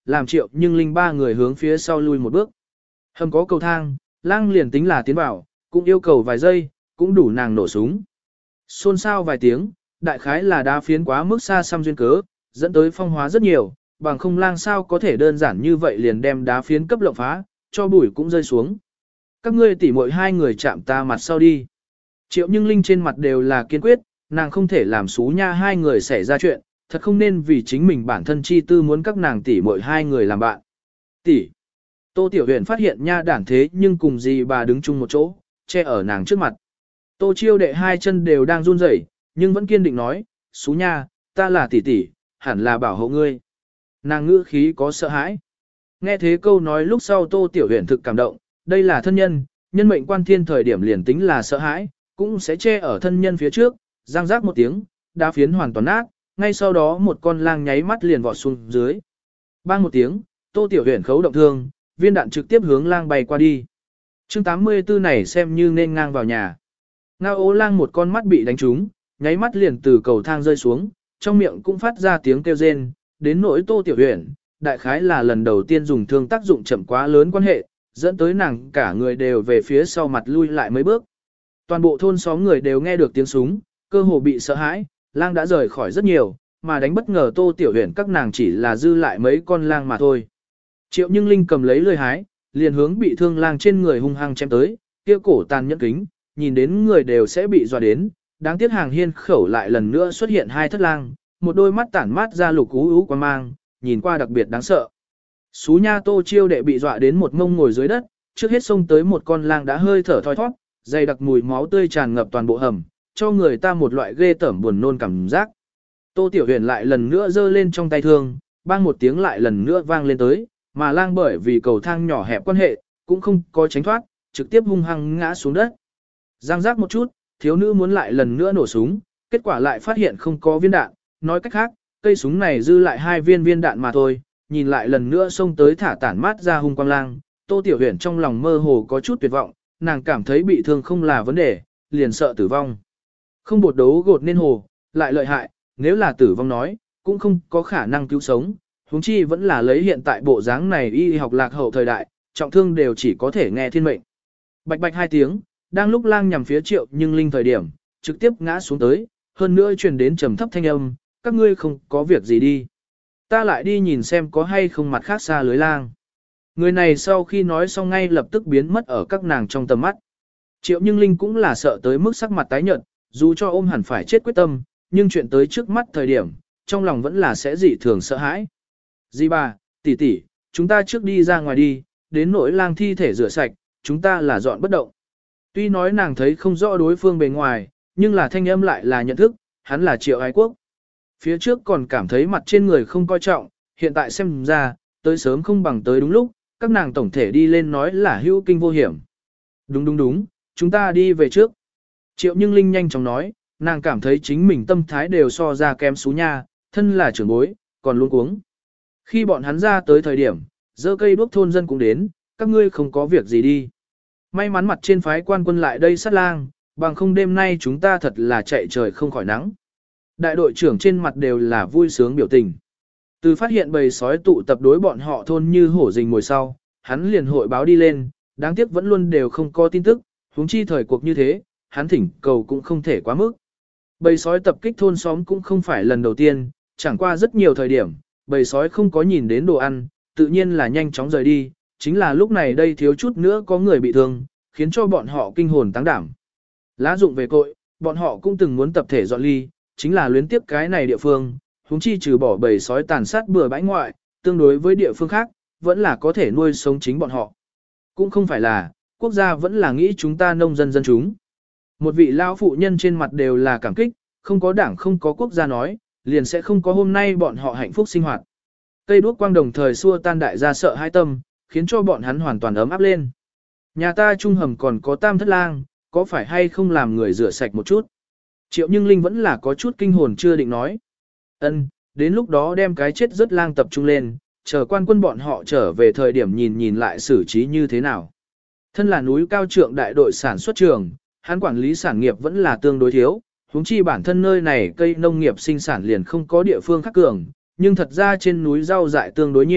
làm Triệu Nhưng Linh ba người hướng phía sau lui một bước. Hầm có cầu thang, lang liền tính là tiến vào, cũng yêu cầu vài giây, cũng đủ nàng nổ súng. Xôn xao vài tiếng, đại khái là đá phiến quá mức xa xăm duyên cớ, dẫn tới phong hóa rất nhiều, bằng không lang sao có thể đơn giản như vậy liền đem đá phiến cấp lộng phá, cho bụi cũng rơi xuống. Các ngươi tỉ muội hai người chạm ta mặt sau đi. Triệu Nhưng Linh trên mặt đều là kiên quyết, nàng không thể làm xú nha hai người xảy ra chuyện, thật không nên vì chính mình bản thân chi tư muốn các nàng tỉ muội hai người làm bạn. Tỷ. Tô Tiểu Huyền phát hiện nha đản thế nhưng cùng gì bà đứng chung một chỗ, che ở nàng trước mặt. Tô Chiêu đệ hai chân đều đang run rẩy, nhưng vẫn kiên định nói, xú nha, ta là tỷ tỷ, hẳn là bảo hộ ngươi. Nàng ngữ khí có sợ hãi. Nghe thế câu nói lúc sau Tô Tiểu Huyền thực cảm động, đây là thân nhân, nhân mệnh quan thiên thời điểm liền tính là sợ hãi, cũng sẽ che ở thân nhân phía trước, giang rác một tiếng, đá phiến hoàn toàn nát, ngay sau đó một con lang nháy mắt liền vọt xuống dưới. Bang một tiếng, Tô Tiểu Huyền khấu động thương, viên đạn trực tiếp hướng lang bay qua đi. Chương tám mươi tư này xem như nên ngang vào nhà. Ngao ố lang một con mắt bị đánh trúng, nháy mắt liền từ cầu thang rơi xuống, trong miệng cũng phát ra tiếng kêu rên, đến nỗi Tô Tiểu Huyền, đại khái là lần đầu tiên dùng thương tác dụng chậm quá lớn quan hệ, dẫn tới nàng cả người đều về phía sau mặt lui lại mấy bước. Toàn bộ thôn xóm người đều nghe được tiếng súng, cơ hồ bị sợ hãi, lang đã rời khỏi rất nhiều, mà đánh bất ngờ Tô Tiểu Huyền các nàng chỉ là dư lại mấy con lang mà thôi. Triệu Nhưng Linh cầm lấy lưỡi hái, liền hướng bị thương lang trên người hung hăng chém tới, kia cổ tàn nhẫn kính, nhìn đến người đều sẽ bị dọa đến, đáng tiếc hàng hiên khẩu lại lần nữa xuất hiện hai thất lang, một đôi mắt tản mát ra lục ú ú quan mang, nhìn qua đặc biệt đáng sợ. Xú nha Tô Chiêu đệ bị dọa đến một mông ngồi dưới đất, trước hết xông tới một con lang đã hơi thở thoi thoát, dày đặc mùi máu tươi tràn ngập toàn bộ hầm, cho người ta một loại ghê tởm buồn nôn cảm giác. Tô Tiểu Huyền lại lần nữa giơ lên trong tay thương, bang một tiếng lại lần nữa vang lên tới, mà lang bởi vì cầu thang nhỏ hẹp quan hệ, cũng không có tránh thoát, trực tiếp hung hăng ngã xuống đất. Giang giác một chút, thiếu nữ muốn lại lần nữa nổ súng, kết quả lại phát hiện không có viên đạn, nói cách khác, cây súng này dư lại hai viên viên đạn mà thôi, nhìn lại lần nữa xông tới thả tản mát ra hung quang lang, Tô Tiểu Huyền trong lòng mơ hồ có chút tuyệt vọng, nàng cảm thấy bị thương không là vấn đề, liền sợ tử vong. Không bột đấu gột nên hồ, lại lợi hại, nếu là tử vong nói, cũng không có khả năng cứu sống, huống chi vẫn là lấy hiện tại bộ dáng này y học lạc hậu thời đại, trọng thương đều chỉ có thể nghe thiên mệnh. Bạch bạch hai tiếng, đang lúc lang nhằm phía Triệu Nhưng Linh thời điểm, trực tiếp ngã xuống tới, hơn nữa truyền đến trầm thấp thanh âm, các ngươi không có việc gì đi. Ta lại đi nhìn xem có hay không mặt khác xa lưới lang. Người này sau khi nói xong ngay lập tức biến mất ở các nàng trong tầm mắt. Triệu Nhưng Linh cũng là sợ tới mức sắc mặt tái nhợt, dù cho ôm hẳn phải chết quyết tâm, nhưng chuyện tới trước mắt thời điểm, trong lòng vẫn là sẽ dị thường sợ hãi. Dì bà, tỷ tỷ, chúng ta trước đi ra ngoài đi, đến nỗi lang thi thể rửa sạch, chúng ta là dọn bất động. Tuy nói nàng thấy không rõ đối phương bề ngoài, nhưng là thanh âm lại là nhận thức, hắn là Triệu Ái Quốc. Phía trước còn cảm thấy mặt trên người không coi trọng, hiện tại xem ra, tới sớm không bằng tới đúng lúc, các nàng tổng thể đi lên nói là hữu kinh vô hiểm. Đúng đúng đúng, chúng ta đi về trước. Triệu Nhưng Linh nhanh chóng nói, nàng cảm thấy chính mình tâm thái đều so ra kém xú nha, thân là trưởng bối, còn luôn cuống. Khi bọn hắn ra tới thời điểm, dơ cây đuốc thôn dân cũng đến, các ngươi không có việc gì đi. May mắn mặt trên phái quan quân lại đây sát lang, bằng không đêm nay chúng ta thật là chạy trời không khỏi nắng. Đại đội trưởng trên mặt đều là vui sướng biểu tình. Từ phát hiện bầy sói tụ tập đối bọn họ thôn như hổ rình ngồi sau, hắn liền hội báo đi lên, đáng tiếc vẫn luôn đều không có tin tức, huống chi thời cuộc như thế, hắn thỉnh cầu cũng không thể quá mức. Bầy sói tập kích thôn xóm cũng không phải lần đầu tiên, chẳng qua rất nhiều thời điểm, bầy sói không có nhìn đến đồ ăn, tự nhiên là nhanh chóng rời đi, chính là lúc này đây thiếu chút nữa có người bị thương, khiến cho bọn họ kinh hồn táng đảm. Lá dụng về cội, bọn họ cũng từng muốn tập thể dọn ly, chính là luyến tiếp cái này địa phương, huống chi trừ bỏ bầy sói tàn sát bừa bãi ngoại, tương đối với địa phương khác, vẫn là có thể nuôi sống chính bọn họ. Cũng không phải là, quốc gia vẫn là nghĩ chúng ta nông dân dân chúng. Một vị lão phụ nhân trên mặt đều là cảm kích, không có đảng không có quốc gia nói, liền sẽ không có hôm nay bọn họ hạnh phúc sinh hoạt. Cây đuốc quang đồng thời xua tan đại gia sợ hai tâm, khiến cho bọn hắn hoàn toàn ấm áp lên. Nhà ta trung hầm còn có tam thất lang, có phải hay không làm người rửa sạch một chút? Triệu Nhưng Linh vẫn là có chút kinh hồn chưa định nói. Ân, đến lúc đó đem cái chết rất lang tập trung lên, chờ quan quân bọn họ trở về thời điểm nhìn nhìn lại xử trí như thế nào. Thân là núi cao trượng đại đội sản xuất trường, hắn quản lý sản nghiệp vẫn là tương đối thiếu, huống chi bản thân nơi này cây nông nghiệp sinh sản liền không có địa phương khác cường, nhưng thật ra trên núi rau dại tương đối nhiều,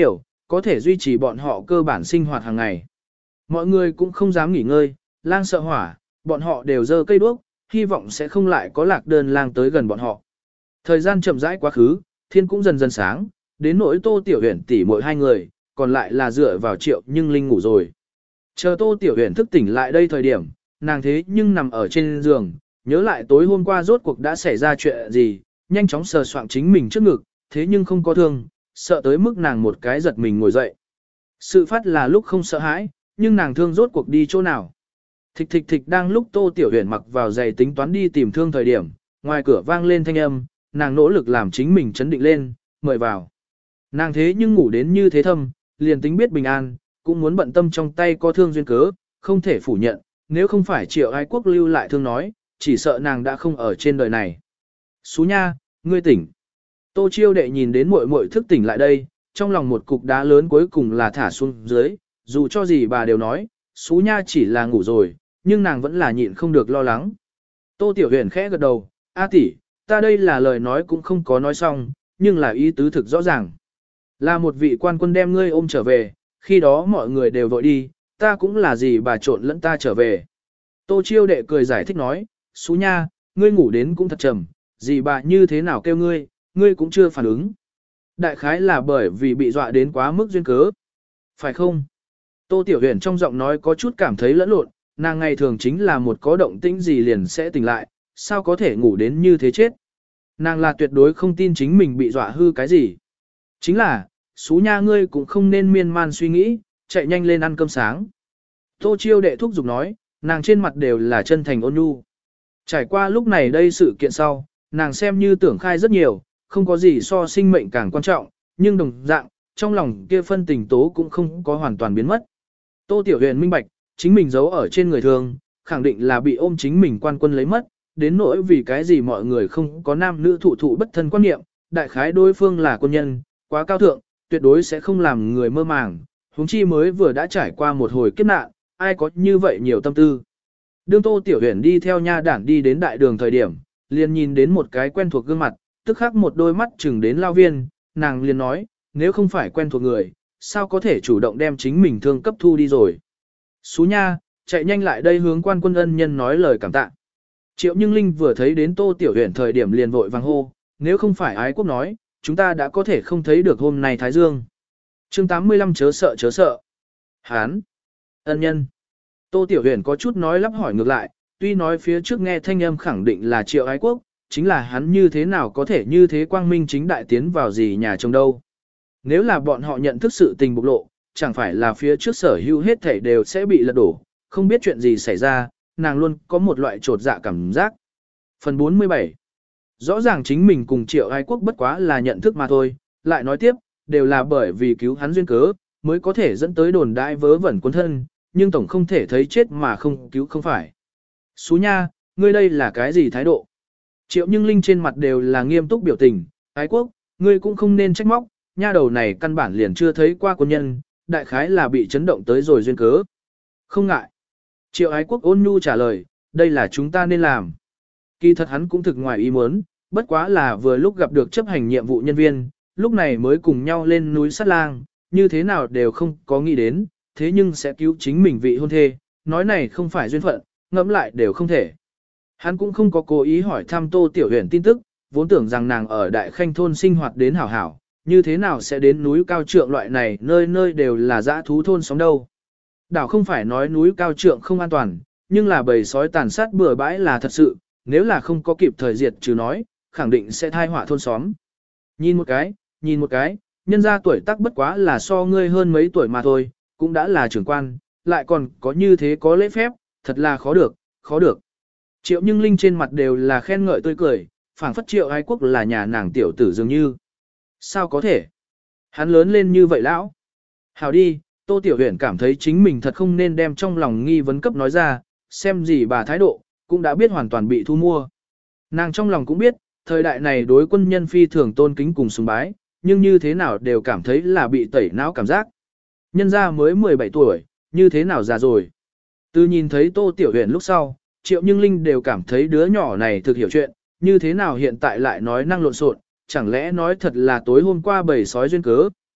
có thể duy trì bọn họ cơ bản sinh hoạt hàng ngày. Mọi người cũng không dám nghỉ ngơi, lang sợ hỏa, bọn họ đều giơ cây đuốc, hy vọng sẽ không lại có lạc đơn lang tới gần bọn họ. Thời gian chậm rãi quá khứ, thiên cũng dần dần sáng, đến nỗi Tô Tiểu Huyền tỷ mỗi hai người, còn lại là dựa vào Triệu Nhưng Linh ngủ rồi. Chờ Tô Tiểu Huyền thức tỉnh lại đây thời điểm, nàng thế nhưng nằm ở trên giường, nhớ lại tối hôm qua rốt cuộc đã xảy ra chuyện gì, nhanh chóng sờ soạng chính mình trước ngực, thế nhưng không có thương, sợ tới mức nàng một cái giật mình ngồi dậy. Sự phát là lúc không sợ hãi, nhưng nàng thương rốt cuộc đi chỗ nào. Thịch thịch thịch đang lúc Tô Tiểu Huyền mặc vào giày tính toán đi tìm thương thời điểm, ngoài cửa vang lên thanh âm, nàng nỗ lực làm chính mình chấn định lên, mời vào. Nàng thế nhưng ngủ đến như thế thâm, liền tính biết bình an, cũng muốn bận tâm trong tay có thương duyên cớ, không thể phủ nhận, nếu không phải Triệu Ái Quốc lưu lại thương nói, chỉ sợ nàng đã không ở trên đời này. Xú nha, ngươi tỉnh. Tô Chiêu đệ nhìn đến muội muội thức tỉnh lại đây, trong lòng một cục đá lớn cuối cùng là thả xuống dưới, dù cho gì bà đều nói, Xú nha chỉ là ngủ rồi, nhưng nàng vẫn là nhịn không được lo lắng. Tô Tiểu Huyền khẽ gật đầu, A tỷ, ta đây là lời nói cũng không có nói xong, nhưng là ý tứ thực rõ ràng. Là một vị quan quân đem ngươi ôm trở về, khi đó mọi người đều vội đi, ta cũng là gì bà trộn lẫn ta trở về. Tô Chiêu đệ cười giải thích nói, Xú nha, ngươi ngủ đến cũng thật trầm, gì bà như thế nào kêu ngươi, ngươi cũng chưa phản ứng. Đại khái là bởi vì bị dọa đến quá mức duyên cớ. Phải không? Tô Tiểu Huyền trong giọng nói có chút cảm thấy lẫn lộn, nàng ngày thường chính là một có động tĩnh gì liền sẽ tỉnh lại, sao có thể ngủ đến như thế chết. Nàng là tuyệt đối không tin chính mình bị dọa hư cái gì. Chính là, Xú nha ngươi cũng không nên miên man suy nghĩ, chạy nhanh lên ăn cơm sáng. Tô Chiêu đệ thúc giục nói, nàng trên mặt đều là chân thành ôn nhu. Trải qua lúc này đây sự kiện sau, nàng xem như tưởng khai rất nhiều, không có gì so sinh mệnh càng quan trọng, nhưng đồng dạng, trong lòng kia phân tình tố cũng không có hoàn toàn biến mất. Tô Tiểu Huyền minh bạch, chính mình giấu ở trên người thường, khẳng định là bị ôm chính mình quan quân lấy mất, đến nỗi vì cái gì mọi người không có nam nữ thụ thụ bất thân quan niệm, đại khái đối phương là quân nhân, quá cao thượng, tuyệt đối sẽ không làm người mơ màng, huống chi mới vừa đã trải qua một hồi kiếp nạn, ai có như vậy nhiều tâm tư. Đương Tô Tiểu Huyền đi theo nha đản đi đến đại đường thời điểm, liền nhìn đến một cái quen thuộc gương mặt, tức khắc một đôi mắt chừng đến lao viên, nàng liền nói, nếu không phải quen thuộc người, sao có thể chủ động đem chính mình thương cấp thu đi rồi. Xú nha, chạy nhanh lại đây hướng quan quân ân nhân nói lời cảm tạ. Triệu Nhưng Linh vừa thấy đến Tô Tiểu Huyền thời điểm liền vội vàng hô, nếu không phải Ái Quốc nói, chúng ta đã có thể không thấy được hôm nay Thái Dương. Chương tám mươi lăm chớ sợ chớ sợ. Hán. Ân nhân. Tô Tiểu Huyền có chút nói lắp hỏi ngược lại, tuy nói phía trước nghe thanh âm khẳng định là Triệu Ái Quốc, chính là hắn như thế nào có thể như thế quang minh chính đại tiến vào gì nhà chồng đâu. Nếu là bọn họ nhận thức sự tình bộc lộ, chẳng phải là phía trước sở hữu hết thảy đều sẽ bị lật đổ, không biết chuyện gì xảy ra, nàng luôn có một loại trột dạ cảm giác. Phần bốn mươi bảy. Rõ ràng chính mình cùng Triệu Ái Quốc bất quá là nhận thức mà thôi, lại nói tiếp, đều là bởi vì cứu hắn duyên cớ, mới có thể dẫn tới đồn đại vớ vẩn cuốn thân, nhưng tổng không thể thấy chết mà không cứu không phải. Xú nha, ngươi đây là cái gì thái độ? Triệu Nhưng Linh trên mặt đều là nghiêm túc biểu tình, Ái Quốc, ngươi cũng không nên trách móc, nha đầu này căn bản liền chưa thấy qua quân nhân, đại khái là bị chấn động tới rồi duyên cớ. Không ngại. Triệu Ái Quốc ôn nhu trả lời, đây là chúng ta nên làm. Kỳ thật hắn cũng thực ngoài ý muốn, bất quá là vừa lúc gặp được chấp hành nhiệm vụ nhân viên, lúc này mới cùng nhau lên núi sát lang, như thế nào đều không có nghĩ đến, thế nhưng sẽ cứu chính mình vị hôn thê, nói này không phải duyên phận, ngẫm lại đều không thể. Hắn cũng không có cố ý hỏi thăm Tô Tiểu Huyền tin tức, vốn tưởng rằng nàng ở Đại Khanh thôn sinh hoạt đến hảo hảo, như thế nào sẽ đến núi cao trượng loại này nơi nơi đều là dã thú thôn sống đâu. Đảo không phải nói núi cao trượng không an toàn, nhưng là bầy sói tàn sát bừa bãi là thật sự, nếu là không có kịp thời diệt trừ nói, khẳng định sẽ thai họa thôn xóm. Nhìn một cái, nhìn một cái, nhân ra tuổi tác bất quá là so ngươi hơn mấy tuổi mà thôi, cũng đã là trưởng quan, lại còn có như thế có lễ phép, thật là khó được, khó được. Triệu Nhưng Linh trên mặt đều là khen ngợi tươi cười, phảng phất Triệu Ái Quốc là nhà nàng tiểu tử dường như. Sao có thể? Hắn lớn lên như vậy lão. Hào đi, Tô Tiểu Huyền cảm thấy chính mình thật không nên đem trong lòng nghi vấn cấp nói ra, xem gì bà thái độ, cũng đã biết hoàn toàn bị thu mua. Nàng trong lòng cũng biết, thời đại này đối quân nhân phi thường tôn kính cùng sùng bái, nhưng như thế nào đều cảm thấy là bị tẩy não cảm giác. Nhân ra mới mười bảy tuổi, như thế nào già rồi. Từ nhìn thấy Tô Tiểu Huyền lúc sau, Triệu Nhưng Linh đều cảm thấy đứa nhỏ này thực hiểu chuyện, như thế nào hiện tại lại nói năng lộn xộn, chẳng lẽ nói thật là tối hôm qua bầy sói duyên cớ,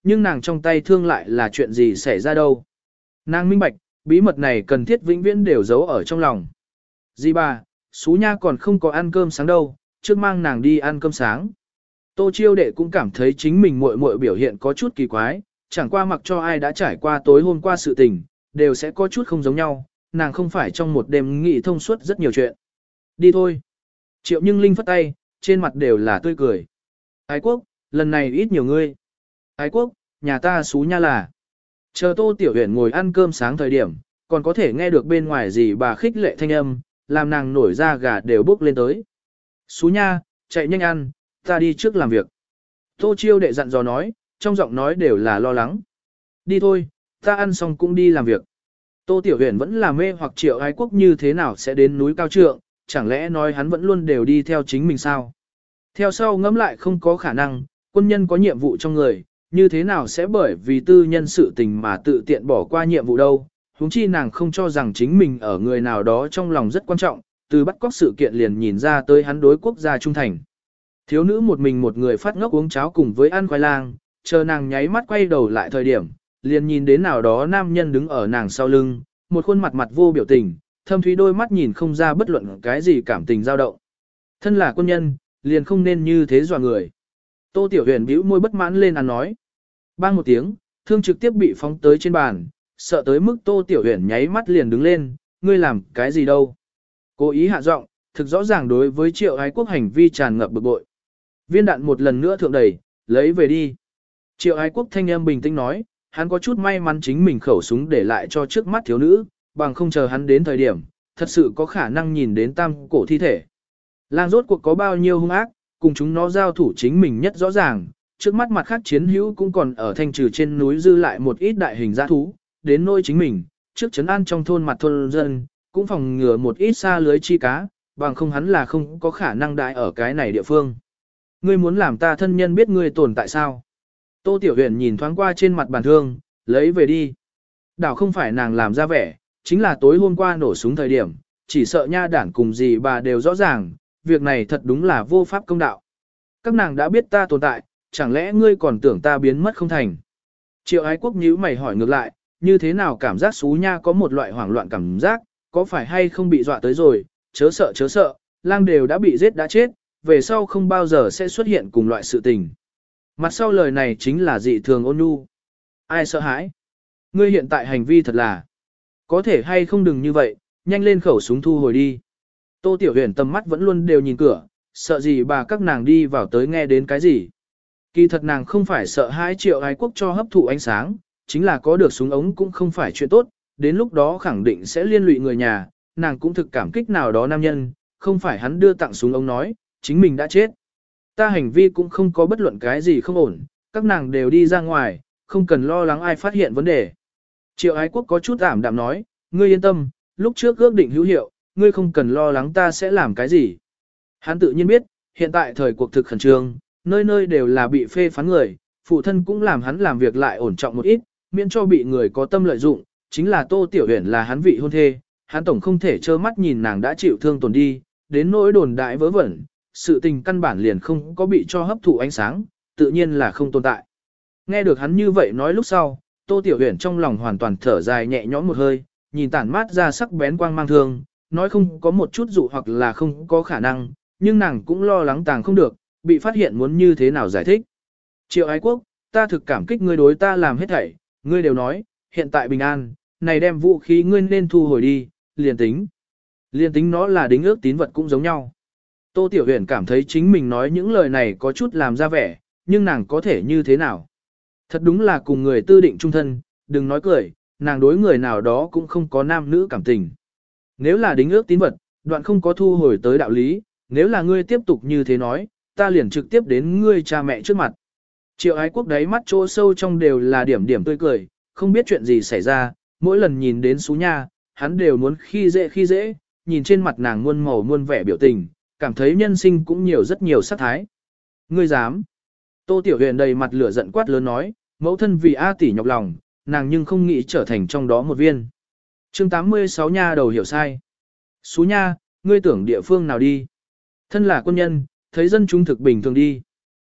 nhưng nàng trong tay thương lại là chuyện gì xảy ra đâu. Nàng minh bạch, bí mật này cần thiết vĩnh viễn đều giấu ở trong lòng. Dì bà, Xú Nha còn không có ăn cơm sáng đâu, trước mang nàng đi ăn cơm sáng. Tô Chiêu Đệ cũng cảm thấy chính mình muội muội biểu hiện có chút kỳ quái, chẳng qua mặc cho ai đã trải qua tối hôm qua sự tình, đều sẽ có chút không giống nhau, nàng không phải trong một đêm nghĩ thông suốt rất nhiều chuyện. Đi thôi. Triệu Nhưng Linh phất tay, trên mặt đều là tươi cười. Ái Quốc, lần này ít nhiều ngươi. Ái Quốc, nhà ta Xú Nha là. Chờ Tô Tiểu Huyền ngồi ăn cơm sáng thời điểm, còn có thể nghe được bên ngoài gì bà khích lệ thanh âm, làm nàng nổi da gà đều bốc lên tới. Xú Nha, chạy nhanh ăn, ta đi trước làm việc. Tô Chiêu Đệ dặn dò nói, trong giọng nói đều là lo lắng. Đi thôi, ta ăn xong cũng đi làm việc. Tô Tiểu Huyền vẫn là mê hoặc Triệu Ái Quốc như thế nào sẽ đến núi cao trượng, chẳng lẽ nói hắn vẫn luôn đều đi theo chính mình sao? Theo sau ngẫm lại không có khả năng, quân nhân có nhiệm vụ trong người, như thế nào sẽ bởi vì tư nhân sự tình mà tự tiện bỏ qua nhiệm vụ đâu? Huống chi nàng không cho rằng chính mình ở người nào đó trong lòng rất quan trọng, từ bắt cóc sự kiện liền nhìn ra tới hắn đối quốc gia trung thành. Thiếu nữ một mình một người phát ngốc uống cháo cùng với ăn khoai lang, chờ nàng nháy mắt quay đầu lại thời điểm, liền nhìn đến nào đó nam nhân đứng ở nàng sau lưng, một khuôn mặt mặt vô biểu tình, thâm thúy đôi mắt nhìn không ra bất luận cái gì cảm tình dao động. Thân là quân nhân, liền không nên như thế dọa người. Tô Tiểu Huyền bĩu môi bất mãn lên ăn nói. Bang một tiếng, thương trực tiếp bị phóng tới trên bàn, sợ tới mức Tô Tiểu Huyền nháy mắt liền đứng lên, ngươi làm cái gì đâu. Cố ý hạ giọng, thực rõ ràng đối với Triệu Ái Quốc hành vi tràn ngập bực bội. Viên đạn một lần nữa thượng đẩy, lấy về đi. Triệu Ái Quốc thanh âm bình tĩnh nói, hắn có chút may mắn chính mình khẩu súng để lại cho trước mắt thiếu nữ, bằng không chờ hắn đến thời điểm, thật sự có khả năng nhìn đến tam cổ thi thể. Lang rốt cuộc có bao nhiêu hung ác, cùng chúng nó giao thủ chính mình nhất rõ ràng, trước mắt mặt khác chiến hữu cũng còn ở thanh trừ trên núi dư lại một ít đại hình dã thú, đến nôi chính mình, trước trấn an trong thôn mặt thôn dân, cũng phòng ngừa một ít xa lưới chi cá, bằng không hắn là không có khả năng đại ở cái này địa phương. Ngươi muốn làm ta thân nhân biết ngươi tồn tại sao? Tô Tiểu Huyền nhìn thoáng qua trên mặt bàn thương, lấy về đi. Đảo không phải nàng làm ra vẻ, chính là tối hôm qua nổ súng thời điểm, chỉ sợ nha đản cùng gì bà đều rõ ràng, việc này thật đúng là vô pháp công đạo. Các nàng đã biết ta tồn tại, chẳng lẽ ngươi còn tưởng ta biến mất không thành? Triệu Ái Quốc nhíu mày hỏi ngược lại, như thế nào cảm giác Xú Nha có một loại hoảng loạn cảm giác, có phải hay không bị dọa tới rồi, chớ sợ chớ sợ, lang đều đã bị giết đã chết, về sau không bao giờ sẽ xuất hiện cùng loại sự tình. Mặt sau lời này chính là dị thường ôn nhu. Ai sợ hãi? Ngươi hiện tại hành vi thật là, có thể hay không đừng như vậy, nhanh lên khẩu súng thu hồi đi. Tô Tiểu Huyền tầm mắt vẫn luôn đều nhìn cửa, sợ gì bà các nàng đi vào tới nghe đến cái gì. Kỳ thật nàng không phải sợ hãi Triệu Ái Quốc cho hấp thụ ánh sáng, chính là có được súng ống cũng không phải chuyện tốt, đến lúc đó khẳng định sẽ liên lụy người nhà, nàng cũng thực cảm kích nào đó nam nhân, không phải hắn đưa tặng súng ống nói, chính mình đã chết. Ta hành vi cũng không có bất luận cái gì không ổn, các nàng đều đi ra ngoài, không cần lo lắng ai phát hiện vấn đề. Triệu Ái Quốc có chút ảm đạm nói, ngươi yên tâm, lúc trước ước định hữu hiệu, ngươi không cần lo lắng ta sẽ làm cái gì. Hắn tự nhiên biết, hiện tại thời cuộc thực khẩn trương, nơi nơi đều là bị phê phán người, phụ thân cũng làm hắn làm việc lại ổn trọng một ít, miễn cho bị người có tâm lợi dụng, chính là Tô Tiểu Huyền là hắn vị hôn thê, hắn tổng không thể trơ mắt nhìn nàng đã chịu thương tổn đi, đến nỗi đồn đại vớ vẩn, sự tình căn bản liền không có bị cho hấp thụ ánh sáng, tự nhiên là không tồn tại. Nghe được hắn như vậy nói lúc sau, Tô Tiểu Huyền trong lòng hoàn toàn thở dài nhẹ nhõm một hơi, nhìn tản mát ra sắc bén quang mang thương, nói không có một chút dụ hoặc là không có khả năng, nhưng nàng cũng lo lắng tàng không được, bị phát hiện muốn như thế nào giải thích. Triệu Ái Quốc, ta thực cảm kích ngươi đối ta làm hết thảy, ngươi đều nói, hiện tại bình an, này đem vũ khí ngươi nên thu hồi đi, liền tính. Liền tính nó là đính ước tín vật cũng giống nhau. Tô Tiểu Huyền cảm thấy chính mình nói những lời này có chút làm ra vẻ, nhưng nàng có thể như thế nào? Thật đúng là cùng người tư định trung thân, đừng nói cười, nàng đối người nào đó cũng không có nam nữ cảm tình. Nếu là đính ước tín vật, đoạn không có thu hồi tới đạo lý, nếu là ngươi tiếp tục như thế nói, ta liền trực tiếp đến ngươi cha mẹ trước mặt. Triệu Ái Quốc đáy mắt chỗ sâu trong đều là điểm điểm tươi cười, không biết chuyện gì xảy ra, mỗi lần nhìn đến Xú Nha, hắn đều muốn khi dễ khi dễ, nhìn trên mặt nàng muôn màu muôn vẻ biểu tình, cảm thấy nhân sinh cũng nhiều rất nhiều sắc thái. Ngươi dám? Tô Tiểu Huyền đầy mặt lửa giận quát lớn nói, mẫu thân vì A tỷ nhọc lòng, nàng nhưng không nghĩ trở thành trong đó một viên. Chương tám mươi sáu Nha đầu hiểu sai. Xú Nha, ngươi tưởng địa phương nào đi? Thân là quân nhân, thấy dân chúng thực bình thường đi.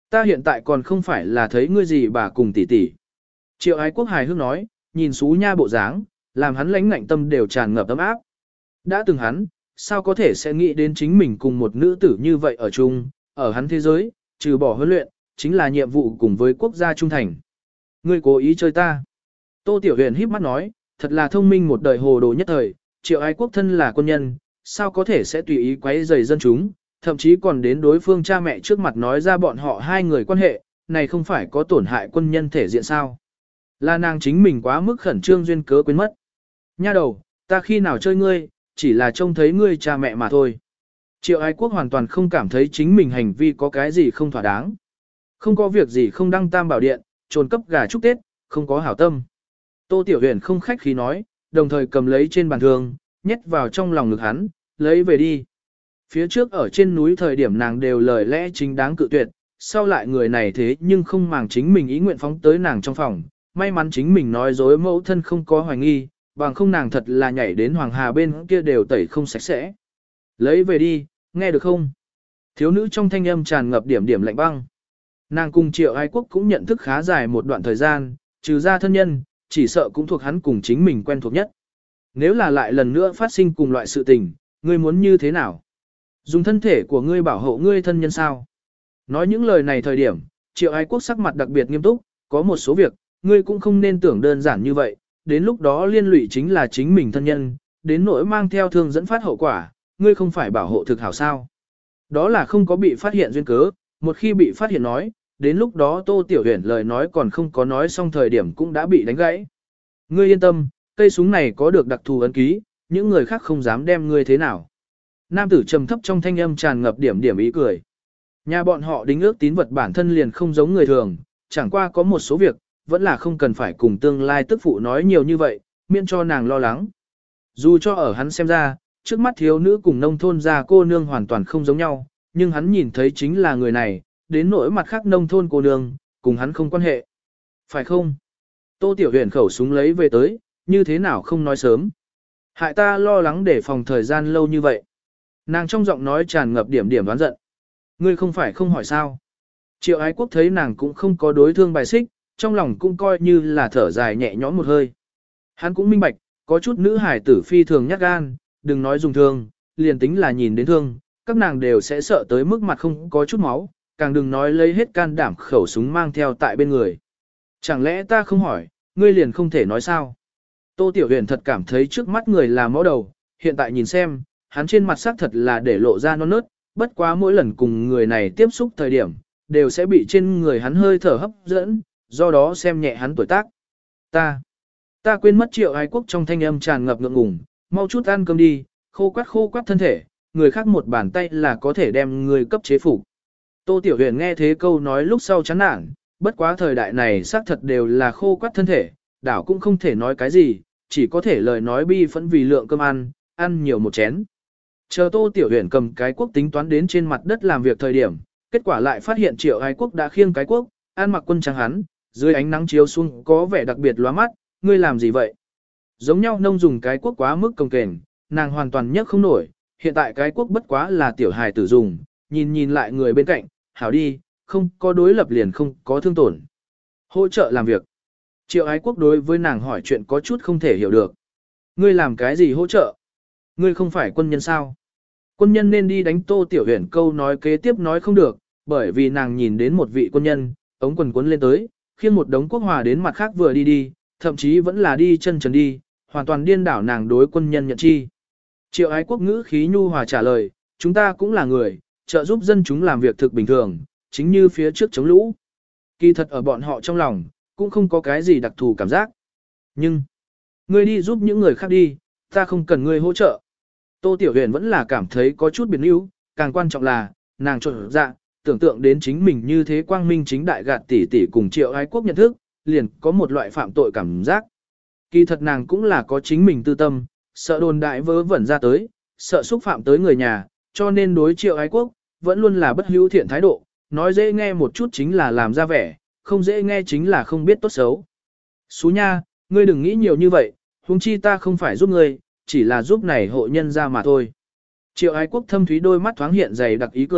Ta hiện tại còn không phải là thấy ngươi gì bà cùng tỷ tỷ. Triệu ái quốc hài hước nói, nhìn xú nha bộ dáng, làm hắn lãnh ngạnh tâm đều tràn ngập ấm áp. Đã từng hắn, sao có thể sẽ nghĩ đến chính mình cùng một nữ tử như vậy ở chung, ở hắn thế giới, trừ bỏ huấn luyện, chính là nhiệm vụ cùng với quốc gia trung thành. Ngươi cố ý chơi ta. Tô Tiểu Huyền híp mắt nói, thật là thông minh một đời hồ đồ nhất thời, Triệu ái quốc thân là quân nhân, sao có thể sẽ tùy ý quấy rầy dân chúng, thậm chí còn đến đối phương cha mẹ trước mặt nói ra bọn họ hai người quan hệ, này không phải có tổn hại quân nhân thể diện sao. Là nàng chính mình quá mức khẩn trương duyên cớ quên mất. Nha đầu, ta khi nào chơi ngươi, chỉ là trông thấy ngươi cha mẹ mà thôi. Triệu ái quốc hoàn toàn không cảm thấy chính mình hành vi có cái gì không thỏa đáng. Không có việc gì không đăng tam bảo điện, trồn cấp gà chúc Tết, không có hảo tâm. Tô Tiểu Huyền không khách khí nói, đồng thời cầm lấy trên bàn thương, nhét vào trong lòng ngực hắn, lấy về đi. Phía trước ở trên núi thời điểm nàng đều lời lẽ chính đáng cự tuyệt, sau lại người này thế nhưng không màng chính mình ý nguyện phóng tới nàng trong phòng, may mắn chính mình nói dối mẫu thân không có hoài nghi, bằng không nàng thật là nhảy đến Hoàng Hà bên kia đều tẩy không sạch sẽ. Lấy về đi, nghe được không? Thiếu nữ trong thanh âm tràn ngập điểm điểm lạnh băng. Nàng cùng Triệu ái quốc cũng nhận thức khá dài một đoạn thời gian, trừ ra thân nhân, chỉ sợ cũng thuộc hắn cùng chính mình quen thuộc nhất. Nếu là lại lần nữa phát sinh cùng loại sự tình, ngươi muốn như thế nào? Dùng thân thể của ngươi bảo hộ ngươi thân nhân sao? Nói những lời này thời điểm, Triệu ái quốc sắc mặt đặc biệt nghiêm túc, có một số việc, ngươi cũng không nên tưởng đơn giản như vậy, đến lúc đó liên lụy chính là chính mình thân nhân, đến nỗi mang theo thương dẫn phát hậu quả, ngươi không phải bảo hộ thực hảo sao. Đó là không có bị phát hiện duyên cớ, một khi bị phát hiện nói, đến lúc đó Tô Tiểu Huyền lời nói còn không có nói xong thời điểm cũng đã bị đánh gãy. Ngươi yên tâm, cây súng này có được đặc thù ấn ký, những người khác không dám đem ngươi thế nào. Nam tử trầm thấp trong thanh âm tràn ngập điểm điểm ý cười. Nhà bọn họ đính ước tín vật bản thân liền không giống người thường, chẳng qua có một số việc, vẫn là không cần phải cùng tương lai tức phụ nói nhiều như vậy, miễn cho nàng lo lắng. Dù cho ở hắn xem ra, trước mắt thiếu nữ cùng nông thôn già cô nương hoàn toàn không giống nhau, nhưng hắn nhìn thấy chính là người này, đến nỗi mặt khác nông thôn cô nương, cùng hắn không quan hệ. Phải không? Tô Tiểu Huyền khẩu súng lấy về tới, như thế nào không nói sớm. Hại ta lo lắng để phòng thời gian lâu như vậy. Nàng trong giọng nói tràn ngập điểm điểm đoán giận. Ngươi không phải không hỏi sao. Triệu ái quốc thấy nàng cũng không có đối thương bài xích, trong lòng cũng coi như là thở dài nhẹ nhõm một hơi. Hắn cũng minh bạch, có chút nữ hải tử phi thường nhát gan, đừng nói dùng thương, liền tính là nhìn đến thương, các nàng đều sẽ sợ tới mức mặt không có chút máu, càng đừng nói lấy hết can đảm khẩu súng mang theo tại bên người. Chẳng lẽ ta không hỏi, ngươi liền không thể nói sao? Tô Tiểu Huyền thật cảm thấy trước mắt người là mõ đầu, hiện tại nhìn xem, hắn trên mặt sắc thật là để lộ ra non nớt, bất quá mỗi lần cùng người này tiếp xúc thời điểm, đều sẽ bị trên người hắn hơi thở hấp dẫn, do đó xem nhẹ hắn tuổi tác. Ta, ta quên mất Triệu ái quốc trong thanh âm tràn ngập ngượng ngùng, mau chút ăn cơm đi, khô quắt khô quắt thân thể, người khác một bàn tay là có thể đem người cấp chế phục. Tô Tiểu Huyền nghe thế câu nói lúc sau chán nản, bất quá thời đại này xác thật đều là khô quắt thân thể, đảo cũng không thể nói cái gì, chỉ có thể lời nói bi phẫn vì lượng cơm ăn, ăn nhiều một chén. Chờ Tô Tiểu Huyền cầm cái quốc tính toán đến trên mặt đất làm việc thời điểm, kết quả lại phát hiện Triệu ái quốc đã khiêng cái quốc, ăn mặc quân trang hắn, dưới ánh nắng chiếu xuống có vẻ đặc biệt lóa mắt, ngươi làm gì vậy? Giống nhau nông dùng cái quốc quá mức công kềnh, nàng hoàn toàn nhấc không nổi, hiện tại cái quốc bất quá là tiểu hài tử dùng, nhìn nhìn lại người bên cạnh, hảo đi, không có đối lập liền không có thương tổn. Hỗ trợ làm việc. Triệu ái quốc đối với nàng hỏi chuyện có chút không thể hiểu được. Ngươi làm cái gì hỗ trợ? Ngươi không phải quân nhân sao? Quân nhân nên đi đánh Tô Tiểu Huyền câu nói kế tiếp nói không được, bởi vì nàng nhìn đến một vị quân nhân, ống quần cuốn lên tới, khiêng một đống quốc hòa đến mặt khác vừa đi đi, thậm chí vẫn là đi chân trần đi, hoàn toàn điên đảo nàng đối quân nhân nhận chi. Triệu ái quốc ngữ khí nhu hòa trả lời, chúng ta cũng là người, trợ giúp dân chúng làm việc thực bình thường, chính như phía trước chống lũ. Kỳ thật ở bọn họ trong lòng, cũng không có cái gì đặc thù cảm giác. Nhưng, ngươi đi giúp những người khác đi, ta không cần ngươi hỗ trợ. Tô Tiểu Huyền vẫn là cảm thấy có chút biến yếu, càng quan trọng là, nàng trộn dạ, tưởng tượng đến chính mình như thế quang minh chính đại gạt tỷ tỷ cùng Triệu ái quốc nhận thức, liền có một loại phạm tội cảm giác. Kỳ thật nàng cũng là có chính mình tư tâm, sợ đồn đại vớ vẩn ra tới, sợ xúc phạm tới người nhà, cho nên đối Triệu ái quốc, vẫn luôn là bất hữu thiện thái độ, nói dễ nghe một chút chính là làm ra vẻ, không dễ nghe chính là không biết tốt xấu. Xú nha, ngươi đừng nghĩ nhiều như vậy, huống chi ta không phải giúp ngươi, chỉ là giúp này hộ nhân ra mà thôi. Triệu ái quốc thâm thúy đôi mắt thoáng hiện dày đặc ý cười,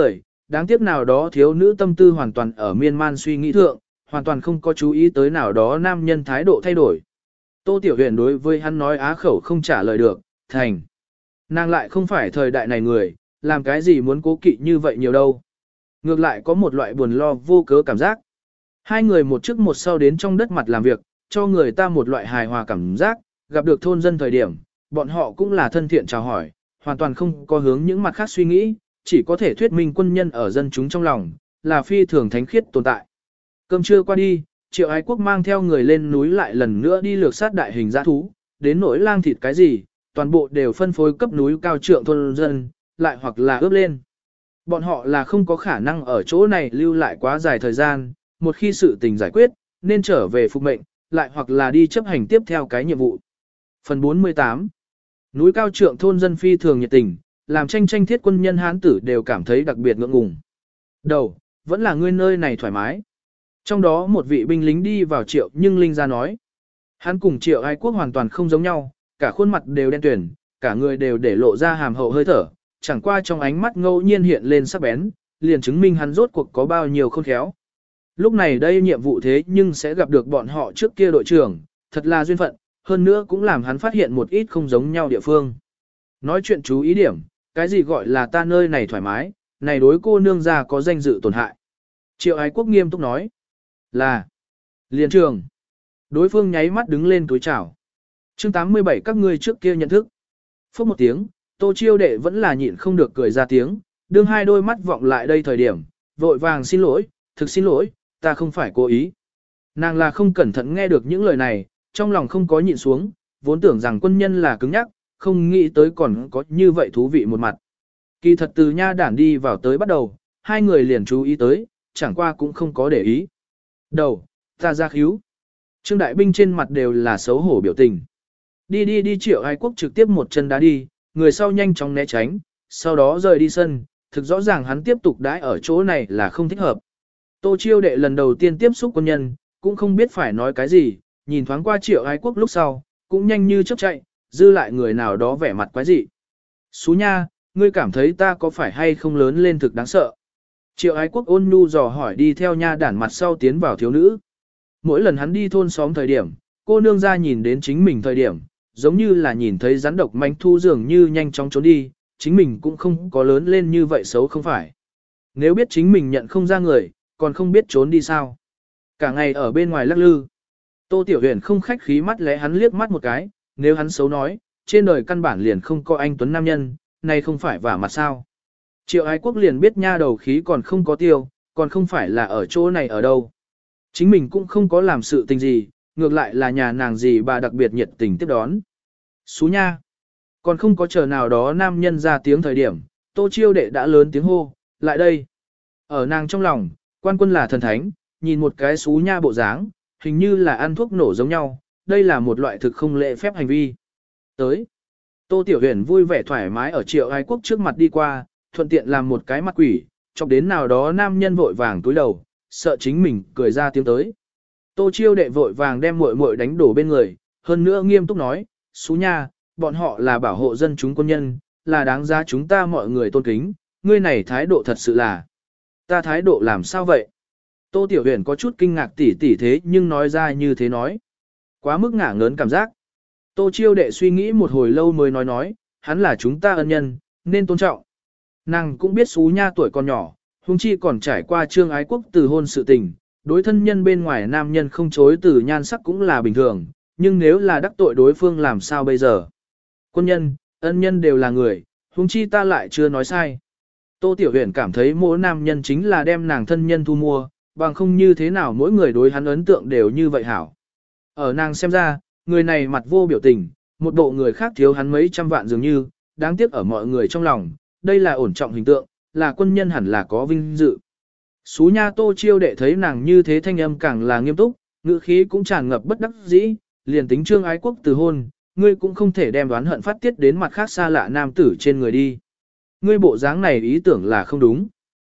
đáng tiếc nào đó thiếu nữ tâm tư hoàn toàn ở miên man suy nghĩ thượng, hoàn toàn không có chú ý tới nào đó nam nhân thái độ thay đổi. Tô Tiểu Huyền đối với hắn nói á khẩu không trả lời được, thành. Nàng lại không phải thời đại này người, làm cái gì muốn cố kỵ như vậy nhiều đâu. Ngược lại có một loại buồn lo vô cớ cảm giác. Hai người một trước một sau đến trong đất mặt làm việc, cho người ta một loại hài hòa cảm giác, gặp được thôn dân thời điểm, bọn họ cũng là thân thiện chào hỏi, hoàn toàn không có hướng những mặt khác suy nghĩ, chỉ có thể thuyết minh quân nhân ở dân chúng trong lòng, là phi thường thánh khiết tồn tại. Cơm trưa qua đi, Triệu Ái Quốc mang theo người lên núi lại lần nữa đi lược sát đại hình dã thú, đến nỗi lang thịt cái gì, toàn bộ đều phân phối cấp núi cao trượng thôn dân, lại hoặc là ướp lên. Bọn họ là không có khả năng ở chỗ này lưu lại quá dài thời gian, một khi sự tình giải quyết, nên trở về phục mệnh, lại hoặc là đi chấp hành tiếp theo cái nhiệm vụ. Phần bốn mươi tám. Núi cao trượng thôn dân phi thường nhiệt tình, làm tranh tranh thiết quân nhân hán tử đều cảm thấy đặc biệt ngượng ngùng. Đầu, vẫn là ngươi nơi này thoải mái. Trong đó một vị binh lính đi vào Triệu nhưng Linh ra nói. Hắn cùng Triệu Ái Quốc hoàn toàn không giống nhau, cả khuôn mặt đều đen tuyển, cả người đều để lộ ra hàm hậu hơi thở, chẳng qua trong ánh mắt ngẫu nhiên hiện lên sắc bén, liền chứng minh hắn rốt cuộc có bao nhiêu khôn khéo. Lúc này đây nhiệm vụ thế nhưng sẽ gặp được bọn họ trước kia đội trưởng, thật là duyên phận, hơn nữa cũng làm hắn phát hiện một ít không giống nhau địa phương. Nói chuyện chú ý điểm, cái gì gọi là ta nơi này thoải mái, này đối cô nương ra có danh dự tổn hại. Triệu Ái Quốc nghiêm túc nói, là liên trường. Đối phương nháy mắt đứng lên túi chào. chương tám mươi bảy các ngươi trước kia nhận thức. Phút một tiếng, Tô Chiêu đệ vẫn là nhịn không được cười ra tiếng, đương hai đôi mắt vọng lại đây thời điểm, vội vàng xin lỗi, thực xin lỗi, ta không phải cố ý. Nàng là không cẩn thận nghe được những lời này, trong lòng không có nhịn xuống, vốn tưởng rằng quân nhân là cứng nhắc, không nghĩ tới còn có như vậy thú vị một mặt. Kỳ thật từ nha đản đi vào tới bắt đầu, hai người liền chú ý tới, chẳng qua cũng không có để ý. Đầu, ta ra khíu. Trương đại binh trên mặt đều là xấu hổ biểu tình. Đi đi đi Triệu Ái Quốc trực tiếp một chân đá đi, người sau nhanh chóng né tránh, sau đó rời đi sân, thực rõ ràng hắn tiếp tục đãi ở chỗ này là không thích hợp. Tô Chiêu đệ lần đầu tiên tiếp xúc quân nhân, cũng không biết phải nói cái gì, nhìn thoáng qua Triệu Ái Quốc lúc sau, cũng nhanh như chớp chạy, dư lại người nào đó vẻ mặt quái dị. Xú nha, ngươi cảm thấy ta có phải hay không lớn lên thực đáng sợ? Triệu Ái Quốc ôn nhu dò hỏi đi theo nha đản mặt sau tiến vào thiếu nữ. Mỗi lần hắn đi thôn xóm thời điểm, cô nương ra nhìn đến chính mình thời điểm, giống như là nhìn thấy rắn độc manh thu dường như nhanh chóng trốn đi, chính mình cũng không có lớn lên như vậy xấu không phải. Nếu biết chính mình nhận không ra người, còn không biết trốn đi sao. Cả ngày ở bên ngoài lắc lư. Tô Tiểu Huyền không khách khí mắt lẽ hắn liếc mắt một cái, nếu hắn xấu nói, trên đời căn bản liền không có anh tuấn nam nhân, này không phải vả mặt sao. Triệu Ái Quốc liền biết nha đầu khí còn không có tiêu, còn không phải là ở chỗ này ở đâu. Chính mình cũng không có làm sự tình gì, ngược lại là nhà nàng gì bà đặc biệt nhiệt tình tiếp đón. Xú nha. Còn không có chờ nào đó nam nhân ra tiếng thời điểm, Tô Chiêu đệ đã lớn tiếng hô, lại đây. Ở nàng trong lòng, quan quân là thần thánh, nhìn một cái xú nha bộ dáng, hình như là ăn thuốc nổ giống nhau, đây là một loại thực không lễ phép hành vi. Tới. Tô Tiểu Huyền vui vẻ thoải mái ở Triệu Ái Quốc trước mặt đi qua, thuận tiện làm một cái mặt quỷ, chọc đến nào đó nam nhân vội vàng túi đầu, sợ chính mình cười ra tiếng tới. Tô Chiêu đệ vội vàng đem muội muội đánh đổ bên người, hơn nữa nghiêm túc nói, xú nha, bọn họ là bảo hộ dân chúng quân nhân, là đáng giá chúng ta mọi người tôn kính, ngươi này thái độ thật sự là. Ta thái độ làm sao vậy? Tô Tiểu Huyền có chút kinh ngạc tỉ tỉ thế nhưng nói ra như thế nói. Quá mức ngả ngớn cảm giác. Tô Chiêu đệ suy nghĩ một hồi lâu mới nói nói, hắn là chúng ta ân nhân, nên tôn trọng. Nàng cũng biết xú nha tuổi còn nhỏ, huống chi còn trải qua Trương Ái Quốc từ hôn sự tình, đối thân nhân bên ngoài nam nhân không chối từ nhan sắc cũng là bình thường, nhưng nếu là đắc tội đối phương làm sao bây giờ? Quân nhân, ân nhân đều là người, huống chi ta lại chưa nói sai. Tô Tiểu Huyền cảm thấy mỗi nam nhân chính là đem nàng thân nhân thu mua, bằng không như thế nào mỗi người đối hắn ấn tượng đều như vậy hảo. Ở nàng xem ra, người này mặt vô biểu tình, một bộ người khác thiếu hắn mấy trăm vạn dường như, đáng tiếc ở mọi người trong lòng, đây là ổn trọng hình tượng, là quân nhân hẳn là có vinh dự. Xú nha Tô Chiêu đệ thấy nàng như thế thanh âm càng là nghiêm túc, ngữ khí cũng tràn ngập bất đắc dĩ, liền tính Trương Ái Quốc từ hôn, ngươi cũng không thể đem đoán hận phát tiết đến mặt khác xa lạ nam tử trên người đi. Ngươi bộ dáng này ý tưởng là không đúng.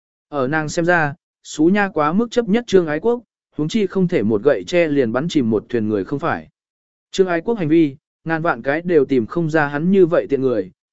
Ở nàng xem ra, xú nha quá mức chấp nhất Trương Ái Quốc, huống chi không thể một gậy che liền bắn chìm một thuyền người không phải. Trương Ái Quốc hành vi, ngàn vạn cái đều tìm không ra hắn như vậy tiện người,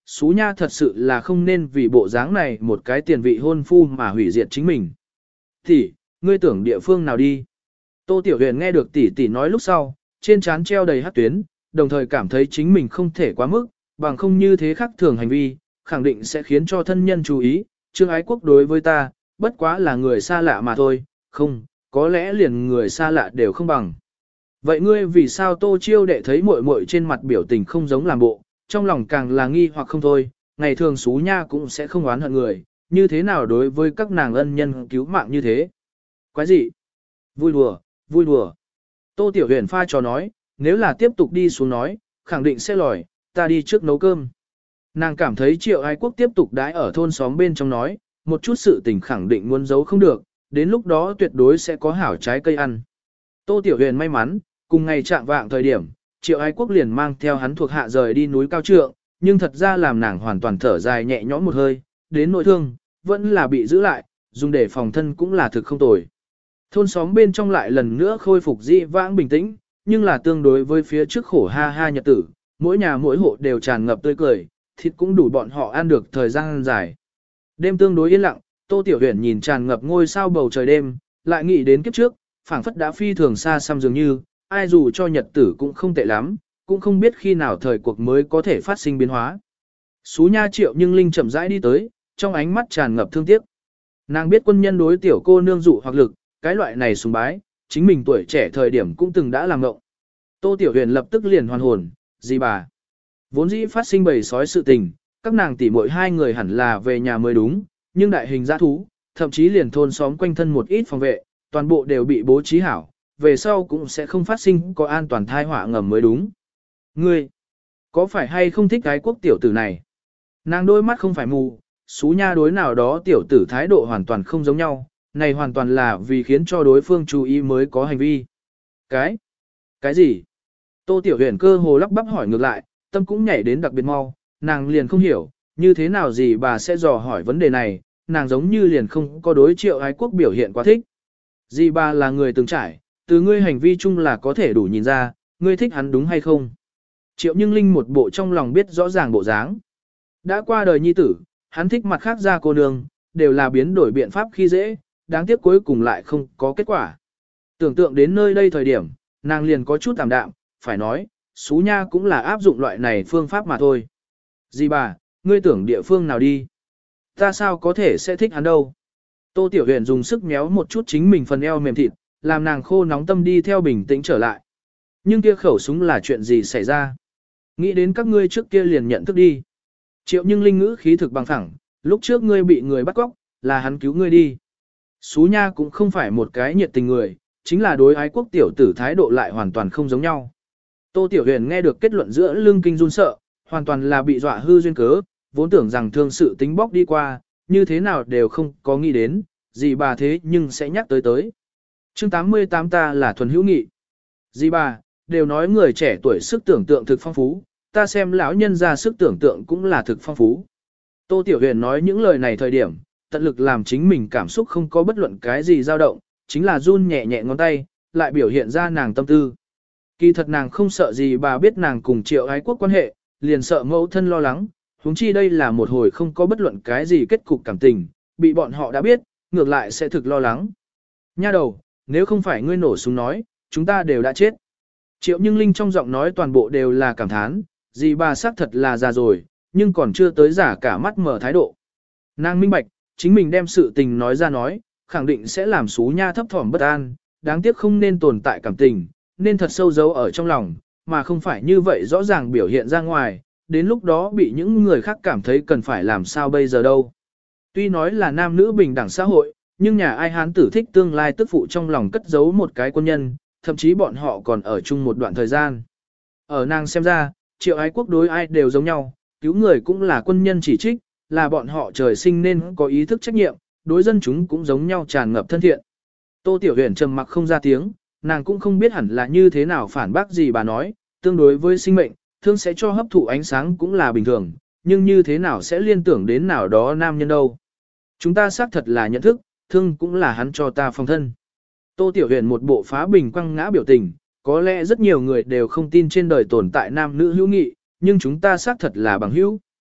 Xú Nha thật sự là không nên vì bộ dáng này một cái tiền vị hôn phu mà hủy diệt chính mình. Thì, ngươi tưởng địa phương nào đi? Tô Tiểu Huyền nghe được tỷ tỷ nói lúc sau, trên trán treo đầy hắc tuyến, đồng thời cảm thấy chính mình không thể quá mức, bằng không như thế khác thường hành vi, khẳng định sẽ khiến cho thân nhân chú ý, Trương Ái Quốc đối với ta, bất quá là người xa lạ mà thôi, không, có lẽ liền người xa lạ đều không bằng. Vậy ngươi vì sao Tô Chiêu đệ thấy muội muội trên mặt biểu tình không giống làm bộ, trong lòng càng là nghi hoặc không thôi, ngày thường Xú Nha cũng sẽ không oán hận người, như thế nào đối với các nàng ân nhân cứu mạng như thế? Quái gì? Vui đùa, vui đùa. Tô Tiểu Huyền pha trò nói, nếu là tiếp tục đi xuống nói, khẳng định sẽ lòi, ta đi trước nấu cơm. Nàng cảm thấy Triệu Ái Quốc tiếp tục đãi ở thôn xóm bên trong nói, một chút sự tình khẳng định muốn giấu không được, đến lúc đó tuyệt đối sẽ có hảo trái cây ăn. Tô Tiểu Huyền may mắn, cùng ngày trạng vạng thời điểm, Triệu Ái Quốc liền mang theo hắn thuộc hạ rời đi núi cao trượng, nhưng thật ra làm nàng hoàn toàn thở dài nhẹ nhõm một hơi, đến nội thương, vẫn là bị giữ lại, dùng để phòng thân cũng là thực không tồi. Thôn xóm bên trong lại lần nữa khôi phục dị vãng bình tĩnh, nhưng là tương đối với phía trước khổ ha ha nhật tử, mỗi nhà mỗi hộ đều tràn ngập tươi cười, thịt cũng đủ bọn họ ăn được thời gian dài. Đêm tương đối yên lặng, Tô Tiểu Huyền nhìn tràn ngập ngôi sao bầu trời đêm, lại nghĩ đến kiếp trước, phảng phất đã phi thường xa xăm dường như, ai dù cho nhật tử cũng không tệ lắm, cũng không biết khi nào thời cuộc mới có thể phát sinh biến hóa. Xú Nha Triệu nhưng Linh chậm rãi đi tới, trong ánh mắt tràn ngập thương tiếc. Nàng biết quân nhân đối tiểu cô nương dụ hoặc lực, cái loại này sùng bái, chính mình tuổi trẻ thời điểm cũng từng đã làm ngộng. Tô Tiểu Huyền lập tức liền hoàn hồn, gì bà. Vốn dĩ phát sinh bầy sói sự tình, các nàng tỷ muội hai người hẳn là về nhà mới đúng, nhưng đại hình dã thú, thậm chí liền thôn xóm quanh thân một ít phòng vệ, toàn bộ đều bị bố trí hảo, về sau cũng sẽ không phát sinh có an toàn thai họa ngầm mới đúng. Ngươi, có phải hay không thích cái quốc tiểu tử này? Nàng đôi mắt không phải mù, Xú Nha đối nào đó tiểu tử thái độ hoàn toàn không giống nhau, này hoàn toàn là vì khiến cho đối phương chú ý mới có hành vi. Cái? Cái gì? Tô Tiểu Huyền cơ hồ lắp bắp hỏi ngược lại, tâm cũng nhảy đến đặc biệt mau, nàng liền không hiểu, như thế nào gì bà sẽ dò hỏi vấn đề này, nàng giống như liền không có đối Triệu Ái Quốc biểu hiện quá thích. Dì bà là người từng trải, từ ngươi hành vi chung là có thể đủ nhìn ra, ngươi thích hắn đúng hay không. Triệu Nhưng Linh một bộ trong lòng biết rõ ràng bộ dáng. Đã qua đời nhi tử, hắn thích mặt khác ra cô nương, đều là biến đổi biện pháp khi dễ, đáng tiếc cuối cùng lại không có kết quả. Tưởng tượng đến nơi đây thời điểm, nàng liền có chút tạm đạm, phải nói, Xú Nha cũng là áp dụng loại này phương pháp mà thôi. Dì bà, ngươi tưởng địa phương nào đi? Ta sao có thể sẽ thích hắn đâu? Tô Tiểu Huyền dùng sức méo một chút chính mình phần eo mềm thịt, làm nàng khô nóng tâm đi theo bình tĩnh trở lại. Nhưng kia khẩu súng là chuyện gì xảy ra? Nghĩ đến các ngươi trước kia liền nhận thức đi. Triệu Nhưng Linh ngữ khí thực bằng phẳng, lúc trước ngươi bị người bắt cóc, là hắn cứu ngươi đi. Xú Nha cũng không phải một cái nhiệt tình người, chính là đối ái quốc tiểu tử thái độ lại hoàn toàn không giống nhau. Tô Tiểu Huyền nghe được kết luận giữa lưng kinh run sợ, hoàn toàn là bị dọa hư duyên cớ, vốn tưởng rằng thương sự tính bóc đi qua, như thế nào đều không có nghĩ đến, gì bà thế nhưng sẽ nhắc tới tới. Chương tám mươi tám ta là thuần hữu nghị. Dì bà, đều nói người trẻ tuổi sức tưởng tượng thực phong phú, ta xem lão nhân ra sức tưởng tượng cũng là thực phong phú. Tô Tiểu Huyền nói những lời này thời điểm, tận lực làm chính mình cảm xúc không có bất luận cái gì dao động, chính là run nhẹ nhẹ ngón tay, lại biểu hiện ra nàng tâm tư. Kỳ thật nàng không sợ gì bà biết nàng cùng Triệu Ái Quốc quan hệ, liền sợ mẫu thân lo lắng, huống chi đây là một hồi không có bất luận cái gì kết cục cảm tình, bị bọn họ đã biết, ngược lại sẽ thực lo lắng. Nha đầu, nếu không phải ngươi nổ súng nói, chúng ta đều đã chết. Triệu Nhưng Linh trong giọng nói toàn bộ đều là cảm thán, dì bà xác thật là già rồi, nhưng còn chưa tới giả cả mắt mở thái độ. Nàng minh bạch, chính mình đem sự tình nói ra nói, khẳng định sẽ làm Xú Nha thấp thỏm bất an, đáng tiếc không nên tồn tại cảm tình, nên thật sâu giấu ở trong lòng, mà không phải như vậy rõ ràng biểu hiện ra ngoài, đến lúc đó bị những người khác cảm thấy cần phải làm sao bây giờ đâu. Tuy nói là nam nữ bình đẳng xã hội, nhưng nhà ai hán tử thích tương lai tức phụ trong lòng cất giấu một cái quân nhân, thậm chí bọn họ còn ở chung một đoạn thời gian. Ở nàng xem ra, Triệu Ái Quốc đối ai đều giống nhau, cứu người cũng là quân nhân chỉ trích, là bọn họ trời sinh nên có ý thức trách nhiệm, đối dân chúng cũng giống nhau tràn ngập thân thiện. Tô Tiểu Huyền trầm mặc không ra tiếng, nàng cũng không biết hẳn là như thế nào phản bác gì bà nói, tương đối với sinh mệnh, thương sẽ cho hấp thụ ánh sáng cũng là bình thường, nhưng như thế nào sẽ liên tưởng đến nào đó nam nhân đâu. Chúng ta xác thật là nhận thức, thương cũng là hắn cho ta phòng thân. Tô Tiểu Huyền một bộ phá bình quăng ngã biểu tình, có lẽ rất nhiều người đều không tin trên đời tồn tại nam nữ hữu nghị, nhưng chúng ta xác thật là bằng hữu.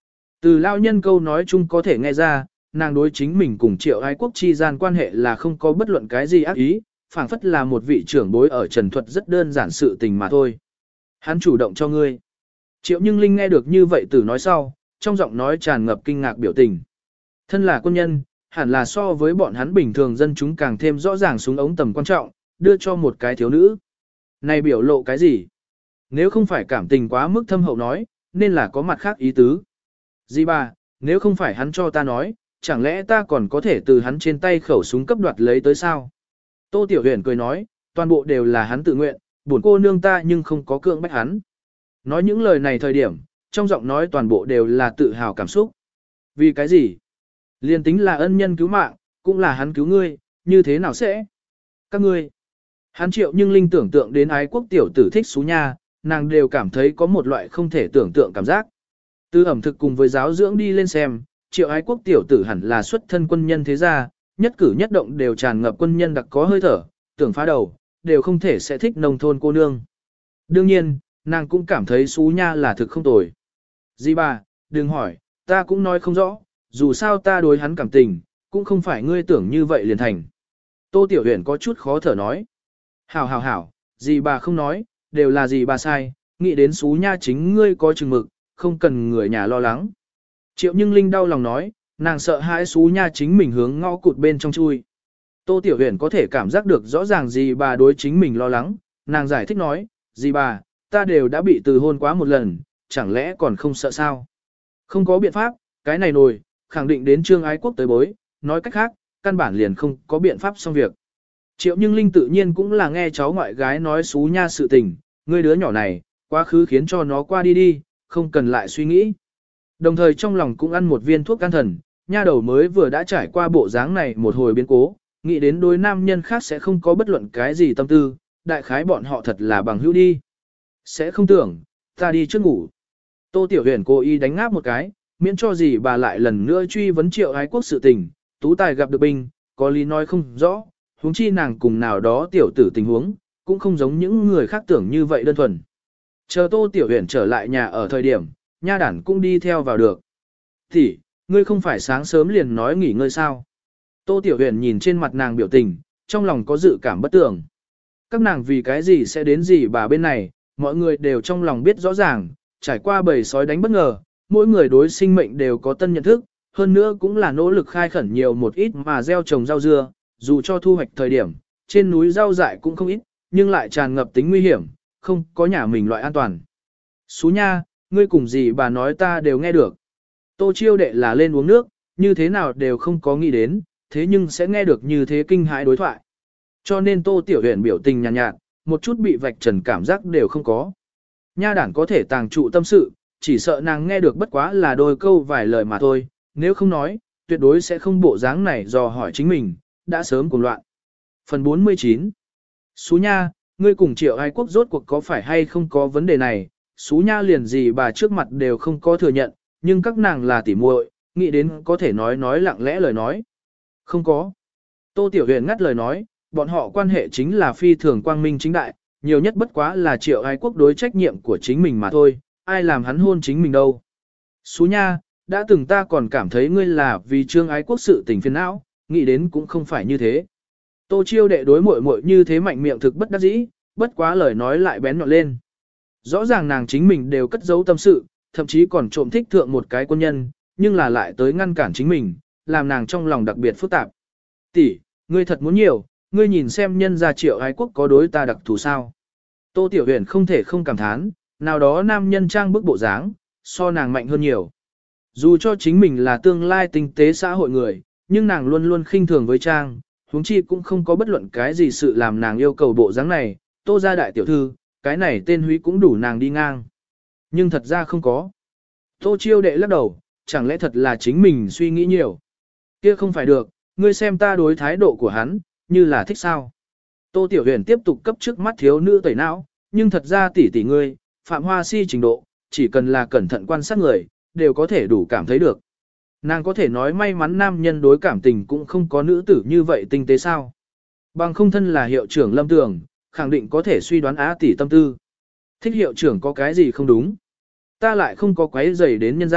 Từ lao nhân câu nói chung có thể nghe ra, nàng đối chính mình cùng Triệu Ái Quốc chi gian quan hệ là không có bất luận cái gì ác ý, phảng phất là một vị trưởng bối ở trần thuật rất đơn giản sự tình mà thôi. Hắn chủ động cho ngươi. Triệu Nhưng Linh nghe được như vậy từ nói sau, trong giọng nói tràn ngập kinh ngạc biểu tình. Thân là quân nhân, hẳn là so với bọn hắn bình thường dân chúng càng thêm rõ ràng súng ống tầm quan trọng, đưa cho một cái thiếu nữ. Này biểu lộ cái gì? Nếu không phải cảm tình quá mức thâm hậu nói, nên là có mặt khác ý tứ. Dì bà, nếu không phải hắn cho ta nói, chẳng lẽ ta còn có thể từ hắn trên tay khẩu súng cấp đoạt lấy tới sao? Tô Tiểu Huyền cười nói, toàn bộ đều là hắn tự nguyện, buồn cô nương ta nhưng không có cưỡng bách hắn. Nói những lời này thời điểm, trong giọng nói toàn bộ đều là tự hào cảm xúc. Vì cái gì? Liên tính là ân nhân cứu mạng, cũng là hắn cứu ngươi, như thế nào sẽ? Các ngươi. Hắn Triệu Nhưng Linh tưởng tượng đến Ái Quốc tiểu tử thích xú nha, nàng đều cảm thấy có một loại không thể tưởng tượng cảm giác. Từ ẩm thực cùng với giáo dưỡng đi lên xem, Triệu Ái Quốc tiểu tử hẳn là xuất thân quân nhân thế gia, nhất cử nhất động đều tràn ngập quân nhân đặc có hơi thở, tưởng phá đầu, đều không thể sẽ thích nông thôn cô nương. Đương nhiên, nàng cũng cảm thấy xú nha là thực không tồi. Dì bà, đừng hỏi, ta cũng nói không rõ, dù sao ta đối hắn cảm tình, cũng không phải ngươi tưởng như vậy liền thành. Tô Tiểu Huyền có chút khó thở nói. Hảo hảo hảo, dì bà không nói, đều là dì bà sai, nghĩ đến xú nha chính ngươi có chừng mực, không cần người nhà lo lắng. Triệu Nhưng Linh đau lòng nói, nàng sợ hãi xú nha chính mình hướng ngõ cụt bên trong chui. Tô Tiểu Huyền có thể cảm giác được rõ ràng dì bà đối chính mình lo lắng, nàng giải thích nói, dì bà, ta đều đã bị từ hôn quá một lần, chẳng lẽ còn không sợ sao? Không có biện pháp, cái này nổi, khẳng định đến Trương Ái Quốc tới bối, nói cách khác, căn bản liền không có biện pháp xong việc. Triệu Nhưng Linh tự nhiên cũng là nghe cháu ngoại gái nói xú nha sự tình, ngươi đứa nhỏ này, quá khứ khiến cho nó qua đi đi, không cần lại suy nghĩ. Đồng thời trong lòng cũng ăn một viên thuốc can thần, nha đầu mới vừa đã trải qua bộ dáng này một hồi biến cố, nghĩ đến đối nam nhân khác sẽ không có bất luận cái gì tâm tư, đại khái bọn họ thật là bằng hữu đi. Sẽ không tưởng, ta đi trước ngủ. Tô Tiểu Huyền cố ý đánh ngáp một cái, miễn cho gì bà lại lần nữa truy vấn Triệu Ái Quốc sự tình, tú tài gặp được binh, có lý nói không rõ, huống chi nàng cùng nào đó tiểu tử tình huống, cũng không giống những người khác tưởng như vậy đơn thuần. Chờ Tô Tiểu Huyền trở lại nhà ở thời điểm, nha đản cũng đi theo vào được. Thì, ngươi không phải sáng sớm liền nói nghỉ ngơi sao? Tô Tiểu Huyền nhìn trên mặt nàng biểu tình, trong lòng có dự cảm bất tường. Các nàng vì cái gì sẽ đến gì bà bên này, mọi người đều trong lòng biết rõ ràng, trải qua bầy sói đánh bất ngờ, mỗi người đối sinh mệnh đều có tân nhận thức, hơn nữa cũng là nỗ lực khai khẩn nhiều một ít mà gieo trồng rau dưa, dù cho thu hoạch thời điểm, trên núi rau dại cũng không ít, nhưng lại tràn ngập tính nguy hiểm, không có nhà mình loại an toàn. Xú nha, ngươi cùng gì bà nói ta đều nghe được. Tô Chiêu đệ là lên uống nước, như thế nào đều không có nghĩ đến, thế nhưng sẽ nghe được như thế kinh hãi đối thoại. Cho nên Tô Tiểu Huyền biểu tình nhàn nhạt, nhạt, một chút bị vạch trần cảm giác đều không có. Nha đản có thể tàng trụ tâm sự, chỉ sợ nàng nghe được bất quá là đôi câu vài lời mà thôi, nếu không nói, tuyệt đối sẽ không bộ dáng này dò hỏi chính mình, đã sớm cuồng loạn. Phần bốn mươi chín. Xú nha, ngươi cùng Triệu Ái Quốc rốt cuộc có phải hay không có vấn đề này, xú nha liền gì bà trước mặt đều không có thừa nhận, nhưng các nàng là tỉ muội, nghĩ đến có thể nói nói lặng lẽ lời nói. Không có. Tô Tiểu Huyền ngắt lời nói, bọn họ quan hệ chính là phi thường quang minh chính đại, nhiều nhất bất quá là Triệu Ái Quốc đối trách nhiệm của chính mình mà thôi, ai làm hắn hôn chính mình đâu. Xú nha, đã từng ta còn cảm thấy ngươi là vì Trương Ái Quốc sự tình phiền não, nghĩ đến cũng không phải như thế. Tô Chiêu đệ đối muội muội như thế mạnh miệng thực bất đắc dĩ, bất quá lời nói lại bén nhọn lên. Rõ ràng nàng chính mình đều cất giấu tâm sự, thậm chí còn trộm thích thượng một cái quân nhân, nhưng là lại tới ngăn cản chính mình, làm nàng trong lòng đặc biệt phức tạp. Tỷ, ngươi thật muốn nhiều, ngươi nhìn xem nhân gia Triệu Ái Quốc có đối ta đặc thù sao. Tô Tiểu Huyền không thể không cảm thán, nào đó nam nhân trang bức bộ dáng, so nàng mạnh hơn nhiều. Dù cho chính mình là tương lai tinh tế xã hội người, nhưng nàng luôn luôn khinh thường với trang, huống chi cũng không có bất luận cái gì sự làm nàng yêu cầu bộ dáng này, Tô gia đại tiểu thư, cái này tên húy cũng đủ nàng đi ngang. Nhưng thật ra không có. Tô Chiêu đệ lắc đầu, chẳng lẽ thật là chính mình suy nghĩ nhiều. Kia không phải được, ngươi xem ta đối thái độ của hắn, như là thích sao. Tô Tiểu Huyền tiếp tục cấp trước mắt thiếu nữ tẩy não, nhưng thật ra tỷ tỷ ngươi, phạm hoa si trình độ, chỉ cần là cẩn thận quan sát người, đều có thể đủ cảm thấy được. Nàng có thể nói may mắn nam nhân đối cảm tình cũng không có nữ tử như vậy tinh tế sao. Bằng không thân là hiệu trưởng Lâm Tường, khẳng định có thể suy đoán á tỷ tâm tư. Thích hiệu trưởng có cái gì không đúng. Ta lại không có quấy rầy đến nhân gia,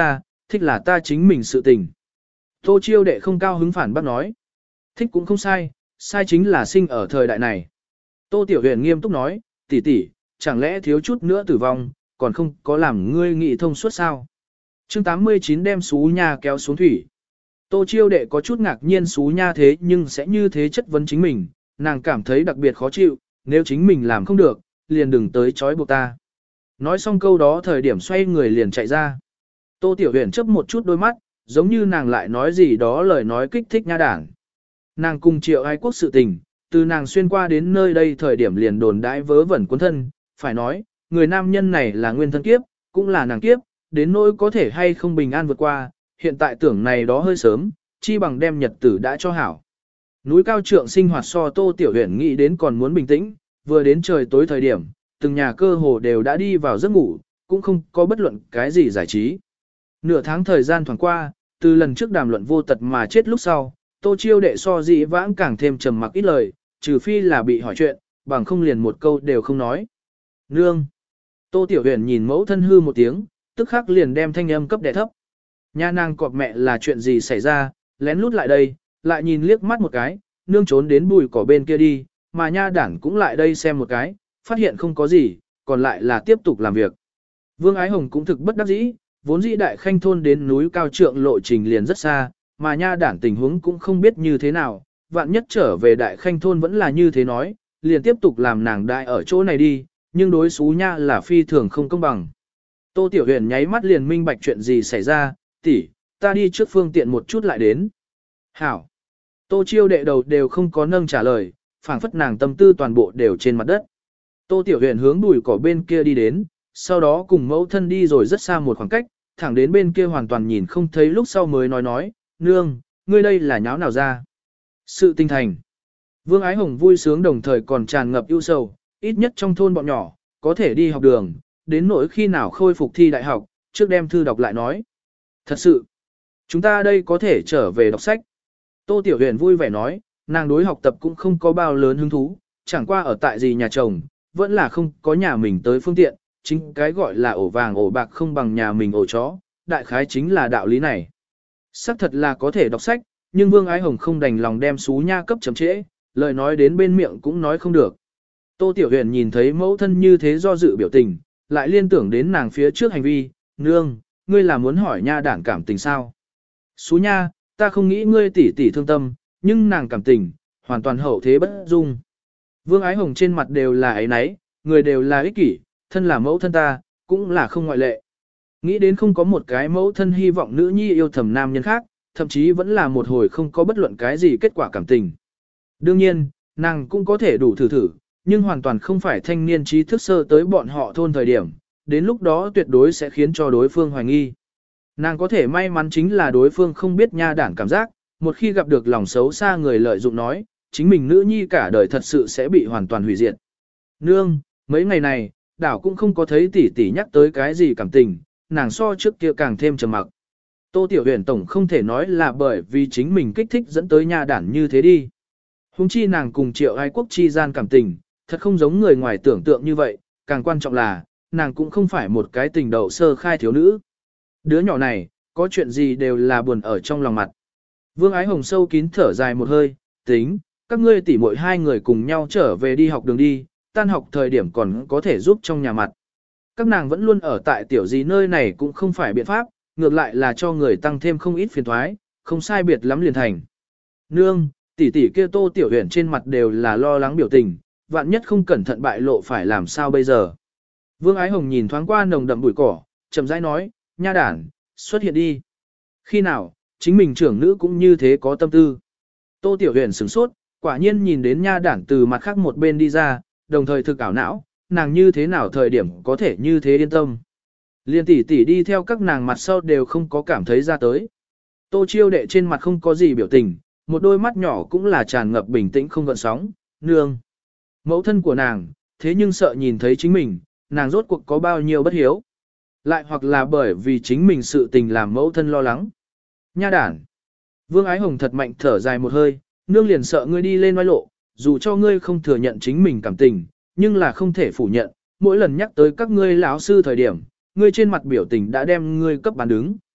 thích là ta chính mình sự tình. Tô Chiêu đệ không cao hứng phản bác nói. Thích cũng không sai, sai chính là sinh ở thời đại này. Tô Tiểu Huyền nghiêm túc nói, tỷ tỷ, chẳng lẽ thiếu chút nữa tử vong, còn không có làm ngươi nghị thông suốt sao? Chương tám mươi chín đem xú nha kéo xuống thủy. Tô Chiêu đệ có chút ngạc nhiên xú nha thế nhưng sẽ như thế chất vấn chính mình, nàng cảm thấy đặc biệt khó chịu, nếu chính mình làm không được, liền đừng tới chói buộc ta. Nói xong câu đó thời điểm xoay người liền chạy ra. Tô Tiểu Huyền chớp một chút đôi mắt, giống như nàng lại nói gì đó lời nói kích thích nha đảng. Nàng cùng Triệu Ái Quốc sự tình, từ nàng xuyên qua đến nơi đây thời điểm liền đồn đãi vớ vẩn cuốn thân, phải nói, người nam nhân này là nguyên thân kiếp, cũng là nàng kiếp, đến nỗi có thể hay không bình an vượt qua, hiện tại tưởng này đó hơi sớm, chi bằng đem nhật tử đã cho hảo. Núi cao trượng sinh hoạt so Tô Tiểu Huyền nghĩ đến còn muốn bình tĩnh, vừa đến trời tối thời điểm, từng nhà cơ hồ đều đã đi vào giấc ngủ, cũng không có bất luận cái gì giải trí. Nửa tháng thời gian thoảng qua, từ lần trước đàm luận vô tật mà chết lúc sau, Tô Chiêu đệ so dị vãng càng thêm trầm mặc ít lời, trừ phi là bị hỏi chuyện, bằng không liền một câu đều không nói. Nương! Tô Tiểu Huyền nhìn mẫu thân hư một tiếng, tức khắc liền đem thanh âm cấp đè thấp. Nha nàng cọp mẹ là chuyện gì xảy ra, lén lút lại đây, lại nhìn liếc mắt một cái, nương trốn đến bùi cỏ bên kia đi, mà nha đảng cũng lại đây xem một cái, phát hiện không có gì, còn lại là tiếp tục làm việc. Vương Ái Hồng cũng thực bất đắc dĩ, vốn dĩ đại khanh thôn đến núi cao trượng lộ trình liền rất xa, mà nha đảng tình huống cũng không biết như thế nào, vạn nhất trở về đại khanh thôn vẫn là như thế nói, liền tiếp tục làm nàng đại ở chỗ này đi, nhưng đối xú nha là phi thường không công bằng. Tô Tiểu Huyền nháy mắt liền minh bạch chuyện gì xảy ra, tỷ, ta đi trước phương tiện một chút lại đến. Hảo. Tô Chiêu đệ đầu đều không có nâng trả lời, phảng phất nàng tâm tư toàn bộ đều trên mặt đất. Tô Tiểu Huyền hướng bùi cỏ bên kia đi đến, sau đó cùng mẫu thân đi rồi rất xa một khoảng cách, thẳng đến bên kia hoàn toàn nhìn không thấy lúc sau mới nói nói, nương, ngươi đây là nháo nào ra. Sự tinh thành. Vương Ái Hồng vui sướng đồng thời còn tràn ngập ưu sầu, ít nhất trong thôn bọn nhỏ, có thể đi học đường, đến nỗi khi nào khôi phục thi đại học, trước đem thư đọc lại nói. Thật sự, chúng ta đây có thể trở về đọc sách. Tô Tiểu Huyền vui vẻ nói, nàng đối học tập cũng không có bao lớn hứng thú, chẳng qua ở tại gì nhà chồng, vẫn là không có nhà mình tới phương tiện, chính cái gọi là ổ vàng ổ bạc không bằng nhà mình ổ chó, đại khái chính là đạo lý này. Sắc thật là có thể đọc sách, nhưng Vương Ái Hồng không đành lòng đem xú nha cấp chấm trễ, lời nói đến bên miệng cũng nói không được. Tô Tiểu Huyền nhìn thấy mẫu thân như thế do dự biểu tình, lại liên tưởng đến nàng phía trước hành vi, nương, ngươi là muốn hỏi nha đảng cảm tình sao? Xú nha, ta không nghĩ ngươi tỉ tỉ thương tâm, nhưng nàng cảm tình, hoàn toàn hậu thế bất dung. Vương Ái Hồng trên mặt đều là ấy nấy, người đều là ích kỷ, thân là mẫu thân ta, cũng là không ngoại lệ. Nghĩ đến không có một cái mẫu thân hy vọng nữ nhi yêu thầm nam nhân khác, thậm chí vẫn là một hồi không có bất luận cái gì kết quả cảm tình. Đương nhiên, nàng cũng có thể đủ thử thử, nhưng hoàn toàn không phải thanh niên trí thức sơ tới bọn họ thôn thời điểm, đến lúc đó tuyệt đối sẽ khiến cho đối phương hoài nghi. Nàng có thể may mắn chính là đối phương không biết nha đảng cảm giác, một khi gặp được lòng xấu xa người lợi dụng nói, chính mình nữ nhi cả đời thật sự sẽ bị hoàn toàn hủy diệt. Nương, mấy ngày này, đảo cũng không có thấy tỷ tỷ nhắc tới cái gì cảm tình, nàng so trước kia càng thêm trầm mặc. Tô Tiểu Huyền tổng không thể nói là bởi vì chính mình kích thích dẫn tới nha đảng như thế đi. Hùng chi nàng cùng Triệu Ái Quốc chi gian cảm tình, thật không giống người ngoài tưởng tượng như vậy, càng quan trọng là, nàng cũng không phải một cái tình đầu sơ khai thiếu nữ. Đứa nhỏ này, có chuyện gì đều là buồn ở trong lòng mặt. Vương Ái Hồng sâu kín thở dài một hơi, tính, các ngươi tỉ muội hai người cùng nhau trở về đi học đường đi, tan học thời điểm còn có thể giúp trong nhà mặt. Các nàng vẫn luôn ở tại tiểu gì nơi này cũng không phải biện pháp, ngược lại là cho người tăng thêm không ít phiền thoái, không sai biệt lắm liền thành. Nương, tỷ tỷ kia Tô Tiểu Huyền trên mặt đều là lo lắng biểu tình, vạn nhất không cẩn thận bại lộ phải làm sao bây giờ. Vương Ái Hồng nhìn thoáng qua nồng đậm bụi cỏ, chậm rãi nói, nha đản, xuất hiện đi. Khi nào, chính mình trưởng nữ cũng như thế có tâm tư. Tô Tiểu Huyền sửng sốt, quả nhiên nhìn đến nha đản từ mặt khác một bên đi ra, đồng thời thực ảo não, nàng như thế nào thời điểm có thể như thế yên tâm. Liên tỷ tỷ đi theo các nàng mặt sau đều không có cảm thấy ra tới. Tô Chiêu đệ trên mặt không có gì biểu tình, một đôi mắt nhỏ cũng là tràn ngập bình tĩnh không gợn sóng, nương. Mẫu thân của nàng, thế nhưng sợ nhìn thấy chính mình, nàng rốt cuộc có bao nhiêu bất hiếu. Lại hoặc là bởi vì chính mình sự tình làm mẫu thân lo lắng. Nha đản. Vương Ái Hồng thật mạnh thở dài một hơi, nương liền sợ ngươi đi lên oai lộ, dù cho ngươi không thừa nhận chính mình cảm tình, nhưng là không thể phủ nhận, mỗi lần nhắc tới các ngươi lão sư thời điểm, ngươi trên mặt biểu tình đã đem ngươi cấp bán đứng.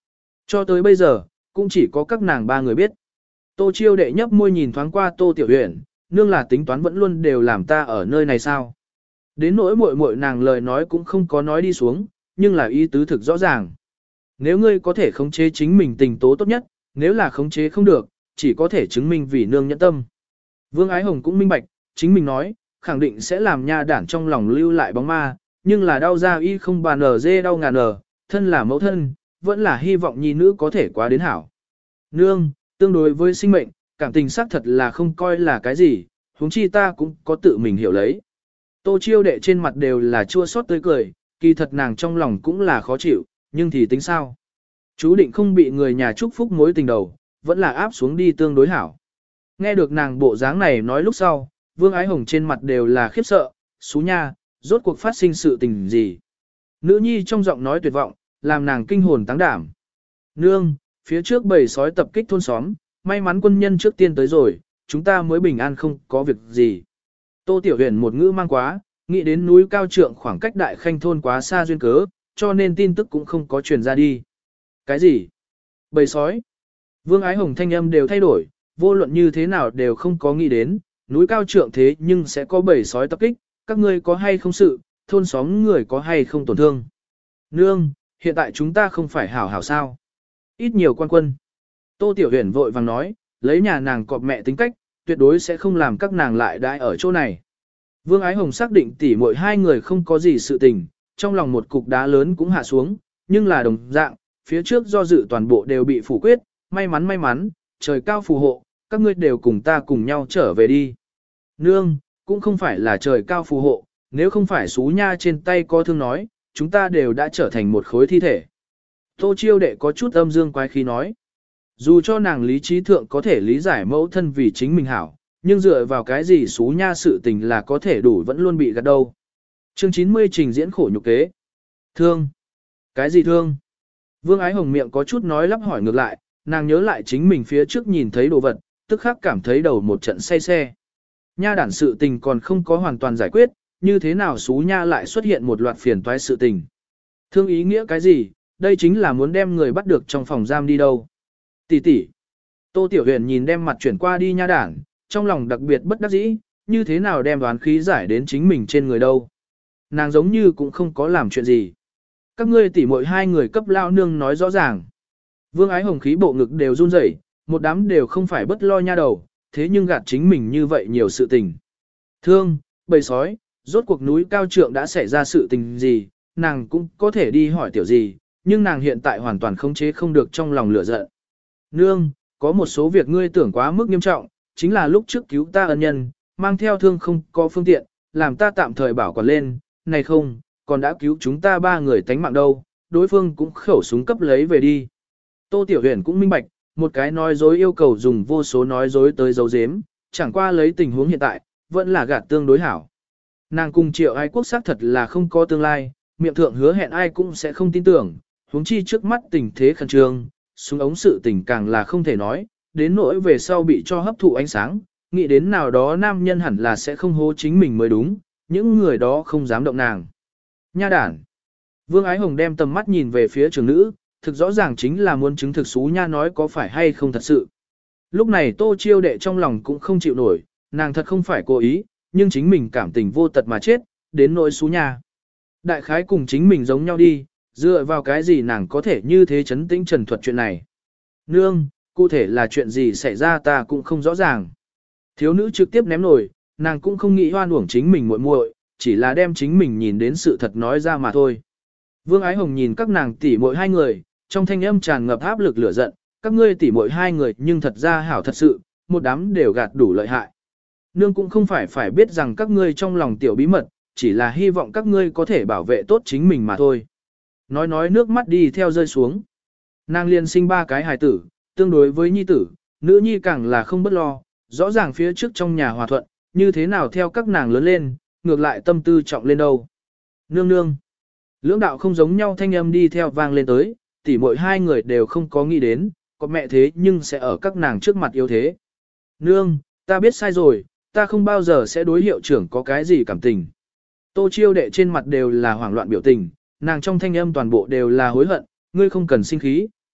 Cho tới bây giờ, cũng chỉ có các nàng ba người biết. Tô Chiêu đệ nhấp môi nhìn thoáng qua Tô Tiểu Huyền, nương là tính toán vẫn luôn đều làm ta ở nơi này sao. Đến nỗi muội muội nàng lời nói cũng không có nói đi xuống, nhưng là ý tứ thực rõ ràng. Nếu ngươi có thể khống chế chính mình tình tố tốt nhất, nếu là khống chế không được, chỉ có thể chứng minh vì nương nhẫn tâm. Vương Ái Hồng cũng minh bạch, chính mình nói, khẳng định sẽ làm nha đản trong lòng lưu lại bóng ma, nhưng là đau ra y không bàn ở dê đau ngàn ở, thân là mẫu thân, vẫn là hy vọng nhi nữ có thể quá đến hảo. Nương, tương đối với sinh mệnh, cảm tình xác thật là không coi là cái gì, huống chi ta cũng có tự mình hiểu lấy. Tô Chiêu đệ trên mặt đều là chua xót tươi cười, kỳ thật nàng trong lòng cũng là khó chịu, nhưng thì tính sao? Chú định không bị người nhà chúc phúc mối tình đầu, vẫn là áp xuống đi tương đối hảo. Nghe được nàng bộ dáng này nói lúc sau, Vương Ái Hồng trên mặt đều là khiếp sợ, xú nha, rốt cuộc phát sinh sự tình gì. Nữ nhi trong giọng nói tuyệt vọng, làm nàng kinh hồn táng đảm. Nương, phía trước bầy sói tập kích thôn xóm, may mắn quân nhân trước tiên tới rồi, chúng ta mới bình an không có việc gì. Tô Tiểu Huyền một ngữ mang quá, nghĩ đến núi cao trượng khoảng cách đại khanh thôn quá xa duyên cớ, cho nên tin tức cũng không có truyền ra đi. Cái gì? Bầy sói? Vương Ái Hồng thanh âm đều thay đổi, vô luận như thế nào đều không có nghĩ đến, núi cao trượng thế nhưng sẽ có bầy sói tập kích, các ngươi có hay không sự, thôn xóm người có hay không tổn thương. Nương, hiện tại chúng ta không phải hảo hảo sao. Ít nhiều quan quân. Tô Tiểu Huyền vội vàng nói, lấy nhà nàng cọp mẹ tính cách, tuyệt đối sẽ không làm các nàng lại đãi ở chỗ này. Vương Ái Hồng xác định tỉ mỗi hai người không có gì sự tình, trong lòng một cục đá lớn cũng hạ xuống, nhưng là đồng dạng, phía trước do dự toàn bộ đều bị phủ quyết, may mắn may mắn, trời cao phù hộ, các ngươi đều cùng ta cùng nhau trở về đi. Nương, cũng không phải là trời cao phù hộ, nếu không phải xú nha trên tay có thương nói, chúng ta đều đã trở thành một khối thi thể. Tô Chiêu đệ có chút âm dương quái khí nói. Dù cho nàng lý trí thượng có thể lý giải mẫu thân vì chính mình hảo, nhưng dựa vào cái gì xú nha sự tình là có thể đủ vẫn luôn bị gạt đâu. Chương chín mươi trình diễn khổ nhục kế. Thương. Cái gì thương? Vương Ái Hồng miệng có chút nói lắp hỏi ngược lại, nàng nhớ lại chính mình phía trước nhìn thấy đồ vật, tức khắc cảm thấy đầu một trận say xe. Nha đản sự tình còn không có hoàn toàn giải quyết, như thế nào xú nha lại xuất hiện một loạt phiền toái sự tình. Thương ý nghĩa cái gì, đây chính là muốn đem người bắt được trong phòng giam đi đâu. Tỷ tỷ. Tô Tiểu Huyền nhìn đem mặt chuyển qua đi nha đản, trong lòng đặc biệt bất đắc dĩ, như thế nào đem đoán khí giải đến chính mình trên người đâu. Nàng giống như cũng không có làm chuyện gì. Các ngươi tỷ muội hai người cấp lao nương nói rõ ràng. Vương Ái Hồng khí bộ ngực đều run rẩy, một đám đều không phải bất lo nha đầu, thế nhưng gạt chính mình như vậy nhiều sự tình. Thương, bầy sói, rốt cuộc núi cao trượng đã xảy ra sự tình gì, nàng cũng có thể đi hỏi tiểu gì, nhưng nàng hiện tại hoàn toàn khống chế không được trong lòng lửa giận. Nương, có một số việc ngươi tưởng quá mức nghiêm trọng, chính là lúc trước cứu ta ân nhân, mang theo thương không có phương tiện, làm ta tạm thời bảo quản lên, này không, còn đã cứu chúng ta ba người tánh mạng đâu, đối phương cũng khẩu súng cấp lấy về đi. Tô Tiểu Huyền cũng minh bạch, một cái nói dối yêu cầu dùng vô số nói dối tới giấu giếm, chẳng qua lấy tình huống hiện tại, vẫn là gạt tương đối hảo. Nàng cùng Triệu Ái Quốc xác thật là không có tương lai, miệng thượng hứa hẹn ai cũng sẽ không tin tưởng, huống chi trước mắt tình thế khẩn trương, súng ống sự tình càng là không thể nói, đến nỗi về sau bị cho hấp thụ ánh sáng, nghĩ đến nào đó nam nhân hẳn là sẽ không hố chính mình mới đúng, những người đó không dám động nàng. Nha đản. Vương Ái Hồng đem tầm mắt nhìn về phía trường nữ, thực rõ ràng chính là muốn chứng thực xú nha nói có phải hay không thật sự. Lúc này Tô Chiêu đệ trong lòng cũng không chịu nổi, nàng thật không phải cố ý, nhưng chính mình cảm tình vô tật mà chết, đến nỗi xú nha. Đại khái cùng chính mình giống nhau đi, dựa vào cái gì nàng có thể như thế chấn tĩnh trần thuật chuyện này. Nương, cụ thể là chuyện gì xảy ra ta cũng không rõ ràng. Thiếu nữ trực tiếp ném nổi, nàng cũng không nghĩ hoan uổng chính mình muội muội, chỉ là đem chính mình nhìn đến sự thật nói ra mà thôi. Vương Ái Hồng nhìn các nàng tỷ muội hai người, trong thanh âm tràn ngập áp lực lửa giận, các ngươi tỷ muội hai người nhưng thật ra hảo thật sự, một đám đều gạt đủ lợi hại. Nương cũng không phải phải biết rằng các ngươi trong lòng tiểu bí mật, chỉ là hy vọng các ngươi có thể bảo vệ tốt chính mình mà thôi. Nói nói nước mắt đi theo rơi xuống. Nàng liền sinh ba cái hài tử, tương đối với nhi tử, nữ nhi càng là không bất lo, rõ ràng phía trước trong nhà hòa thuận, như thế nào theo các nàng lớn lên, ngược lại tâm tư trọng lên đâu. Nương nương. Lưỡng đạo không giống nhau thanh âm đi theo vang lên tới, tỉ mỗi hai người đều không có nghĩ đến, có mẹ thế nhưng sẽ ở các nàng trước mặt yếu thế. Nương, ta biết sai rồi, ta không bao giờ sẽ đối hiệu trưởng có cái gì cảm tình. Tô Chiêu đệ trên mặt đều là hoảng loạn biểu tình, nàng trong thanh âm toàn bộ đều là hối hận, ngươi không cần sinh khí,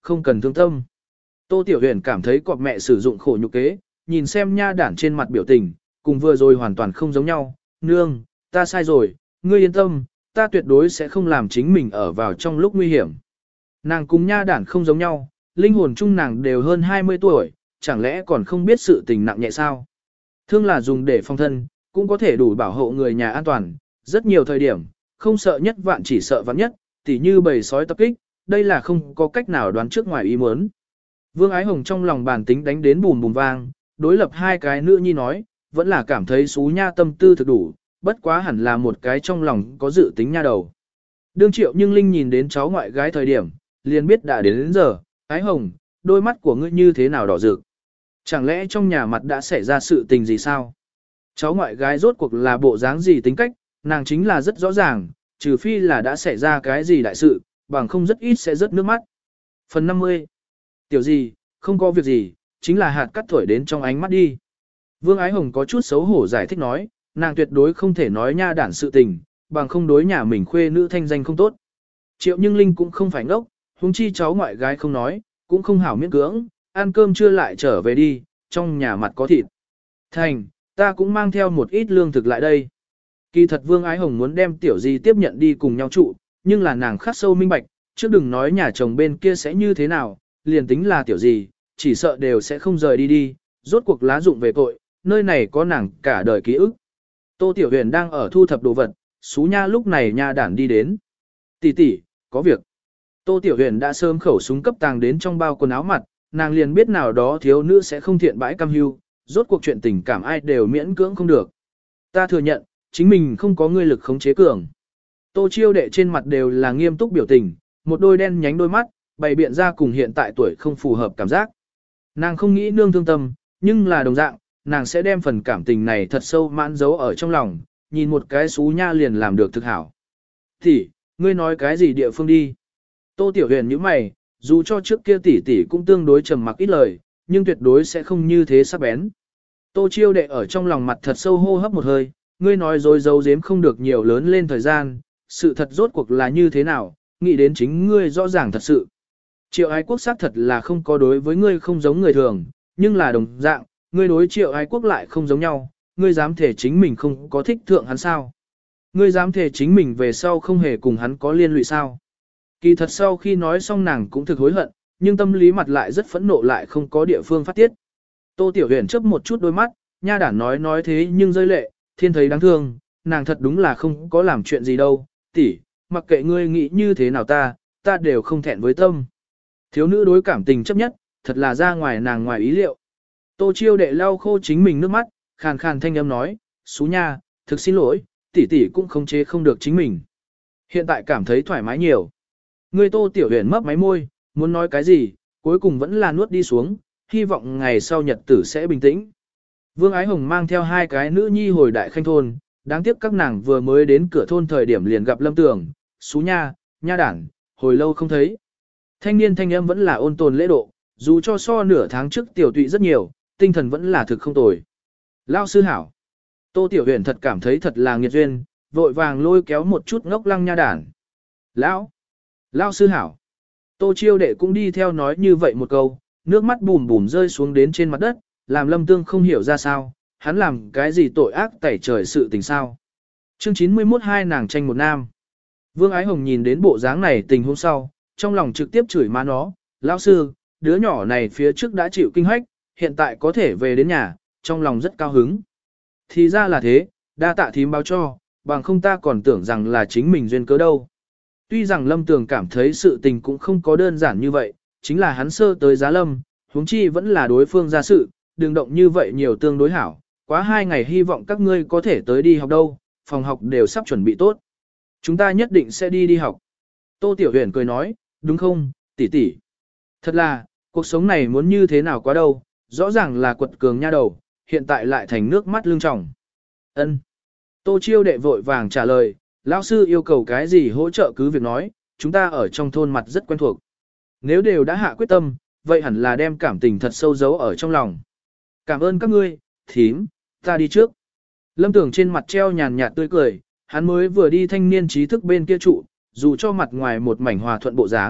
không cần thương tâm. Tô Tiểu Huyền cảm thấy cọp mẹ sử dụng khổ nhục kế, nhìn xem nha đản trên mặt biểu tình, cùng vừa rồi hoàn toàn không giống nhau. Nương, ta sai rồi, ngươi yên tâm, ta tuyệt đối sẽ không làm chính mình ở vào trong lúc nguy hiểm. Nàng cùng nha đản không giống nhau, linh hồn chung nàng đều hơn hai mươi tuổi, chẳng lẽ còn không biết sự tình nặng nhẹ sao? Thương là dùng để phòng thân, cũng có thể đủ bảo hộ người nhà an toàn, rất nhiều thời điểm, không sợ nhất vạn chỉ sợ vạn nhất, tỉ như bầy sói tập kích, đây là không có cách nào đoán trước ngoài ý muốn. Vương Ái Hồng trong lòng bàn tính đánh đến bùm bùm vang, đối lập hai cái nữ nhi nói, vẫn là cảm thấy xú nha tâm tư thực đủ, bất quá hẳn là một cái trong lòng có dự tính nha đầu. Đương Triệu Nhưng Linh nhìn đến cháu ngoại gái thời điểm, liền biết đã đến, đến giờ. Ái Hồng, đôi mắt của ngươi như thế nào đỏ rực? Chẳng lẽ trong nhà mặt đã xảy ra sự tình gì sao? Cháu ngoại gái rốt cuộc là bộ dáng gì tính cách, nàng chính là rất rõ ràng, trừ phi là đã xảy ra cái gì đại sự, bằng không rất ít sẽ rớt nước mắt. Phần năm mươi. Tiểu gì, không có việc gì, chính là hạt cắt thổi đến trong ánh mắt đi. Vương Ái Hồng có chút xấu hổ giải thích nói, nàng tuyệt đối không thể nói nha đản sự tình, bằng không đối nhà mình khuê nữ thanh danh không tốt. Triệu Nhưng Linh cũng không phải ngốc, huống chi cháu ngoại gái không nói, cũng không hảo miễn cưỡng, ăn cơm trưa lại trở về đi, trong nhà mặt có thịt. Thành, ta cũng mang theo một ít lương thực lại đây. Kỳ thật Vương Ái Hồng muốn đem tiểu gì tiếp nhận đi cùng nhau trụ, nhưng là nàng khắc sâu minh bạch, chứ đừng nói nhà chồng bên kia sẽ như thế nào, liền tính là tiểu gì, chỉ sợ đều sẽ không rời đi đi, rốt cuộc lá dụng về tội, nơi này có nàng cả đời ký ức. Tô Tiểu Huyền đang ở thu thập đồ vật, Xú Nha lúc này nha đản đi đến. Tỷ tỷ, có việc. Tô Tiểu Huyền đã sớm khẩu súng cấp tàng đến trong bao quần áo mặt, nàng liền biết nào đó thiếu nữ sẽ không thiện bãi cam hưu, rốt cuộc chuyện tình cảm ai đều miễn cưỡng không được. Ta thừa nhận, chính mình không có ngươi lực khống chế cường. Tô Chiêu Đệ trên mặt đều là nghiêm túc biểu tình, một đôi đen nhánh đôi mắt, bày biện ra cùng hiện tại tuổi không phù hợp cảm giác. Nàng không nghĩ nương thương tâm, nhưng là đồng dạng, nàng sẽ đem phần cảm tình này thật sâu mãn giấu ở trong lòng, nhìn một cái Xú Nha liền làm được thực hảo. Thì, ngươi nói cái gì địa phương đi? Tô Tiểu Huyền như mày, dù cho trước kia tỷ tỷ cũng tương đối trầm mặc ít lời, nhưng tuyệt đối sẽ không như thế sắc bén. Tô Chiêu Đệ ở trong lòng mặt thật sâu hô hấp một hơi, ngươi nói rồi giấu giếm không được nhiều lớn lên thời gian, sự thật rốt cuộc là như thế nào, nghĩ đến chính ngươi rõ ràng thật sự. Triệu Ái Quốc xác thật là không có đối với ngươi không giống người thường, nhưng là đồng dạng, ngươi đối Triệu Ái Quốc lại không giống nhau, ngươi dám thể chính mình không có thích thượng hắn sao? Ngươi dám thể chính mình về sau không hề cùng hắn có liên lụy sao? Kỳ thật sau khi nói xong nàng cũng thực hối hận, nhưng tâm lý mặt lại rất phẫn nộ lại không có địa phương phát tiết. Tô Tiểu Huyền chớp một chút đôi mắt, nha đản nói nói thế nhưng rơi lệ, thiên thấy đáng thương, nàng thật đúng là không có làm chuyện gì đâu, tỷ, mặc kệ ngươi nghĩ như thế nào ta, ta đều không thẹn với tâm. Thiếu nữ đối cảm tình chấp nhất, thật là ra ngoài nàng ngoài ý liệu. Tô Chiêu Đệ lau khô chính mình nước mắt, khàn khàn thanh âm nói, Xú Nha, thực xin lỗi, tỷ tỷ cũng khống chế không được chính mình. Hiện tại cảm thấy thoải mái nhiều. Ngươi Tô Tiểu Huyền mấp máy môi, muốn nói cái gì, cuối cùng vẫn là nuốt đi xuống, hy vọng ngày sau nhật tử sẽ bình tĩnh. Vương Ái Hồng mang theo hai cái nữ nhi hồi đại khanh thôn, đáng tiếc các nàng vừa mới đến cửa thôn thời điểm liền gặp Lâm Tường, Xú Nha, Nha đản, hồi lâu không thấy. Thanh niên thanh âm vẫn là ôn tồn lễ độ, dù cho so nửa tháng trước tiểu tụy rất nhiều, tinh thần vẫn là thực không tồi. Lao sư hảo. Tô Tiểu Huyền thật cảm thấy thật là nghiệt duyên, vội vàng lôi kéo một chút ngốc lăng nha đản. Lão! Lao sư hảo. Tô Chiêu Đệ cũng đi theo nói như vậy một câu, nước mắt bùm bùm rơi xuống đến trên mặt đất, làm Lâm Tương không hiểu ra sao, hắn làm cái gì tội ác tẩy trời sự tình sao. Chương chín mươi mốt hai nàng tranh một nam. Vương Ái Hồng nhìn đến bộ dáng này tình hôm sau, trong lòng trực tiếp chửi má nó, lão sư, đứa nhỏ này phía trước đã chịu kinh hách, hiện tại có thể về đến nhà, trong lòng rất cao hứng. Thì ra là thế, đa tạ thím báo cho, bằng không ta còn tưởng rằng là chính mình duyên cớ đâu. Tuy rằng Lâm Tường cảm thấy sự tình cũng không có đơn giản như vậy, chính là hắn sơ tới giá lâm, huống chi vẫn là đối phương ra sự, đừng động như vậy nhiều tương đối hảo, quá hai ngày hy vọng các ngươi có thể tới đi học đâu, phòng học đều sắp chuẩn bị tốt. Chúng ta nhất định sẽ đi đi học. Tô Tiểu Huyền cười nói, đúng không, tỷ tỷ. Thật là, cuộc sống này muốn như thế nào quá đâu, rõ ràng là quật cường nha đầu, hiện tại lại thành nước mắt lưng tròng. Ân. Tô Chiêu Đệ vội vàng trả lời, lão sư yêu cầu cái gì hỗ trợ cứ việc nói, chúng ta ở trong thôn mặt rất quen thuộc. Nếu đều đã hạ quyết tâm, vậy hẳn là đem cảm tình thật sâu giấu ở trong lòng. Cảm ơn các ngươi, thím, ta đi trước. Lâm Tường trên mặt treo nhàn nhạt tươi cười, hắn mới vừa đi thanh niên trí thức bên kia trụ, dù cho mặt ngoài một mảnh hòa thuận bộ dáng,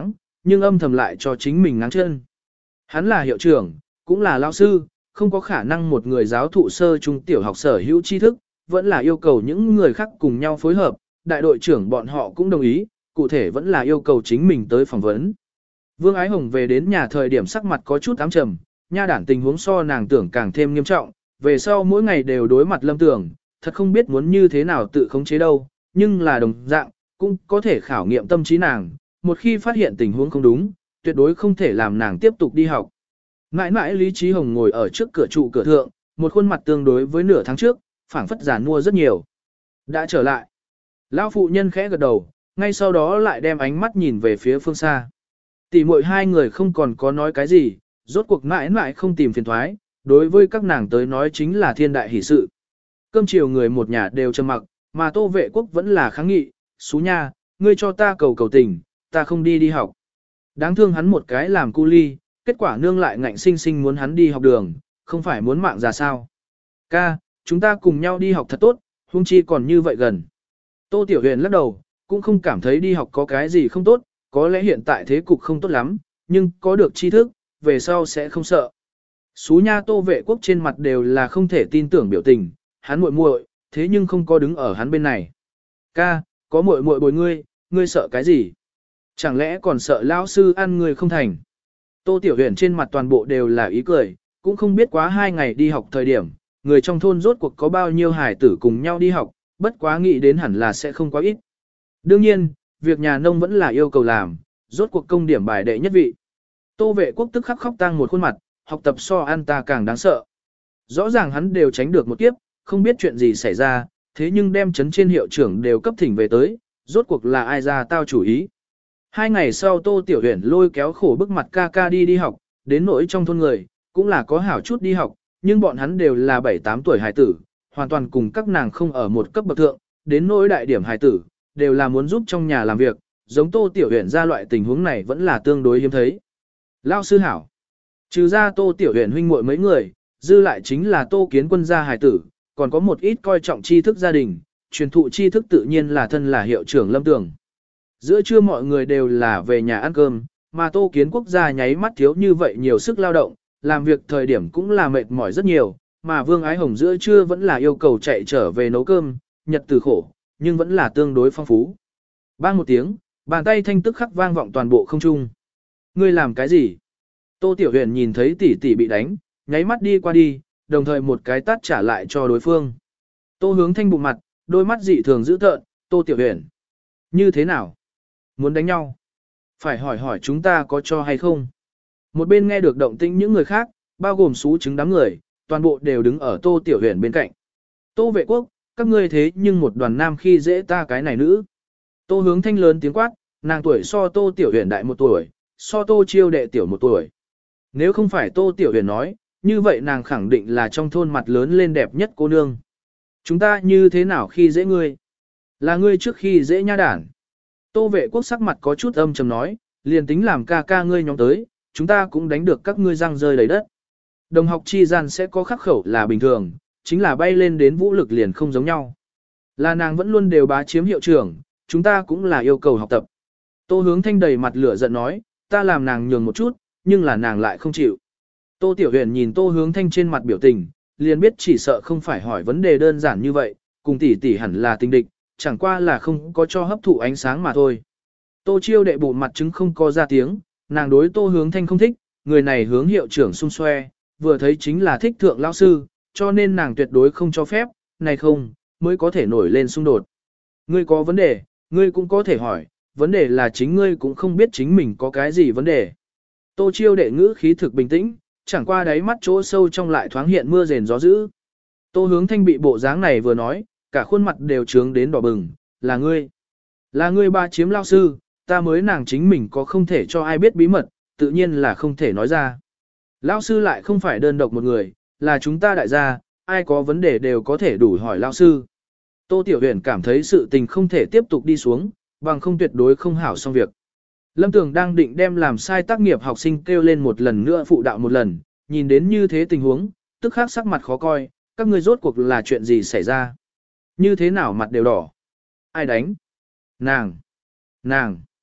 nhưng âm thầm lại cho chính mình ngáng chân. Hắn là hiệu trưởng, cũng là lao sư, không có khả năng một người giáo thụ sơ trung tiểu học sở hữu tri thức, vẫn là yêu cầu những người khác cùng nhau phối hợp, đại đội trưởng bọn họ cũng đồng ý, cụ thể vẫn là yêu cầu chính mình tới phỏng vấn. Vương Ái Hồng về đến nhà thời điểm sắc mặt có chút ám trầm, nha đản tình huống so nàng tưởng càng thêm nghiêm trọng, về sau mỗi ngày đều đối mặt Lâm Tưởng, thật không biết muốn như thế nào tự khống chế đâu, nhưng là đồng dạng, cũng có thể khảo nghiệm tâm trí nàng, một khi phát hiện tình huống không đúng, tuyệt đối không thể làm nàng tiếp tục đi học. Mãi mãi Lý Trí Hồng ngồi ở trước cửa trụ cửa thượng, một khuôn mặt tương đối với nửa tháng trước, phảng phất giàn mua rất nhiều. Đã trở lại. Lão phụ nhân khẽ gật đầu, ngay sau đó lại đem ánh mắt nhìn về phía phương xa. Tỷ muội hai người không còn có nói cái gì, rốt cuộc mãi mãi không tìm phiền thoái, đối với các nàng tới nói chính là thiên đại hỷ sự. Cơm chiều người một nhà đều trầm mặc, mà Tô Vệ Quốc vẫn là kháng nghị, "Xú nha, ngươi cho ta cầu cầu tình, ta không đi đi học." Đáng thương hắn một cái làm cu ly, kết quả nương lại ngạnh sinh sinh muốn hắn đi học đường, không phải muốn mạng ra sao. "Ca, chúng ta cùng nhau đi học thật tốt, huống chi còn như vậy gần." Tô Tiểu Huyền lắc đầu, cũng không cảm thấy đi học có cái gì không tốt, có lẽ hiện tại thế cục không tốt lắm, nhưng có được tri thức, về sau sẽ không sợ. Xú nha Tô Vệ Quốc trên mặt đều là không thể tin tưởng biểu tình, hắn muội muội, thế nhưng không có đứng ở hắn bên này. "Ca, có muội muội bồi ngươi, ngươi sợ cái gì? Chẳng lẽ còn sợ lão sư ăn ngươi không thành?" Tô Tiểu Huyền trên mặt toàn bộ đều là ý cười, cũng không biết quá hai ngày đi học thời điểm, người trong thôn rốt cuộc có bao nhiêu hải tử cùng nhau đi học, bất quá nghĩ đến hẳn là sẽ không quá ít. Đương nhiên, việc nhà nông vẫn là yêu cầu làm, rốt cuộc công điểm bài đệ nhất vị. Tô Vệ Quốc tức khắc khóc tang một khuôn mặt, học tập so ăn ta càng đáng sợ. Rõ ràng hắn đều tránh được một kiếp, không biết chuyện gì xảy ra, thế nhưng đem chấn trên hiệu trưởng đều cấp thỉnh về tới, rốt cuộc là ai ra tao chủ ý. Hai ngày sau Tô Tiểu Huyền lôi kéo khổ bức mặt ca ca đi đi học, đến nỗi trong thôn người, cũng là có hảo chút đi học, nhưng bọn hắn đều là bảy tám tuổi hài tử, hoàn toàn cùng các nàng không ở một cấp bậc thượng, đến nỗi đại điểm hài tử, đều là muốn giúp trong nhà làm việc, giống Tô Tiểu Huyền ra loại tình huống này vẫn là tương đối hiếm thấy. Lao sư hảo. Trừ ra Tô Tiểu Huyền huynh muội mấy người, dư lại chính là Tô Kiến Quân gia hài tử, còn có một ít coi trọng tri thức gia đình, truyền thụ tri thức tự nhiên là thân là hiệu trưởng Lâm Tường. Giữa trưa mọi người đều là về nhà ăn cơm, mà Tô Kiến Quốc gia nháy mắt thiếu như vậy nhiều sức lao động, làm việc thời điểm cũng là mệt mỏi rất nhiều, mà Vương Ái Hồng giữa trưa vẫn là yêu cầu chạy trở về nấu cơm, nhật từ khổ, nhưng vẫn là tương đối phong phú. Bang một tiếng, bàn tay thanh tức khắc vang vọng toàn bộ không trung. Ngươi làm cái gì? Tô Tiểu Huyền nhìn thấy tỷ tỷ bị đánh, nháy mắt đi qua đi, đồng thời một cái tát trả lại cho đối phương. Tô Hướng Thanh bụng mặt, đôi mắt dị thường dữ tợn, Tô Tiểu Huyền. Như thế nào? Muốn đánh nhau? Phải hỏi hỏi chúng ta có cho hay không? Một bên nghe được động tĩnh những người khác, bao gồm xú chứng đám người, toàn bộ đều đứng ở Tô Tiểu Huyền bên cạnh. Tô Vệ Quốc, các ngươi thế nhưng một đoàn nam khi dễ ta cái này nữ. Tô Hướng Thanh lớn tiếng quát, nàng tuổi so Tô Tiểu Huyền đại một tuổi, so Tô Chiêu đệ tiểu một tuổi. Nếu không phải Tô Tiểu Huyền nói, như vậy nàng khẳng định là trong thôn mặt lớn lên đẹp nhất cô nương. Chúng ta như thế nào khi dễ ngươi? Là ngươi trước khi dễ nha đản. Tô Vệ Quốc sắc mặt có chút âm trầm nói, liền tính làm ca ca ngươi nhóm tới, chúng ta cũng đánh được các ngươi răng rơi đầy đất. Đồng học chi gian sẽ có khắc khẩu là bình thường, chính là bay lên đến vũ lực liền không giống nhau. Là nàng vẫn luôn đều bá chiếm hiệu trưởng, chúng ta cũng là yêu cầu học tập. Tô Hướng Thanh đầy mặt lửa giận nói, ta làm nàng nhường một chút, nhưng là nàng lại không chịu. Tô Tiểu Huyền nhìn Tô Hướng Thanh trên mặt biểu tình, liền biết chỉ sợ không phải hỏi vấn đề đơn giản như vậy, cùng tỷ tỷ hẳn là tình địch, chẳng qua là không có cho hấp thụ ánh sáng mà thôi. Tô Chiêu đệ bụng mặt chứng không có ra tiếng, nàng đối Tô Hướng Thanh không thích, người này hướng hiệu trưởng xung xoe, vừa thấy chính là thích thượng lão sư, cho nên nàng tuyệt đối không cho phép, này không, mới có thể nổi lên xung đột. Ngươi có vấn đề, ngươi cũng có thể hỏi, vấn đề là chính ngươi cũng không biết chính mình có cái gì vấn đề. Tô Chiêu đệ ngữ khí thực bình tĩnh, chẳng qua đáy mắt chỗ sâu trong lại thoáng hiện mưa rền gió dữ. Tô Hướng Thanh bị bộ dáng này vừa nói, cả khuôn mặt đều trướng đến đỏ bừng, là ngươi. Là ngươi ba chiếm lao sư, ta mới nàng chính mình có không thể cho ai biết bí mật, tự nhiên là không thể nói ra. Lao sư lại không phải đơn độc một người, là chúng ta đại gia, ai có vấn đề đều có thể đủ hỏi lao sư. Tô Tiểu Huyền cảm thấy sự tình không thể tiếp tục đi xuống, bằng không tuyệt đối không hảo xong việc. Lâm Tường đang định đem làm sai tác nghiệp học sinh kêu lên một lần nữa phụ đạo một lần, nhìn đến như thế tình huống, tức khắc sắc mặt khó coi, các ngươi rốt cuộc là chuyện gì xảy ra. Như thế nào mặt đều đỏ. Ai đánh? Nàng! Nàng!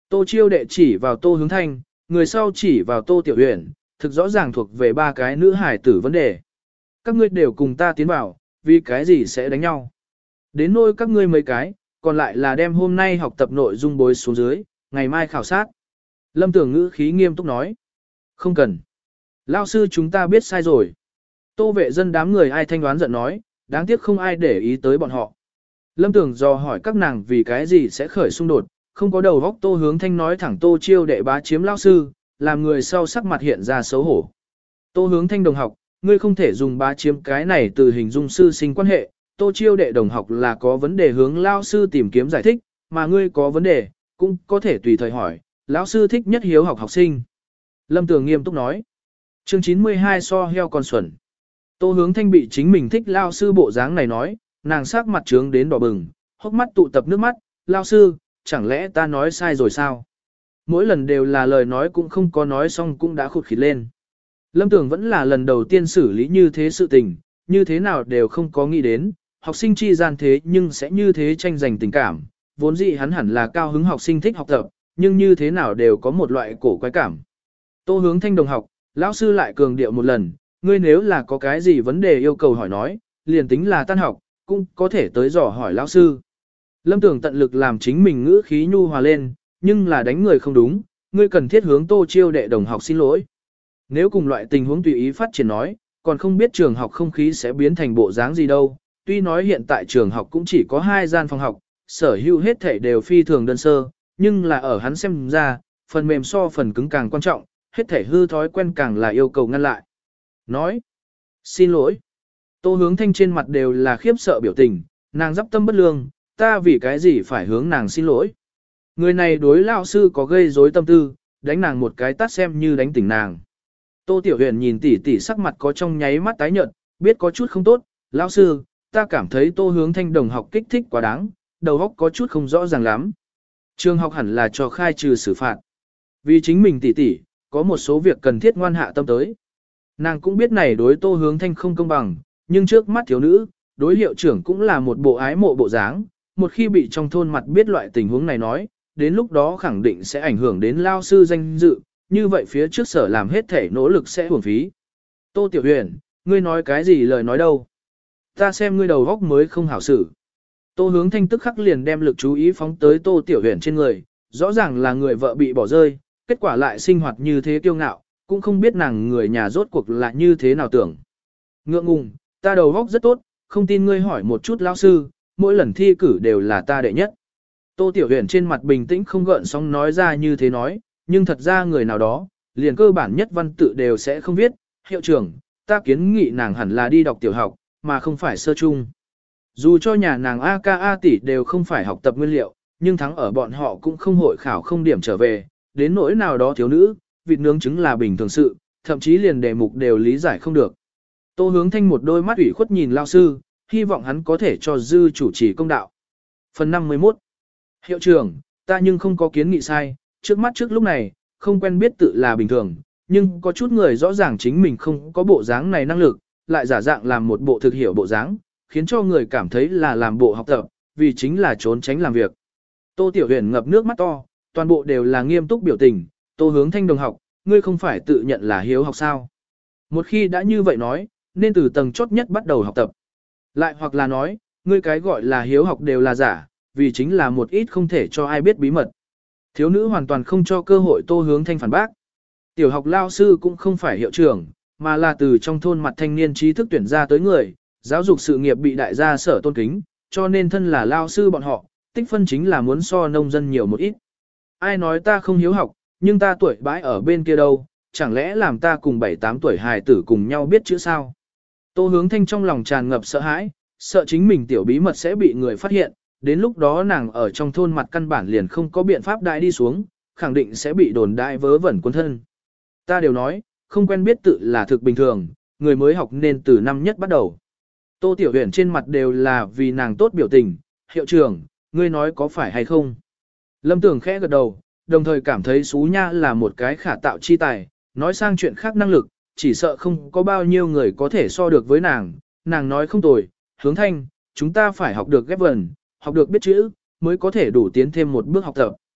Tô Chiêu đệ chỉ vào Tô Hướng Thanh, người sau chỉ vào Tô Tiểu Huyền, thực rõ ràng thuộc về ba cái nữ hải tử vấn đề. Các ngươi đều cùng ta tiến vào, vì cái gì sẽ đánh nhau. Đến nỗi các ngươi mấy cái, còn lại là đem hôm nay học tập nội dung bối xuống dưới, ngày mai khảo sát. Lâm Tưởng ngữ khí nghiêm túc nói. Không cần. Lao sư chúng ta biết sai rồi. Tô Vệ Dân đám người ai thanh đoán giận nói, đáng tiếc không ai để ý tới bọn họ. Lâm Tưởng dò hỏi các nàng vì cái gì sẽ khởi xung đột, không có đầu góc Tô Hướng Thanh nói thẳng Tô Chiêu đệ bá chiếm lao sư, làm người sau sắc mặt hiện ra xấu hổ. Tô Hướng Thanh đồng học, ngươi không thể dùng bá chiếm cái này từ hình dung sư sinh quan hệ, Tô Chiêu đệ đồng học là có vấn đề hướng lao sư tìm kiếm giải thích, mà ngươi có vấn đề, cũng có thể tùy thời hỏi, lão sư thích nhất hiếu học học sinh. Lâm Tường nghiêm túc nói. Chương chín mươi hai so heo con xuẩn. Tô Hướng Thanh bị chính mình thích lao sư bộ dáng này nói, nàng sắc mặt trướng đến đỏ bừng, hốc mắt tụ tập nước mắt, lao sư, chẳng lẽ ta nói sai rồi sao? Mỗi lần đều là lời nói cũng không có nói xong cũng đã khụt khịt lên. Lâm Tường vẫn là lần đầu tiên xử lý như thế sự tình, như thế nào đều không có nghĩ đến, học sinh chi gian thế nhưng sẽ như thế tranh giành tình cảm, vốn dĩ hắn hẳn là cao hứng học sinh thích học tập, nhưng như thế nào đều có một loại cổ quái cảm. Tô Hướng Thanh đồng học, lão sư lại cường điệu một lần, ngươi nếu là có cái gì vấn đề yêu cầu hỏi nói, liền tính là tan học, cũng có thể tới dò hỏi lão sư. Lâm Tường tận lực làm chính mình ngữ khí nhu hòa lên, nhưng là đánh người không đúng, ngươi cần thiết hướng Tô Chiêu đệ đồng học xin lỗi. Nếu cùng loại tình huống tùy ý phát triển nói, còn không biết trường học không khí sẽ biến thành bộ dáng gì đâu. Tuy nói hiện tại trường học cũng chỉ có hai gian phòng học, sở hữu hết thể đều phi thường đơn sơ, nhưng là ở hắn xem ra, phần mềm so phần cứng càng quan trọng, hết thể hư thói quen càng là yêu cầu ngăn lại. Nói, xin lỗi. Tô Hướng Thanh trên mặt đều là khiếp sợ biểu tình, nàng dắp tâm bất lương, ta vì cái gì phải hướng nàng xin lỗi. Người này đối lão sư có gây rối tâm tư, đánh nàng một cái tát xem như đánh tỉnh nàng. Tô Tiểu Huyền nhìn tỷ tỷ sắc mặt có trong nháy mắt tái nhợt, biết có chút không tốt, lão sư, ta cảm thấy Tô Hướng Thanh đồng học kích thích quá đáng, đầu óc có chút không rõ ràng lắm. Trường học hẳn là cho khai trừ xử phạt. Vì chính mình tỷ tỷ, có một số việc cần thiết ngoan hạ tâm tới. Nàng cũng biết này đối Tô Hướng Thanh không công bằng, nhưng trước mắt thiếu nữ, đối hiệu trưởng cũng là một bộ ái mộ bộ dáng, một khi bị trong thôn mặt biết loại tình huống này nói, đến lúc đó khẳng định sẽ ảnh hưởng đến lao sư danh dự, như vậy phía trước sở làm hết thể nỗ lực sẽ uổng phí. Tô Tiểu Huyền, ngươi nói cái gì lời nói đâu? Ta xem ngươi đầu góc mới không hảo xử. Tô Hướng Thanh tức khắc liền đem lực chú ý phóng tới Tô Tiểu Huyền trên người, rõ ràng là người vợ bị bỏ rơi, kết quả lại sinh hoạt như thế kiêu ngạo, cũng không biết nàng người nhà rốt cuộc là như thế nào tưởng. Ngượng ngùng, ta đầu góc rất tốt, không tin ngươi hỏi một chút lão sư, mỗi lần thi cử đều là ta đệ nhất. Tô Tiểu Huyền trên mặt bình tĩnh không gợn sóng nói ra như thế nói, nhưng thật ra người nào đó, liền cơ bản nhất văn tự đều sẽ không viết, hiệu trưởng, ta kiến nghị nàng hẳn là đi đọc tiểu học, mà không phải sơ trung. Dù cho nhà nàng a ca a tỷ đều không phải học tập nguyên liệu, nhưng thắng ở bọn họ cũng không hội khảo không điểm trở về, đến nỗi nào đó thiếu nữ, vịt nướng trứng là bình thường sự, thậm chí liền đề mục đều lý giải không được. Tô Hướng Thanh một đôi mắt ủy khuất nhìn lao sư, hy vọng hắn có thể cho dư chủ trì công đạo. Phần năm mươi mốt. Hiệu trưởng, ta nhưng không có kiến nghị sai, trước mắt trước lúc này, không quen biết tự là bình thường, nhưng có chút người rõ ràng chính mình không có bộ dáng này năng lực, lại giả dạng làm một bộ thực hiểu bộ dáng, khiến cho người cảm thấy là làm bộ học tập, vì chính là trốn tránh làm việc. Tô Tiểu Huyền ngập nước mắt to, toàn bộ đều là nghiêm túc biểu tình, Tô Hướng Thanh đồng học, ngươi không phải tự nhận là hiếu học sao. Một khi đã như vậy nói, nên từ tầng chốt nhất bắt đầu học tập. Lại hoặc là nói, ngươi cái gọi là hiếu học đều là giả, vì chính là một ít không thể cho ai biết bí mật. Thiếu nữ hoàn toàn không cho cơ hội Tô Hướng Thanh phản bác. Tiểu học lao sư cũng không phải hiệu trưởng, mà là từ trong thôn mặt thanh niên trí thức tuyển ra tới người, giáo dục sự nghiệp bị đại gia sở tôn kính, cho nên thân là lao sư bọn họ, tích phân chính là muốn so nông dân nhiều một ít. Ai nói ta không hiếu học, nhưng ta tuổi bãi ở bên kia đâu, chẳng lẽ làm ta cùng bảy tám tuổi hài tử cùng nhau biết chữ sao? Tô Hướng Thanh trong lòng tràn ngập sợ hãi, sợ chính mình tiểu bí mật sẽ bị người phát hiện, đến lúc đó nàng ở trong thôn mặt căn bản liền không có biện pháp đại đi xuống, khẳng định sẽ bị đồn đại vớ vẩn quân thân. Ta đều nói, không quen biết tự là thực bình thường, người mới học nên từ năm nhất bắt đầu. Tô Tiểu Huyền trên mặt đều là vì nàng tốt biểu tình, hiệu trưởng, ngươi nói có phải hay không? Lâm Tường khẽ gật đầu, đồng thời cảm thấy Sú Nha là một cái khả tạo chi tài, nói sang chuyện khác năng lực, chỉ sợ không có bao nhiêu người có thể so được với nàng, nàng nói không tồi, Hướng Thanh, chúng ta phải học được ghép vần, học được biết chữ, mới có thể đủ tiến thêm một bước học tập.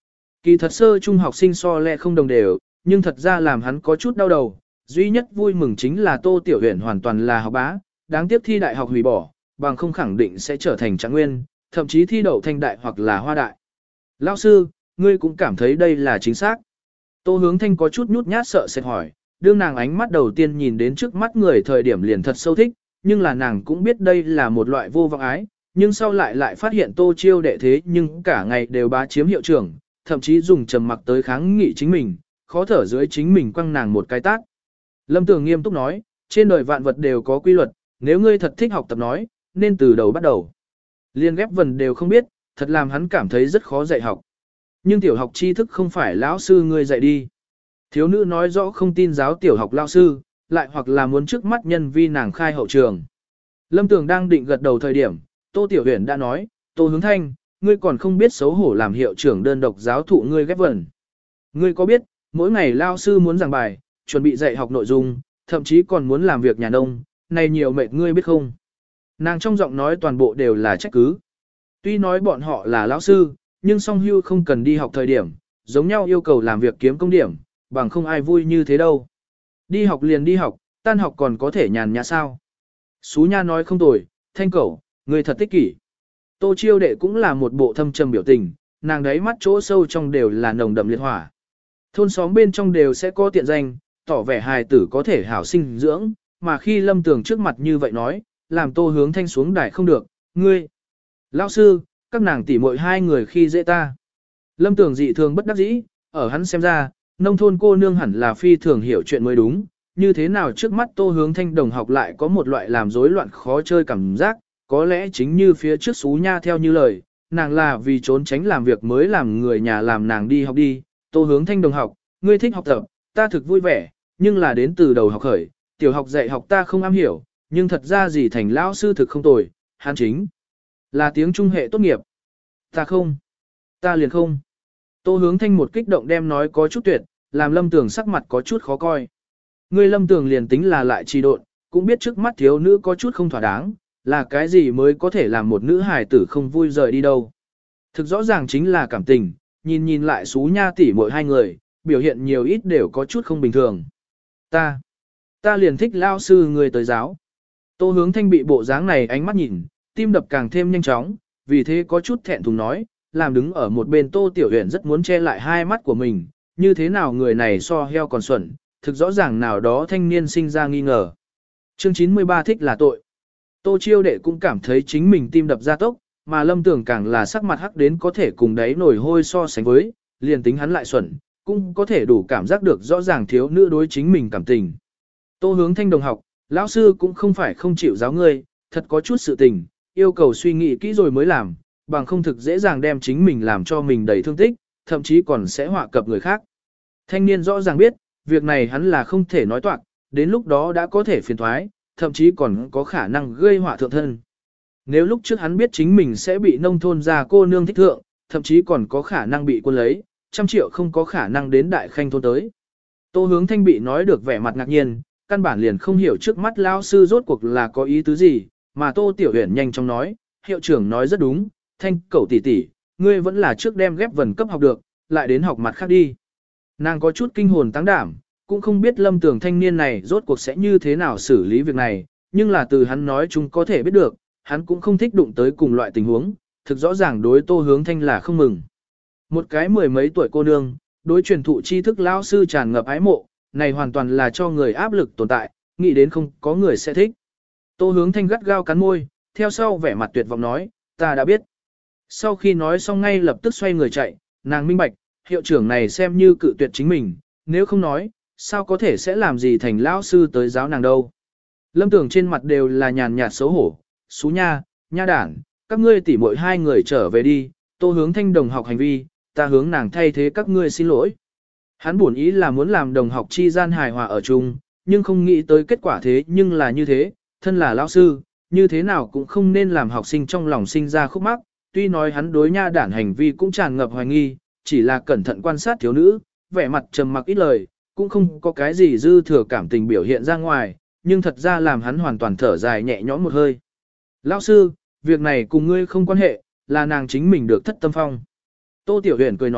Kỳ thật sơ trung học sinh so lẹ không đồng đều, nhưng thật ra làm hắn có chút đau đầu, duy nhất vui mừng chính là Tô Tiểu Huyền hoàn toàn là học bá, đáng tiếc thi đại học hủy bỏ, bằng không khẳng định sẽ trở thành trạng nguyên, thậm chí thi đậu thanh đại hoặc là hoa đại. Lão sư, ngươi cũng cảm thấy đây là chính xác. Tô Hướng Thanh có chút nhút nhát sợ sẽ hỏi, đương nàng ánh mắt đầu tiên nhìn đến trước mắt người thời điểm liền thật sâu thích, nhưng là nàng cũng biết đây là một loại vô vọng ái, nhưng sau lại lại phát hiện Tô Chiêu đệ thế nhưng cả ngày đều bá chiếm hiệu trưởng, thậm chí dùng trầm mặc tới kháng nghị chính mình, khó thở dưới chính mình quăng nàng một cái tát. Lâm Tường nghiêm túc nói, trên đời vạn vật đều có quy luật, nếu ngươi thật thích học tập nói, nên từ đầu bắt đầu. Liên ghép vần đều không biết, thật làm hắn cảm thấy rất khó dạy học. Nhưng tiểu học tri thức không phải lão sư ngươi dạy đi. Thiếu nữ nói rõ không tin giáo tiểu học lão sư, lại hoặc là muốn trước mắt nhân vi nàng khai hậu trường. Lâm Tường đang định gật đầu thời điểm, Tô Tiểu Huyền đã nói, Tô Hướng Thanh, ngươi còn không biết xấu hổ làm hiệu trưởng đơn độc giáo thụ ngươi ghép vần. Ngươi có biết, mỗi ngày lão sư muốn giảng bài, chuẩn bị dạy học nội dung, thậm chí còn muốn làm việc nhà nông, này nhiều mệt ngươi biết không? Nàng trong giọng nói toàn bộ đều là trách cứ. Tuy nói bọn họ là lão sư, nhưng song hưu không cần đi học thời điểm, giống nhau yêu cầu làm việc kiếm công điểm, bằng không ai vui như thế đâu. Đi học liền đi học, tan học còn có thể nhàn nhã sao. Xú Nha nói không tồi, Thanh cẩu, người thật tích kỷ. Tô Chiêu đệ cũng là một bộ thâm trầm biểu tình, nàng đấy mắt chỗ sâu trong đều là nồng đậm liệt hỏa. Thôn xóm bên trong đều sẽ có tiện danh, tỏ vẻ hài tử có thể hảo sinh dưỡng, mà khi Lâm Tường trước mặt như vậy nói, làm Tô Hướng Thanh xuống đài không được, ngươi. Lão sư, các nàng tỉ muội hai người khi dễ ta. Lâm Tường dị thường bất đắc dĩ, ở hắn xem ra, nông thôn cô nương hẳn là phi thường hiểu chuyện mới đúng, như thế nào trước mắt Tô Hướng Thanh đồng học lại có một loại làm rối loạn khó chơi cảm giác, có lẽ chính như phía trước Xú Nha theo như lời, nàng là vì trốn tránh làm việc mới làm người nhà làm nàng đi học đi. Tô Hướng Thanh đồng học, ngươi thích học tập, ta thực vui vẻ, nhưng là đến từ đầu học khởi, tiểu học dạy học ta không am hiểu, nhưng thật ra gì thành lão sư thực không tồi, hắn chính là tiếng trung hệ tốt nghiệp. Ta không, ta liền không. Tô Hướng Thanh một kích động đem nói có chút tuyệt, làm Lâm Tường sắc mặt có chút khó coi. Ngươi Lâm Tường liền tính là lại trì độn, cũng biết trước mắt thiếu nữ có chút không thỏa đáng, là cái gì mới có thể làm một nữ hài tử không vui rời đi đâu. Thực rõ ràng chính là cảm tình, nhìn nhìn lại Xú Nha tỷ muội hai người, biểu hiện nhiều ít đều có chút không bình thường. Ta, ta liền thích lao sư người tới giáo. Tô Hướng Thanh bị bộ dáng này ánh mắt nhìn, tim đập càng thêm nhanh chóng, vì thế có chút thẹn thùng nói, làm đứng ở một bên Tô Tiểu Huyền rất muốn che lại hai mắt của mình, như thế nào người này so heo còn xuẩn, thực rõ ràng nào đó thanh niên sinh ra nghi ngờ. Chương chín mươi ba thích là tội. Tô Chiêu đệ cũng cảm thấy chính mình tim đập ra tốc, mà Lâm Tường càng là sắc mặt hắc đến có thể cùng đáy nổi hôi so sánh với, liền tính hắn lại xuẩn, cũng có thể đủ cảm giác được rõ ràng thiếu nữ đối chính mình cảm tình. Tô Hướng Thanh đồng học, lão sư cũng không phải không chịu giáo ngươi, thật có chút sự tình, yêu cầu suy nghĩ kỹ rồi mới làm, bằng không thực dễ dàng đem chính mình làm cho mình đầy thương tích, thậm chí còn sẽ họa cập người khác. Thanh niên rõ ràng biết, việc này hắn là không thể nói toạc, đến lúc đó đã có thể phiền thoái, thậm chí còn có khả năng gây họa thượng thân. Nếu lúc trước hắn biết chính mình sẽ bị nông thôn già cô nương thích thượng, thậm chí còn có khả năng bị quân lấy, trăm triệu không có khả năng đến đại khanh thôn tới. Tô Hướng Thanh bị nói được vẻ mặt ngạc nhiên, căn bản liền không hiểu trước mắt lao sư rốt cuộc là có ý tứ gì, mà Tô Tiểu Huyền nhanh chóng nói, hiệu trưởng nói rất đúng, Thanh cẩu tỷ tỷ, ngươi vẫn là trước đem ghép vần cấp học được, lại đến học mặt khác đi. Nàng có chút kinh hồn tăng đảm, cũng không biết Lâm Tường thanh niên này rốt cuộc sẽ như thế nào xử lý việc này, nhưng là từ hắn nói chúng có thể biết được, hắn cũng không thích đụng tới cùng loại tình huống, thực rõ ràng đối Tô Hướng Thanh là không mừng. Một cái mười mấy tuổi cô nương, đối truyền thụ tri thức lao sư tràn ngập ái mộ, này hoàn toàn là cho người áp lực tồn tại, nghĩ đến không có người sẽ thích. Tô Hướng Thanh gắt gao cắn môi, theo sau vẻ mặt tuyệt vọng nói, ta đã biết. Sau khi nói xong ngay lập tức xoay người chạy, nàng minh bạch, hiệu trưởng này xem như cự tuyệt chính mình, nếu không nói, sao có thể sẽ làm gì thành lão sư tới giáo nàng đâu. Lâm Tường trên mặt đều là nhàn nhạt xấu hổ, Xú Nha, Nha đản, các ngươi tỉ muội hai người trở về đi, Tô Hướng Thanh đồng học hành vi, ta hướng nàng thay thế các ngươi xin lỗi. Hắn buồn ý là muốn làm đồng học chi gian hài hòa ở chung, nhưng không nghĩ tới kết quả thế nhưng là như thế, thân là lão sư, như thế nào cũng không nên làm học sinh trong lòng sinh ra khúc mắc, tuy nói hắn đối Nha đản hành vi cũng tràn ngập hoài nghi, chỉ là cẩn thận quan sát thiếu nữ, vẻ mặt trầm mặc ít lời, cũng không có cái gì dư thừa cảm tình biểu hiện ra ngoài, nhưng thật ra làm hắn hoàn toàn thở dài nhẹ nhõm một hơi. Lão sư, việc này cùng ngươi không quan hệ, là nàng chính mình được thất tâm phong. Tô Tiểu Huyền cười nói,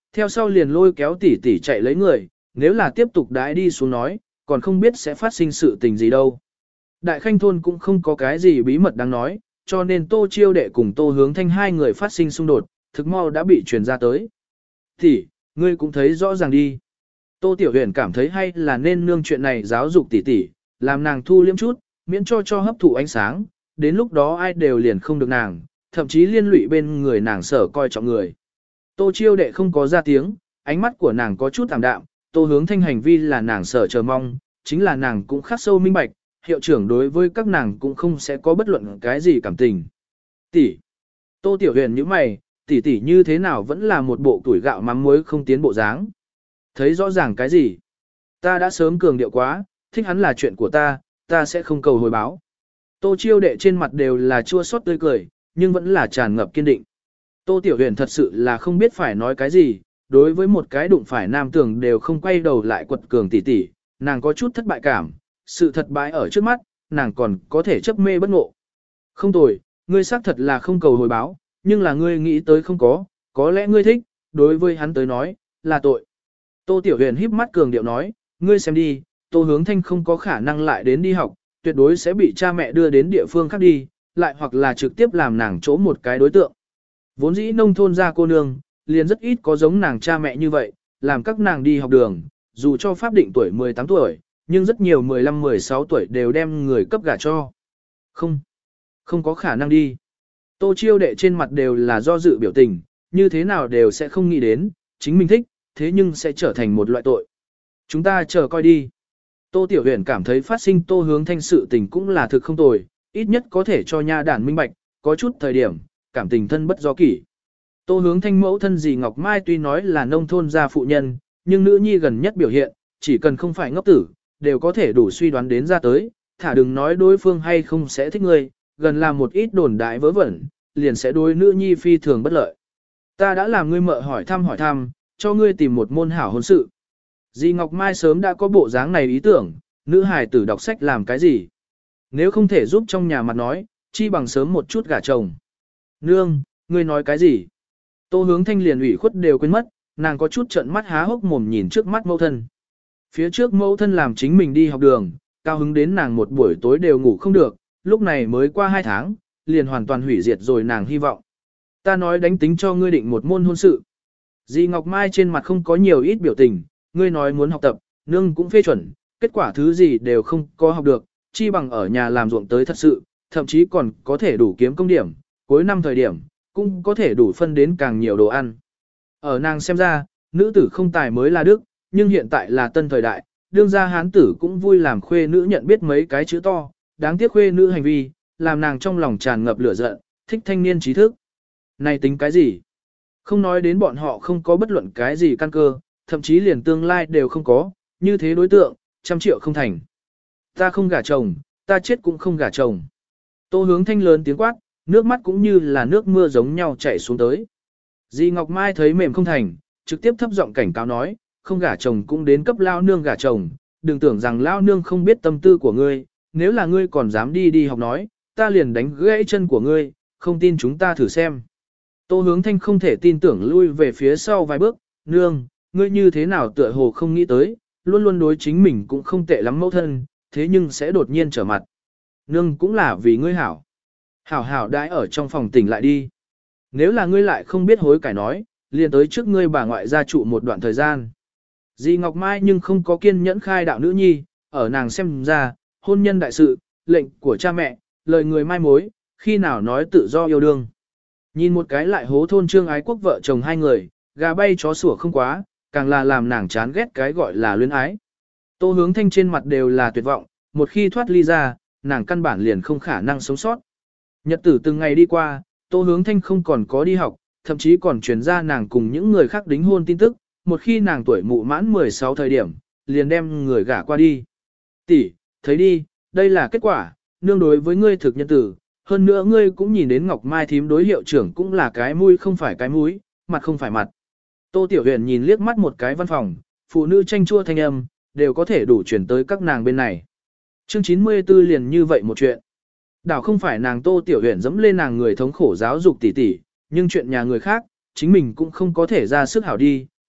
theo sau liền lôi kéo tỷ tỷ chạy lấy người, nếu là tiếp tục đãi đi xuống nói, còn không biết sẽ phát sinh sự tình gì đâu. Đại Khanh thôn cũng không có cái gì bí mật đáng nói, cho nên Tô Chiêu Đệ cùng Tô Hướng Thanh hai người phát sinh xung đột, thực mau đã bị truyền ra tới. Tỷ, ngươi cũng thấy rõ ràng đi. Tô Tiểu Huyền cảm thấy hay là nên nương chuyện này giáo dục tỷ tỷ, làm nàng thu liếm chút, miễn cho cho hấp thụ ánh sáng, đến lúc đó ai đều liền không được nàng, thậm chí liên lụy bên người nàng sở coi trọng người. Tô Chiêu Đệ không có ra tiếng, ánh mắt của nàng có chút tạm đạm, Tô Hướng Thanh hành vi là nàng sở chờ mong, chính là nàng cũng khắc sâu minh bạch, hiệu trưởng đối với các nàng cũng không sẽ có bất luận cái gì cảm tình. Tỷ. Tô Tiểu Huyền như mày, tỷ tỷ như thế nào vẫn là một bộ tuổi gạo mắm muối không tiến bộ dáng. Thấy rõ ràng cái gì? Ta đã sớm cường điệu quá, thích hắn là chuyện của ta, ta sẽ không cầu hồi báo. Tô Chiêu Đệ trên mặt đều là chua xót tươi cười, nhưng vẫn là tràn ngập kiên định. Tô Tiểu Huyền thật sự là không biết phải nói cái gì, đối với một cái đụng phải nam tưởng đều không quay đầu lại quật cường tỷ tỷ, nàng có chút thất bại cảm, sự thật bại ở trước mắt, nàng còn có thể chấp mê bất ngộ. Không tồi, ngươi xác thật là không cầu hồi báo, nhưng là ngươi nghĩ tới không có, có lẽ ngươi thích, đối với hắn tới nói, là tội. Tô Tiểu Huyền híp mắt cường điệu nói, ngươi xem đi, Tô Hướng Thanh không có khả năng lại đến đi học, tuyệt đối sẽ bị cha mẹ đưa đến địa phương khác đi, lại hoặc là trực tiếp làm nàng chỗ một cái đối tượng. Vốn dĩ nông thôn ra cô nương, liền rất ít có giống nàng cha mẹ như vậy, làm các nàng đi học đường, dù cho pháp định tuổi mười tám tuổi, nhưng rất nhiều mười lăm mười sáu tuổi đều đem người cấp gả cho. Không, không có khả năng đi. Tô Chiêu Đệ trên mặt đều là do dự biểu tình, như thế nào đều sẽ không nghĩ đến, chính mình thích, thế nhưng sẽ trở thành một loại tội. Chúng ta chờ coi đi. Tô Tiểu Huyền cảm thấy phát sinh Tô Hướng Thanh sự tình cũng là thực không tồi, ít nhất có thể cho nha đản minh bạch, có chút thời điểm, cảm tình thân bất do kỷ. Tô Hướng Thanh mẫu thân dì Ngọc Mai tuy nói là nông thôn gia phụ nhân, nhưng nữ nhi gần nhất biểu hiện, chỉ cần không phải ngốc tử, đều có thể đủ suy đoán đến ra tới, thả đừng nói đối phương hay không sẽ thích ngươi, gần làm một ít đồn đại vớ vẩn, liền sẽ đối nữ nhi phi thường bất lợi. Ta đã làm ngươi mợ hỏi thăm hỏi thăm, cho ngươi tìm một môn hảo hôn sự. Dì Ngọc Mai sớm đã có bộ dáng này ý tưởng, nữ hài tử đọc sách làm cái gì? Nếu không thể giúp trong nhà mặt nói, chi bằng sớm một chút gả chồng. Nương, ngươi nói cái gì? Tô Hướng Thanh liền ủy khuất đều quên mất, nàng có chút trợn mắt há hốc mồm nhìn trước mắt mẫu thân. Phía trước mẫu thân làm chính mình đi học đường, cao hứng đến nàng một buổi tối đều ngủ không được, lúc này mới qua hai tháng, liền hoàn toàn hủy diệt rồi nàng hy vọng. Ta nói đánh tính cho ngươi định một môn hôn sự. Dì Ngọc Mai trên mặt không có nhiều ít biểu tình, ngươi nói muốn học tập, nương cũng phê chuẩn, kết quả thứ gì đều không có học được, chi bằng ở nhà làm ruộng tới thật sự, thậm chí còn có thể đủ kiếm công điểm, cuối năm thời điểm, cũng có thể đủ phân đến càng nhiều đồ ăn. Ở nàng xem ra, nữ tử không tài mới là đức, nhưng hiện tại là tân thời đại, đương gia hán tử cũng vui làm khuê nữ nhận biết mấy cái chữ to, đáng tiếc khuê nữ hành vi, làm nàng trong lòng tràn ngập lửa giận, thích thanh niên trí thức. Này tính cái gì? Không nói đến bọn họ không có bất luận cái gì căn cơ, thậm chí liền tương lai đều không có, như thế đối tượng, trăm triệu không thành. Ta không gả chồng, ta chết cũng không gả chồng. Tô Hướng Thanh lớn tiếng quát, nước mắt cũng như là nước mưa giống nhau chảy xuống tới. Dì Ngọc Mai thấy mềm không thành, trực tiếp thấp giọng cảnh cáo nói, không gả chồng cũng đến cấp lao nương gả chồng, đừng tưởng rằng lao nương không biết tâm tư của ngươi, nếu là ngươi còn dám đi đi học nói, ta liền đánh gãy chân của ngươi, không tin chúng ta thử xem. Tô Hướng Thanh không thể tin tưởng lui về phía sau vài bước, nương, ngươi như thế nào tựa hồ không nghĩ tới, luôn luôn đối chính mình cũng không tệ lắm mẫu thân, thế nhưng sẽ đột nhiên trở mặt. Nương cũng là vì ngươi hảo. Hảo hảo đãi ở trong phòng tỉnh lại đi. Nếu là ngươi lại không biết hối cải nói, liền tới trước ngươi bà ngoại gia trụ một đoạn thời gian. Dì Ngọc Mai nhưng không có kiên nhẫn khai đạo nữ nhi, ở nàng xem ra, hôn nhân đại sự, lệnh của cha mẹ, lời người mai mối, khi nào nói tự do yêu đương. Nhìn một cái lại hố thôn trương ái quốc vợ chồng hai người, gà bay chó sủa không quá, càng là làm nàng chán ghét cái gọi là luyến ái. Tô Hướng Thanh trên mặt đều là tuyệt vọng, một khi thoát ly ra, nàng căn bản liền không khả năng sống sót. Nhật tử từng ngày đi qua, Tô Hướng Thanh không còn có đi học, thậm chí còn truyền ra nàng cùng những người khác đính hôn tin tức, một khi nàng tuổi mụ mãn mười sáu thời điểm, liền đem người gả qua đi. Tỷ, thấy đi, đây là kết quả, nương đối với ngươi thực nhân tử, hơn nữa ngươi cũng nhìn đến Ngọc Mai thím đối hiệu trưởng cũng là cái mũi không phải cái mũi, mặt không phải mặt. Tô Tiểu Huyền nhìn liếc mắt một cái văn phòng, phụ nữ tranh chua thanh âm, đều có thể đủ chuyển tới các nàng bên này. Chương chín mươi tư liền như vậy một chuyện. Đảo không phải nàng Tô Tiểu Huyền dẫm lên nàng người thống khổ giáo dục tỉ tỉ, nhưng chuyện nhà người khác, chính mình cũng không có thể ra sức hảo đi,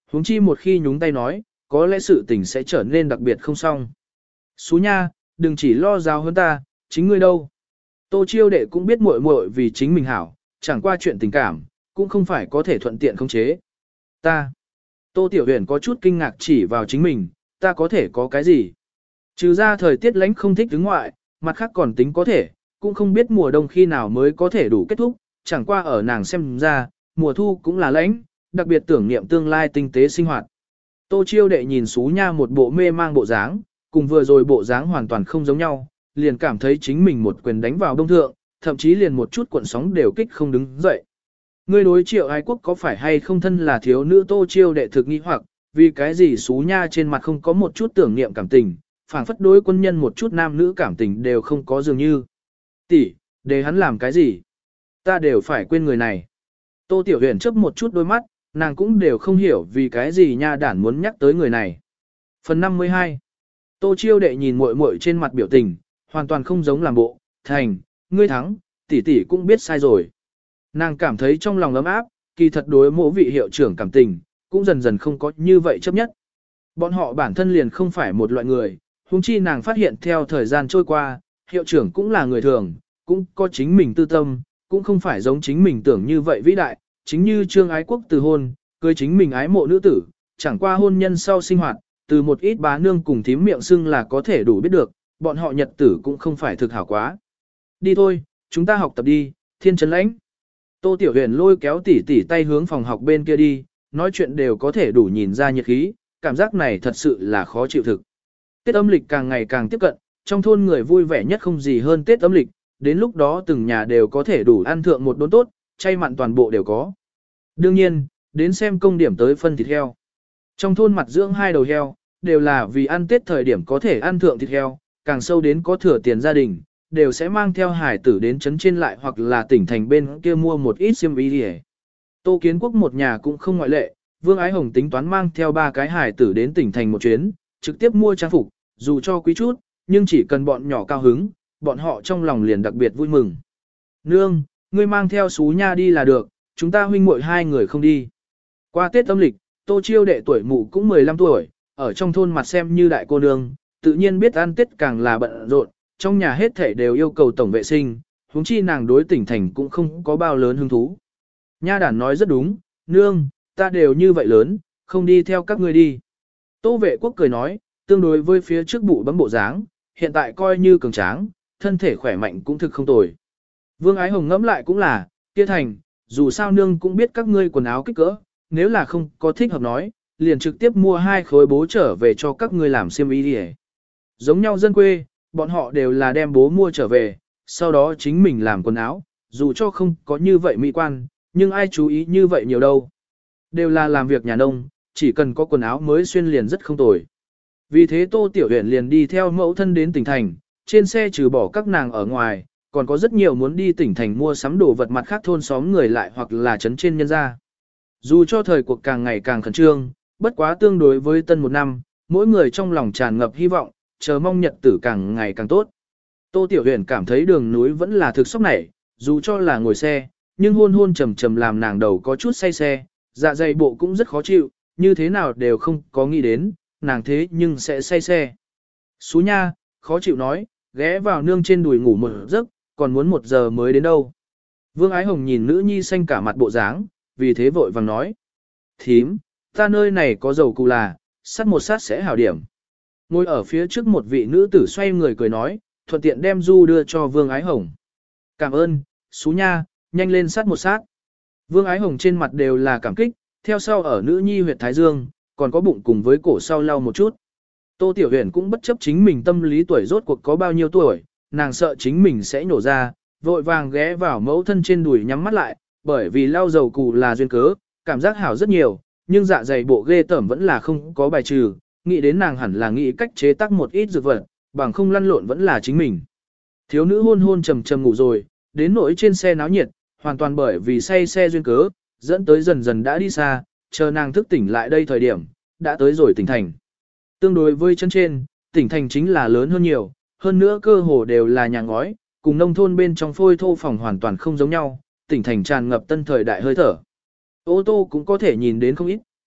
Huống chi một khi nhúng tay nói, có lẽ sự tình sẽ trở nên đặc biệt không xong. Xú nha, đừng chỉ lo giáo hơn ta, chính ngươi đâu. Tô Chiêu đệ cũng biết muội muội vì chính mình hảo, chẳng qua chuyện tình cảm, cũng không phải có thể thuận tiện khống chế. Ta. Tô Tiểu Huyền có chút kinh ngạc chỉ vào chính mình, ta có thể có cái gì? Trừ ra thời tiết lánh không thích đứng ngoại, mặt khác còn tính có thể, cũng không biết mùa đông khi nào mới có thể đủ kết thúc, chẳng qua ở nàng xem ra, mùa thu cũng là lánh, đặc biệt tưởng niệm tương lai tinh tế sinh hoạt. Tô Chiêu đệ nhìn Xú Nha một bộ mê mang bộ dáng, cùng vừa rồi bộ dáng hoàn toàn không giống nhau, liền cảm thấy chính mình một quyền đánh vào đông thượng, thậm chí liền một chút cuộn sóng đều kích không đứng dậy. Ngươi đối Triệu Ái Quốc có phải hay không thân là thiếu nữ Tô Chiêu đệ thực nghi hoặc, vì cái gì Xú Nha trên mặt không có một chút tưởng niệm cảm tình, phảng phất đối quân nhân một chút nam nữ cảm tình đều không có dường như. Tỷ, để hắn làm cái gì? Ta đều phải quên người này. Tô Tiểu Huyền chớp một chút đôi mắt, nàng cũng đều không hiểu vì cái gì nha đản muốn nhắc tới người này. Phần năm mươi hai. Tô Chiêu đệ nhìn muội muội trên mặt biểu tình, hoàn toàn không giống làm bộ, thành, ngươi thắng, tỷ tỷ cũng biết sai rồi. Nàng cảm thấy trong lòng ấm áp, kỳ thật đối mỗi vị hiệu trưởng cảm tình, cũng dần dần không có như vậy chấp nhất. Bọn họ bản thân liền không phải một loại người, huống chi nàng phát hiện theo thời gian trôi qua, hiệu trưởng cũng là người thường, cũng có chính mình tư tâm, cũng không phải giống chính mình tưởng như vậy vĩ đại, chính như Trương Ái Quốc từ hôn, cưới chính mình ái mộ nữ tử, chẳng qua hôn nhân sau sinh hoạt, từ một ít bá nương cùng thím miệng xưng là có thể đủ biết được, bọn họ nhật tử cũng không phải thực hảo quá. Đi thôi, chúng ta học tập đi, Thiên Trấn Lãnh. Tô Tiểu Huyền lôi kéo tỉ tỉ tay hướng phòng học bên kia đi, nói chuyện đều có thể đủ nhìn ra nhiệt khí, cảm giác này thật sự là khó chịu thực. Tết âm lịch càng ngày càng tiếp cận, trong thôn người vui vẻ nhất không gì hơn Tết âm lịch, đến lúc đó từng nhà đều có thể đủ ăn thượng một đốn tốt, chay mặn toàn bộ đều có. Đương nhiên, đến xem công điểm tới phân thịt heo. Trong thôn mặt dưỡng hai đầu heo, đều là vì ăn Tết thời điểm có thể ăn thượng thịt heo, càng sâu đến có thừa tiền gia đình, đều sẽ mang theo hải tử đến trấn trên lại hoặc là tỉnh thành bên kia mua một ít xiêm y đi. Tô Kiến Quốc một nhà cũng không ngoại lệ, Vương Ái Hồng tính toán mang theo ba cái hải tử đến tỉnh thành một chuyến, trực tiếp mua trang phục, dù cho quý chút, nhưng chỉ cần bọn nhỏ cao hứng, bọn họ trong lòng liền đặc biệt vui mừng. Nương, ngươi mang theo Xú Nha đi là được, chúng ta huynh muội hai người không đi. Qua Tết âm lịch, Tô Chiêu đệ tuổi mụ cũng mười lăm tuổi, ở trong thôn mặt xem như đại cô nương, tự nhiên biết ăn Tết càng là bận rộn, trong nhà hết thể đều yêu cầu tổng vệ sinh, huống chi nàng đối tỉnh thành cũng không có bao lớn hứng thú. Nha đản nói rất đúng, nương, ta đều như vậy lớn, không đi theo các ngươi đi. Tô Vệ Quốc cười nói, tương đối với phía trước bụ bấm bộ dáng, hiện tại coi như cường tráng, thân thể khỏe mạnh cũng thực không tồi. Vương Ái Hồng ngẫm lại cũng là, kia thành, dù sao nương cũng biết các ngươi quần áo kích cỡ, nếu là không có thích hợp nói, liền trực tiếp mua hai khối bố trở về cho các ngươi làm xiêm y đi. Giống nhau dân quê, bọn họ đều là đem bố mua trở về, sau đó chính mình làm quần áo, dù cho không có như vậy mỹ quan, nhưng ai chú ý như vậy nhiều đâu. Đều là làm việc nhà nông, chỉ cần có quần áo mới xuyên liền rất không tồi. Vì thế Tô Tiểu Huyền liền đi theo mẫu thân đến tỉnh thành, trên xe trừ bỏ các nàng ở ngoài, còn có rất nhiều muốn đi tỉnh thành mua sắm đồ vật mặt khác thôn xóm người lại hoặc là trấn trên nhân gia. Dù cho thời cuộc càng ngày càng khẩn trương, bất quá tương đối với tân một năm, mỗi người trong lòng tràn ngập hy vọng, chờ mong nhật tử càng ngày càng tốt. Tô Tiểu Huyền cảm thấy đường núi vẫn là thực sốc nảy, dù cho là ngồi xe, nhưng hôn hôn trầm trầm làm nàng đầu có chút say xe, dạ dày bộ cũng rất khó chịu, như thế nào đều không có nghĩ đến, nàng thế nhưng sẽ say xe. Xú Nha, khó chịu nói, ghé vào nương trên đùi ngủ một giấc, còn muốn một giờ mới đến đâu. Vương Ái Hồng nhìn nữ nhi xanh cả mặt bộ dáng, vì thế vội vàng nói. Thím, ta nơi này có dầu cù là, sát một sát sẽ hảo điểm. Ngồi ở phía trước một vị nữ tử xoay người cười nói, thuận tiện đem du đưa cho Vương Ái Hồng. Cảm ơn, Xú Nha, nhanh lên sát một sát. Vương Ái Hồng trên mặt đều là cảm kích, theo sau ở nữ nhi huyệt thái dương, còn có bụng cùng với cổ sau lau một chút. Tô Tiểu Huyền cũng bất chấp chính mình tâm lý tuổi rốt cuộc có bao nhiêu tuổi, nàng sợ chính mình sẽ nổ ra, vội vàng ghé vào mẫu thân trên đùi nhắm mắt lại, bởi vì lau dầu cù là duyên cớ, cảm giác hảo rất nhiều, nhưng dạ dày bộ ghê tởm vẫn là không có bài trừ, nghĩ đến nàng hẳn là nghĩ cách chế tác một ít dược vật, bằng không lăn lộn vẫn là chính mình. Thiếu nữ hôn hôn trầm trầm ngủ rồi, đến nỗi trên xe náo nhiệt, hoàn toàn bởi vì say xe duyên cớ, dẫn tới dần dần đã đi xa, chờ nàng thức tỉnh lại đây thời điểm, đã tới rồi tỉnh thành. Tương đối với chân trên, tỉnh thành chính là lớn hơn nhiều, hơn nữa cơ hồ đều là nhà ngói, cùng nông thôn bên trong phôi thô phòng hoàn toàn không giống nhau, tỉnh thành tràn ngập tân thời đại hơi thở. Ô tô cũng có thể nhìn đến không ít,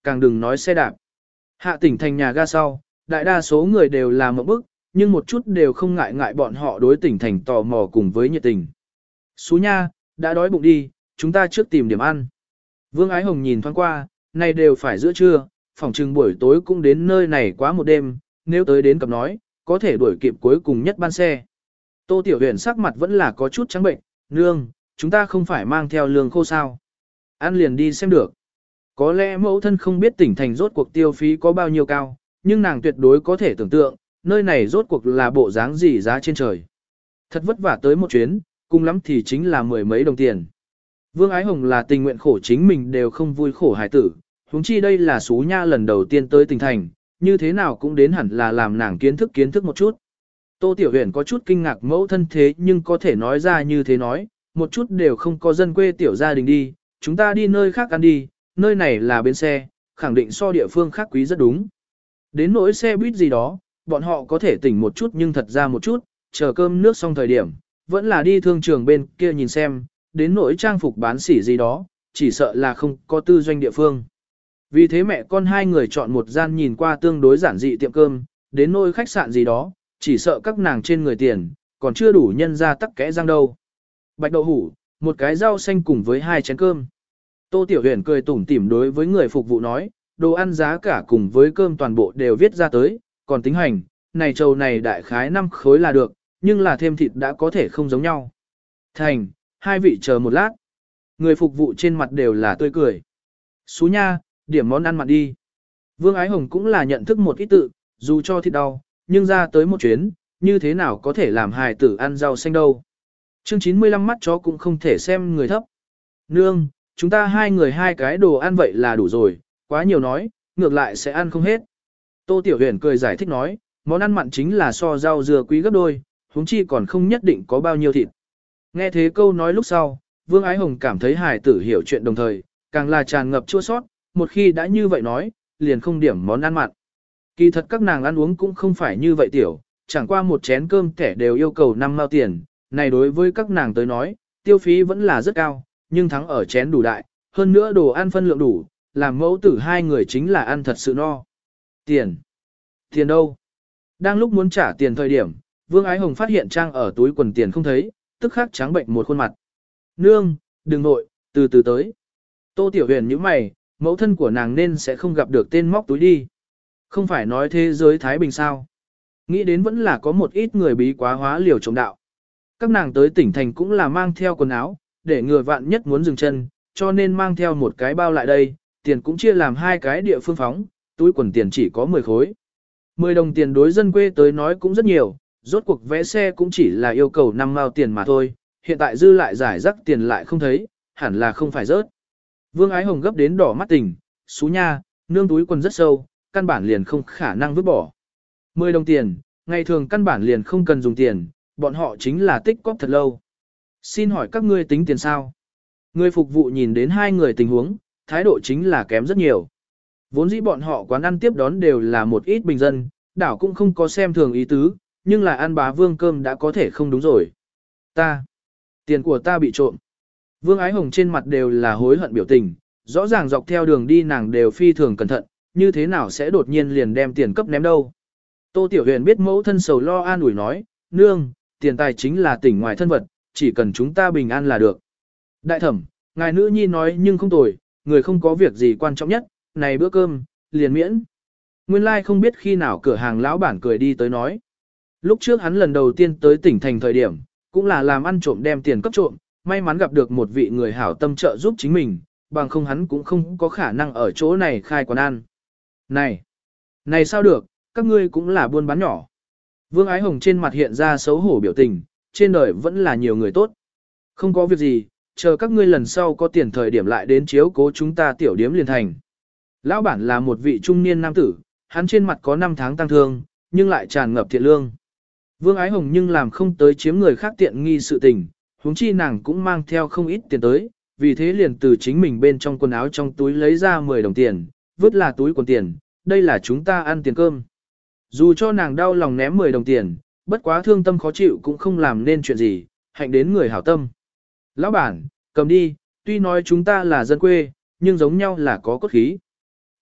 càng đừng nói xe đạp. Hạ tỉnh thành nhà ga sau, đại đa số người đều là một bức, nhưng một chút đều không ngại ngại bọn họ đối tỉnh thành tò mò cùng với nhiệt tình. Xú nha, đã đói bụng đi, chúng ta trước tìm điểm ăn. Vương Ái Hồng nhìn thoáng qua, này đều phải giữa trưa, phòng trừng buổi tối cũng đến nơi này quá một đêm, nếu tới đến cập nói, có thể đuổi kịp cuối cùng nhất ban xe. Tô Tiểu Huyền sắc mặt vẫn là có chút trắng bệnh, nương, chúng ta không phải mang theo lương khô sao. Ăn liền đi xem được. Có lẽ mẫu thân không biết tỉnh thành rốt cuộc tiêu phí có bao nhiêu cao, nhưng nàng tuyệt đối có thể tưởng tượng, nơi này rốt cuộc là bộ dáng gì giá trên trời. Thật vất vả tới một chuyến, cùng lắm thì chính là mười mấy đồng tiền. Vương Ái Hồng là tình nguyện khổ chính mình đều không vui khổ hải tử, huống chi đây là xú nha lần đầu tiên tới tỉnh thành, như thế nào cũng đến hẳn là làm nàng kiến thức kiến thức một chút. Tô Tiểu Huyền có chút kinh ngạc mẫu thân thế nhưng có thể nói ra như thế nói, một chút đều không có dân quê tiểu gia đình đi, chúng ta đi nơi khác ăn đi, nơi này là bến xe, khẳng định so địa phương khác quý rất đúng. Đến nỗi xe buýt gì đó, bọn họ có thể tỉnh một chút nhưng thật ra một chút, chờ cơm nước xong thời điểm, vẫn là đi thương trường bên kia nhìn xem, đến nỗi trang phục bán sỉ gì đó, chỉ sợ là không có tư doanh địa phương. Vì thế mẹ con hai người chọn một gian nhìn qua tương đối giản dị tiệm cơm, đến nỗi khách sạn gì đó, chỉ sợ các nàng trên người tiền, còn chưa đủ nhân ra tắc kẽ răng đâu. Bạch đậu hủ, một cái rau xanh cùng với hai chén cơm. Tô Tiểu Huyền cười tủm tỉm đối với người phục vụ nói, đồ ăn giá cả cùng với cơm toàn bộ đều viết ra tới, còn tính hành, này trầu này đại khái năm khối là được, nhưng là thêm thịt đã có thể không giống nhau. Thành, hai vị chờ một lát. Người phục vụ trên mặt đều là tươi cười. Xú nha, điểm món ăn mặn đi. Vương Ái Hồng cũng là nhận thức một ít tự, dù cho thịt đau, nhưng ra tới một chuyến, như thế nào có thể làm hài tử ăn rau xanh đâu. Chương chín mươi lăm mắt chó cũng không thể xem người thấp. Nương, chúng ta hai người hai cái đồ ăn vậy là đủ rồi, quá nhiều nói, ngược lại sẽ ăn không hết. Tô Tiểu Huyền cười giải thích nói, món ăn mặn chính là so rau dừa quý gấp đôi, huống chi còn không nhất định có bao nhiêu thịt. Nghe thế câu nói lúc sau, Vương Ái Hồng cảm thấy hài tử hiểu chuyện đồng thời, càng là tràn ngập chua sót, một khi đã như vậy nói, liền không điểm món ăn mặn. Kỳ thật các nàng ăn uống cũng không phải như vậy tiểu, chẳng qua một chén cơm kẻ đều yêu cầu năm mao tiền, này đối với các nàng tới nói, tiêu phí vẫn là rất cao, nhưng thắng ở chén đủ đại, hơn nữa đồ ăn phân lượng đủ, làm mẫu tử hai người chính là ăn thật sự no. Tiền? Tiền đâu? Đang lúc muốn trả tiền thời điểm, Vương Ái Hồng phát hiện trang ở túi quần tiền không thấy, tức khắc trắng bệnh một khuôn mặt. Nương, đừng nội, từ từ tới. Tô Tiểu Huyền như mày, mẫu thân của nàng nên sẽ không gặp được tên móc túi đi. Không phải nói thế giới Thái Bình sao. Nghĩ đến vẫn là có một ít người bí quá hóa liều trộm đạo. Các nàng tới tỉnh thành cũng là mang theo quần áo, để ngừa vạn nhất muốn dừng chân, cho nên mang theo một cái bao lại đây, tiền cũng chia làm hai cái địa phương phóng, túi quần tiền chỉ có mười khối. mười đồng tiền đối dân quê tới nói cũng rất nhiều, rốt cuộc vé xe cũng chỉ là yêu cầu năm mao tiền mà thôi, hiện tại dư lại giải rắc tiền lại không thấy, hẳn là không phải rớt. Vương Ái Hồng gấp đến đỏ mắt tình, xú nha, nương túi quần rất sâu, căn bản liền không khả năng vứt bỏ. mười đồng tiền, ngày thường căn bản liền không cần dùng tiền, bọn họ chính là tích cóp thật lâu. Xin hỏi các ngươi tính tiền sao? Người phục vụ nhìn đến hai người tình huống, thái độ chính là kém rất nhiều. Vốn dĩ bọn họ quán ăn tiếp đón đều là một ít bình dân, đảo cũng không có xem thường ý tứ, nhưng là ăn bá vương cơm đã có thể không đúng rồi. Ta, tiền của ta bị trộm. Vương Ái Hồng trên mặt đều là hối hận biểu tình, rõ ràng dọc theo đường đi nàng đều phi thường cẩn thận, như thế nào sẽ đột nhiên liền đem tiền cấp ném đâu. Tô Tiểu Huyền biết mẫu thân sầu lo an ủi nói, nương, tiền tài chính là tỉnh ngoài thân vật, chỉ cần chúng ta bình an là được. Đại thẩm, ngài nữ nhi nói nhưng không tồi, người không có việc gì quan trọng nhất, này bữa cơm, liền miễn. Nguyên lai like không biết khi nào cửa hàng lão bản cười đi tới nói. Lúc trước hắn lần đầu tiên tới tỉnh thành thời điểm, cũng là làm ăn trộm đem tiền cấp trộm, may mắn gặp được một vị người hảo tâm trợ giúp chính mình, bằng không hắn cũng không có khả năng ở chỗ này khai quán ăn. Này, này sao được, các ngươi cũng là buôn bán nhỏ. Vương Ái Hồng trên mặt hiện ra xấu hổ biểu tình, trên đời vẫn là nhiều người tốt. Không có việc gì, chờ các ngươi lần sau có tiền thời điểm lại đến chiếu cố chúng ta tiểu điếm liền thành. Lão bản là một vị trung niên nam tử, hắn trên mặt có năm tháng tăng thương, nhưng lại tràn ngập thiện lương. Vương Ái Hồng nhưng làm không tới chiếm người khác tiện nghi sự tình, huống chi nàng cũng mang theo không ít tiền tới, vì thế liền từ chính mình bên trong quần áo trong túi lấy ra mười đồng tiền, vứt là túi quần tiền, đây là chúng ta ăn tiền cơm. Dù cho nàng đau lòng ném mười đồng tiền, bất quá thương tâm khó chịu cũng không làm nên chuyện gì, hạnh đến người hảo tâm. Lão bản, cầm đi, tuy nói chúng ta là dân quê, nhưng giống nhau là có cốt khí.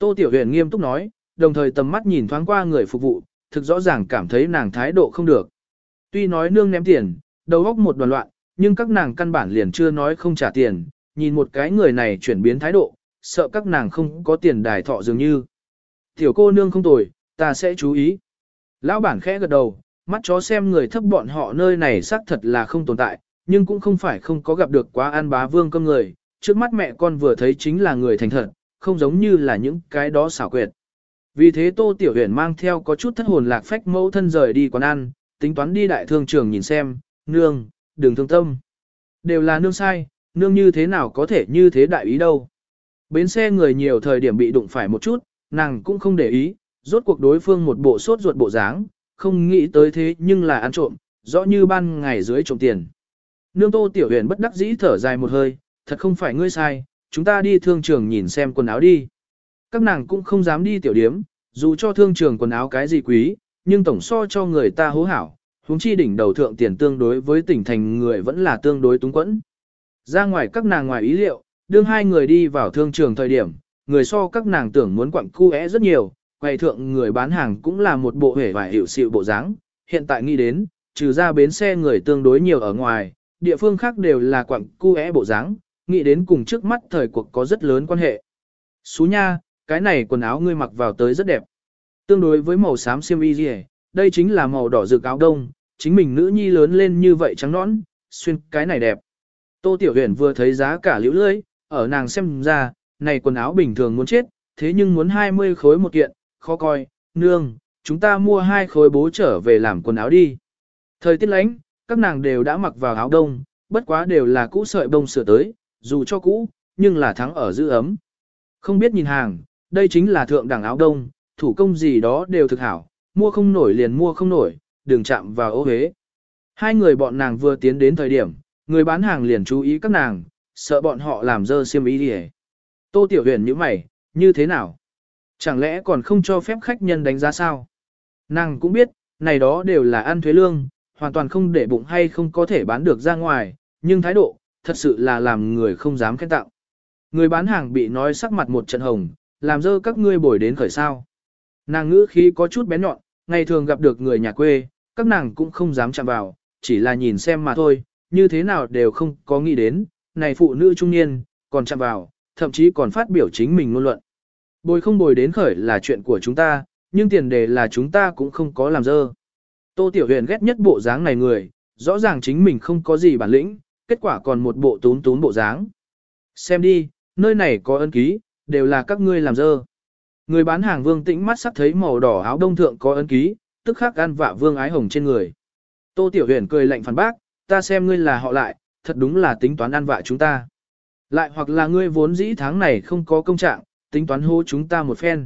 Tô Tiểu Huyền nghiêm túc nói, đồng thời tầm mắt nhìn thoáng qua người phục vụ, thực rõ ràng cảm thấy nàng thái độ không được. Tuy nói nương ném tiền, đầu óc một đoàn loạn, nhưng các nàng căn bản liền chưa nói không trả tiền, nhìn một cái người này chuyển biến thái độ, sợ các nàng không có tiền đài thọ dường như. Tiểu cô nương không tồi, ta sẽ chú ý. Lão bản khẽ gật đầu, mắt chó xem người thấp bọn họ nơi này xác thật là không tồn tại, nhưng cũng không phải không có gặp được quá an bá vương cơm người, trước mắt mẹ con vừa thấy chính là người thành thật, không giống như là những cái đó xảo quyệt. Vì thế Tô Tiểu Huyền mang theo có chút thất hồn lạc phách mẫu thân rời đi quán ăn, tính toán đi đại thương trường nhìn xem, nương, đừng thương tâm. Đều là nương sai, nương như thế nào có thể như thế đại ý đâu. Bến xe người nhiều thời điểm bị đụng phải một chút, nàng cũng không để ý, rốt cuộc đối phương một bộ sốt ruột bộ dáng, không nghĩ tới thế nhưng là ăn trộm, rõ như ban ngày dưới trộm tiền. Nương Tô Tiểu Huyền bất đắc dĩ thở dài một hơi, thật không phải ngươi sai, chúng ta đi thương trường nhìn xem quần áo đi. Các nàng cũng không dám đi tiểu điếm, dù cho thương trường quần áo cái gì quý, nhưng tổng so cho người ta hố hảo, huống chi đỉnh đầu thượng tiền tương đối với tỉnh thành người vẫn là tương đối túng quẫn. Ra ngoài các nàng ngoài ý liệu, đương hai người đi vào thương trường thời điểm, người so các nàng tưởng muốn quặng cu é rất nhiều, quầy thượng người bán hàng cũng là một bộ hể vải hiệu xịu bộ dáng. Hiện tại nghĩ đến, trừ ra bến xe người tương đối nhiều ở ngoài, địa phương khác đều là quặng cu é bộ dáng, nghĩ đến cùng trước mắt thời cuộc có rất lớn quan hệ. Xú nha, cái này quần áo ngươi mặc vào tới rất đẹp. Tương đối với màu xám xiêm y gì, đây chính là màu đỏ rực áo đông, chính mình nữ nhi lớn lên như vậy trắng nõn, xuyên cái này đẹp. Tô Tiểu Huyền vừa thấy giá cả liễu lưỡi, ở nàng xem ra, này quần áo bình thường muốn chết, thế nhưng muốn hai mươi khối một kiện, khó coi, nương, chúng ta mua hai khối bố trở về làm quần áo đi. Thời tiết lạnh, các nàng đều đã mặc vào áo đông, bất quá đều là cũ sợi bông sửa tới, dù cho cũ, nhưng là thắng ở giữ ấm. Không biết nhìn hàng, đây chính là thượng đẳng áo đông, thủ công gì đó đều thực hảo, mua không nổi liền mua không nổi, đừng chạm vào ô hế. Hai người bọn nàng vừa tiến đến thời điểm, người bán hàng liền chú ý các nàng, sợ bọn họ làm dơ xiêm y đi. Tô Tiểu Huyền như mày, như thế nào? Chẳng lẽ còn không cho phép khách nhân đánh giá sao? Nàng cũng biết, này đó đều là ăn thuế lương, hoàn toàn không để bụng hay không có thể bán được ra ngoài, nhưng thái độ, thật sự là làm người không dám khen tặng. Người bán hàng bị nói sắc mặt một trận hồng, làm dơ các ngươi bồi đến khởi sao. Nàng ngữ khí có chút bén nhọn, ngày thường gặp được người nhà quê, các nàng cũng không dám chạm vào, chỉ là nhìn xem mà thôi, như thế nào đều không có nghĩ đến, này phụ nữ trung niên, còn chạm vào, thậm chí còn phát biểu chính mình ngôn luận. Bồi không bồi đến khởi là chuyện của chúng ta, nhưng tiền đề là chúng ta cũng không có làm dơ. Tô Tiểu Huyền ghét nhất bộ dáng này người, rõ ràng chính mình không có gì bản lĩnh, kết quả còn một bộ tún tún bộ dáng. Xem đi, nơi này có ân ký, đều là các ngươi làm dơ. Người bán hàng Vương Tĩnh mắt sắc thấy màu đỏ áo đông thượng có ân ký, tức khắc ăn vạ Vương Ái Hồng trên người. Tô Tiểu Huyền cười lạnh phản bác, ta xem ngươi là họ lại, thật đúng là tính toán ăn vạ chúng ta. Lại hoặc là ngươi vốn dĩ tháng này không có công trạng, tính toán hô chúng ta một phen.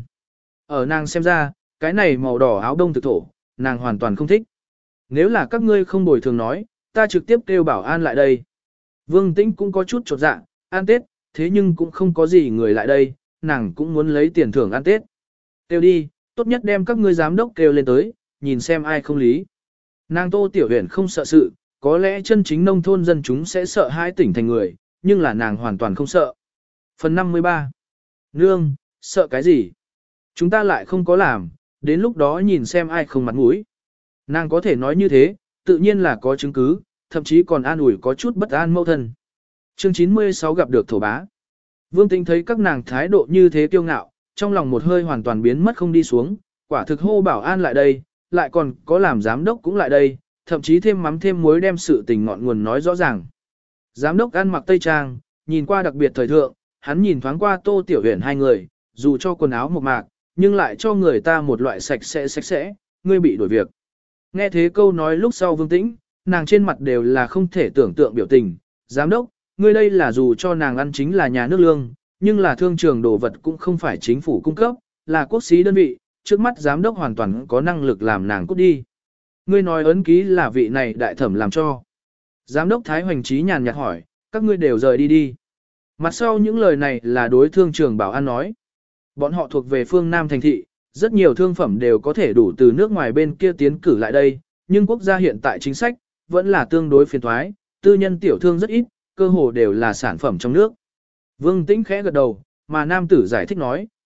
Ở nàng xem ra, cái này màu đỏ áo đông thực thổ, nàng hoàn toàn không thích. Nếu là các ngươi không bồi thường nói, ta trực tiếp kêu bảo an lại đây. Vương Tĩnh cũng có chút chột dạ, ăn Tết, thế nhưng cũng không có gì người lại đây, nàng cũng muốn lấy tiền thưởng ăn Tết. Kêu đi, tốt nhất đem các ngươi giám đốc kêu lên tới, nhìn xem ai không lý. Nàng Tô Tiểu Huyền không sợ sự, có lẽ chân chính nông thôn dân chúng sẽ sợ hai tỉnh thành người, nhưng là nàng hoàn toàn không sợ. Phần năm mươi ba. Nương, sợ cái gì? Chúng ta lại không có làm, đến lúc đó nhìn xem ai không mặt mũi. Nàng có thể nói như thế, tự nhiên là có chứng cứ, thậm chí còn an ủi có chút bất an mâu thân. Chương chín mươi sáu gặp được thổ bá. Vương Tĩnh thấy các nàng thái độ như thế kiêu ngạo, trong lòng một hơi hoàn toàn biến mất không đi xuống, quả thực hô bảo an lại đây, lại còn có làm giám đốc cũng lại đây, thậm chí thêm mắm thêm muối đem sự tình ngọn nguồn nói rõ ràng. Giám đốc ăn mặc tây trang, nhìn qua đặc biệt thời thượng, hắn nhìn thoáng qua Tô Tiểu Huyền hai người, dù cho quần áo một mạc, nhưng lại cho người ta một loại sạch sẽ sạch sẽ, ngươi bị đổi việc. Nghe thế câu nói lúc sau Vương Tĩnh, nàng trên mặt đều là không thể tưởng tượng biểu tình, giám đốc, ngươi đây là dù cho nàng ăn chính là nhà nước lương, nhưng là thương trường đồ vật cũng không phải chính phủ cung cấp, là quốc xí đơn vị, trước mắt giám đốc hoàn toàn có năng lực làm nàng cút đi. Ngươi nói ấn ký là vị này đại thẩm làm cho. Giám đốc Thái Hoành Trí nhàn nhạt hỏi, các ngươi đều rời đi đi. Mặt sau những lời này là đối thương trường bảo an nói. Bọn họ thuộc về phương Nam thành thị, rất nhiều thương phẩm đều có thể đủ từ nước ngoài bên kia tiến cử lại đây, nhưng quốc gia hiện tại chính sách, vẫn là tương đối phiền thoái, tư nhân tiểu thương rất ít, cơ hồ đều là sản phẩm trong nước. Vương Tĩnh khẽ gật đầu, mà nam tử giải thích nói,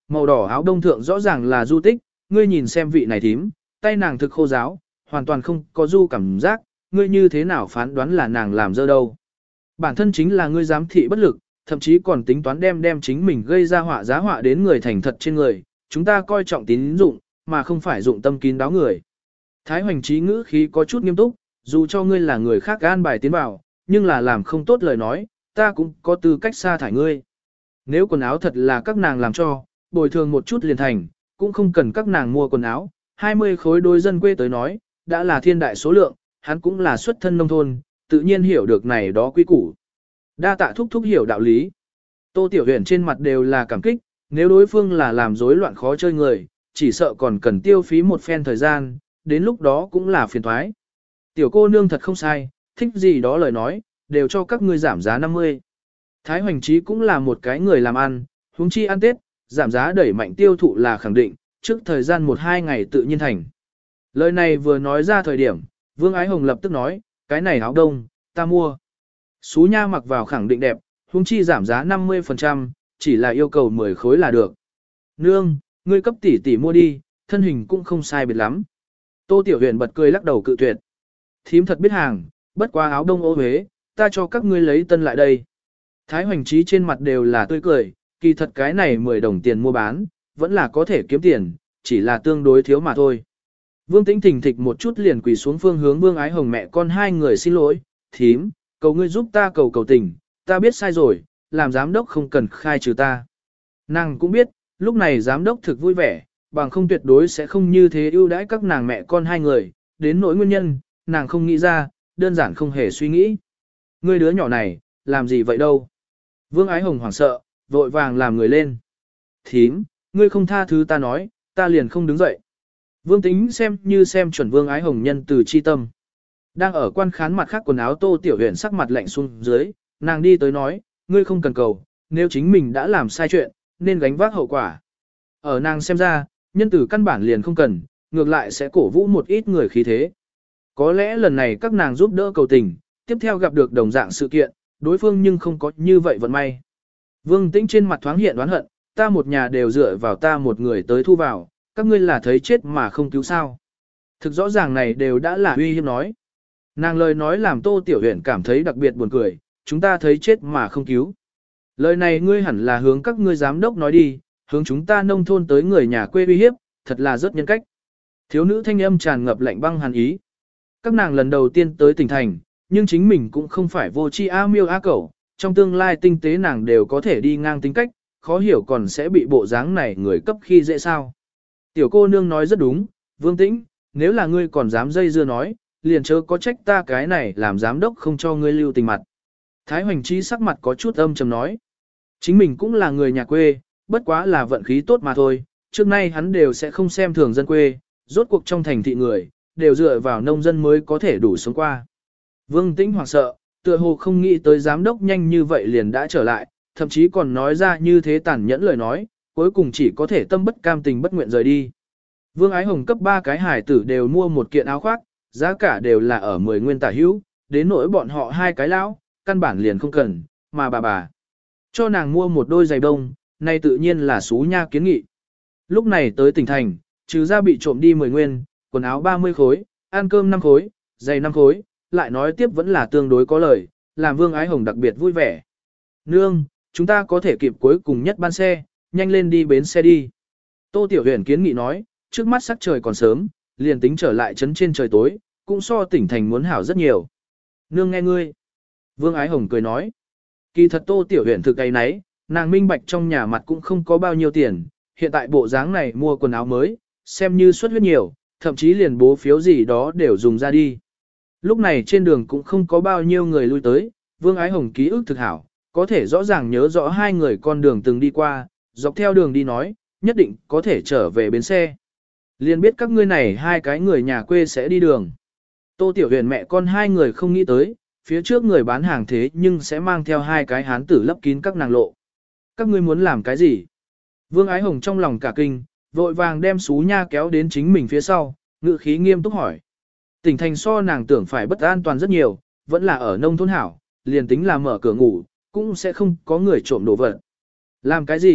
Màu đỏ áo đông thượng rõ ràng là du tích, ngươi nhìn xem vị này thím, tay nàng thực khô ráo, hoàn toàn không có du cảm giác, ngươi như thế nào phán đoán là nàng làm dơ đâu. Bản thân chính là ngươi giám thị bất lực, thậm chí còn tính toán đem đem chính mình gây ra họa giá họa đến người thành thật trên người, chúng ta coi trọng tín dụng, mà không phải dụng tâm kín đáo người. Thái Hoành Trí ngữ khí có chút nghiêm túc, dù cho ngươi là người khác an bài tiến vào, nhưng là làm không tốt lời nói, ta cũng có tư cách sa thải ngươi. Nếu quần áo thật là các nàng làm cho, bồi thường một chút liền thành, cũng không cần các nàng mua quần áo, hai mươi khối đôi dân quê tới nói, đã là thiên đại số lượng, hắn cũng là xuất thân nông thôn, tự nhiên hiểu được này đó quy củ. Đa tạ thúc thúc hiểu đạo lý. Tô Tiểu Huyền trên mặt đều là cảm kích, nếu đối phương là làm rối loạn khó chơi người, chỉ sợ còn cần tiêu phí một phen thời gian, đến lúc đó cũng là phiền thoái. Tiểu cô nương thật không sai, thích gì đó lời nói, đều cho các ngươi giảm giá năm mươi. Thái Hoành Trí cũng là một cái người làm ăn, huống chi ăn Tết, giảm giá đẩy mạnh tiêu thụ là khẳng định, trước thời gian một hai ngày tự nhiên thành. Lời này vừa nói ra thời điểm, Vương Ái Hồng lập tức nói, cái này áo đông, ta mua. Xú nha mặc vào khẳng định đẹp, huống chi giảm giá năm mươi phần trăm, chỉ là yêu cầu mười khối là được. Nương, ngươi cấp tỷ tỷ mua đi, thân hình cũng không sai biệt lắm. Tô Tiểu Huyền bật cười lắc đầu cự tuyệt. Thím thật biết hàng, bất quá áo đông ô huế, ta cho các ngươi lấy tân lại đây. Thái Hoành Trí trên mặt đều là tươi cười, kỳ thật cái này mười đồng tiền mua bán, vẫn là có thể kiếm tiền, chỉ là tương đối thiếu mà thôi. Vương Tĩnh thình thịch một chút liền quỳ xuống phương hướng Vương Ái Hồng mẹ con hai người xin lỗi, thím, cầu ngươi giúp ta cầu cầu tình, ta biết sai rồi, làm giám đốc không cần khai trừ ta. Nàng cũng biết, lúc này giám đốc thực vui vẻ, bằng không tuyệt đối sẽ không như thế ưu đãi các nàng mẹ con hai người, đến nỗi nguyên nhân, nàng không nghĩ ra, đơn giản không hề suy nghĩ. Ngươi đứa nhỏ này, làm gì vậy đâu? Vương Ái Hồng hoảng sợ, vội vàng làm người lên. Thím, ngươi không tha thứ ta nói, ta liền không đứng dậy. Vương Tính xem như xem chuẩn Vương Ái Hồng nhân từ chi tâm. Đang ở quan khán mặt khác quần áo Tô Tiểu Huyền sắc mặt lạnh xuống dưới, nàng đi tới nói, ngươi không cần cầu, nếu chính mình đã làm sai chuyện, nên gánh vác hậu quả. Ở nàng xem ra, nhân tử căn bản liền không cần, ngược lại sẽ cổ vũ một ít người khí thế. Có lẽ lần này các nàng giúp đỡ cầu tình, tiếp theo gặp được đồng dạng sự kiện, đối phương nhưng không có như vậy vận may. Vương Tĩnh trên mặt thoáng hiện đoán hận, ta một nhà đều dựa vào ta một người tới thu vào, các ngươi là thấy chết mà không cứu sao. Thực rõ ràng này đều đã là uy hiếp nói. Nàng lời nói làm Tô Tiểu Huyền cảm thấy đặc biệt buồn cười, chúng ta thấy chết mà không cứu. Lời này ngươi hẳn là hướng các ngươi giám đốc nói đi, hướng chúng ta nông thôn tới người nhà quê uy hiếp, thật là rất nhân cách. Thiếu nữ thanh âm tràn ngập lạnh băng hàn ý. Các nàng lần đầu tiên tới tỉnh thành, nhưng chính mình cũng không phải vô tri a miêu a cẩu, trong tương lai tinh tế nàng đều có thể đi ngang tính cách, khó hiểu còn sẽ bị bộ dáng này người cấp khi dễ sao. Tiểu cô nương nói rất đúng, Vương Tĩnh, nếu là ngươi còn dám dây dưa nói, liền chớ có trách ta cái này làm giám đốc không cho ngươi lưu tình mặt. Thái Hoành Trí sắc mặt có chút âm trầm nói, chính mình cũng là người nhà quê, bất quá là vận khí tốt mà thôi, trước nay hắn đều sẽ không xem thường dân quê, rốt cuộc trong thành thị người, đều dựa vào nông dân mới có thể đủ sống qua. Vương Tĩnh hoảng sợ, tựa hồ không nghĩ tới giám đốc nhanh như vậy liền đã trở lại, thậm chí còn nói ra như thế tàn nhẫn lời nói, cuối cùng chỉ có thể tâm bất cam tình bất nguyện rời đi. Vương Ái Hồng cấp ba cái hải tử đều mua một kiện áo khoác, giá cả đều là ở mười nguyên tả hữu, đến nỗi bọn họ hai cái lão, căn bản liền không cần, mà bà bà cho nàng mua một đôi giày bông, này tự nhiên là xú nha kiến nghị. Lúc này tới tỉnh thành, trừ ra bị trộm đi mười nguyên, quần áo ba mươi khối, ăn cơm năm khối, giày năm khối, lại nói tiếp vẫn là tương đối có lời, làm Vương Ái Hồng đặc biệt vui vẻ. Nương, chúng ta có thể kịp cuối cùng nhất ban xe, nhanh lên đi bến xe đi. Tô Tiểu Huyền kiến nghị nói, trước mắt sắc trời còn sớm, liền tính trở lại trấn trên trời tối, cũng so tỉnh thành muốn hảo rất nhiều. Nương nghe ngươi. Vương Ái Hồng cười nói. Kỳ thật Tô Tiểu Huyền thực ấy nấy, nàng minh bạch trong nhà mặt cũng không có bao nhiêu tiền, hiện tại bộ dáng này mua quần áo mới, xem như suất huyết nhiều, thậm chí liền bố phiếu gì đó đều dùng ra đi. Lúc này trên đường cũng không có bao nhiêu người lui tới, Vương Ái Hồng ký ức thực hảo, có thể rõ ràng nhớ rõ hai người con đường từng đi qua, dọc theo đường đi nói, nhất định có thể trở về bến xe. Liền biết các ngươi này hai cái người nhà quê sẽ đi đường. Tô Tiểu Huyền mẹ con hai người không nghĩ tới, phía trước người bán hàng thế nhưng sẽ mang theo hai cái hán tử lấp kín các nàng lộ. Các ngươi muốn làm cái gì? Vương Ái Hồng trong lòng cả kinh, vội vàng đem xú nha kéo đến chính mình phía sau, ngự khí nghiêm túc hỏi. Tỉnh thành so nàng tưởng phải bất an toàn rất nhiều, vẫn là ở nông thôn hảo, liền tính là mở cửa ngủ, cũng sẽ không có người trộm đồ vật. Làm cái gì,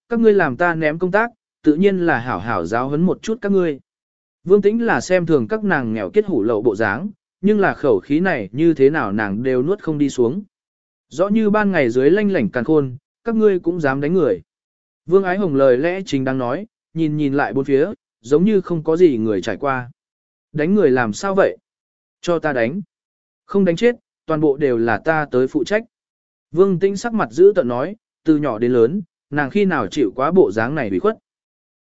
các ngươi làm ta ném công tác, tự nhiên là hảo hảo giáo huấn một chút các ngươi. Vương Tĩnh là xem thường các nàng nghèo kết hủ lậu bộ dáng, nhưng là khẩu khí này như thế nào nàng đều nuốt không đi xuống. Rõ như ban ngày dưới lanh lảnh càn khôn, các ngươi cũng dám đánh người. Vương Ái Hồng lời lẽ chính đang nói, nhìn nhìn lại bốn phía, giống như không có gì người trải qua. Đánh người làm sao vậy? Cho ta đánh. Không đánh chết, toàn bộ đều là ta tới phụ trách. Vương Tĩnh sắc mặt giữ tợn nói, từ nhỏ đến lớn, nàng khi nào chịu quá bộ dáng này bị khuất.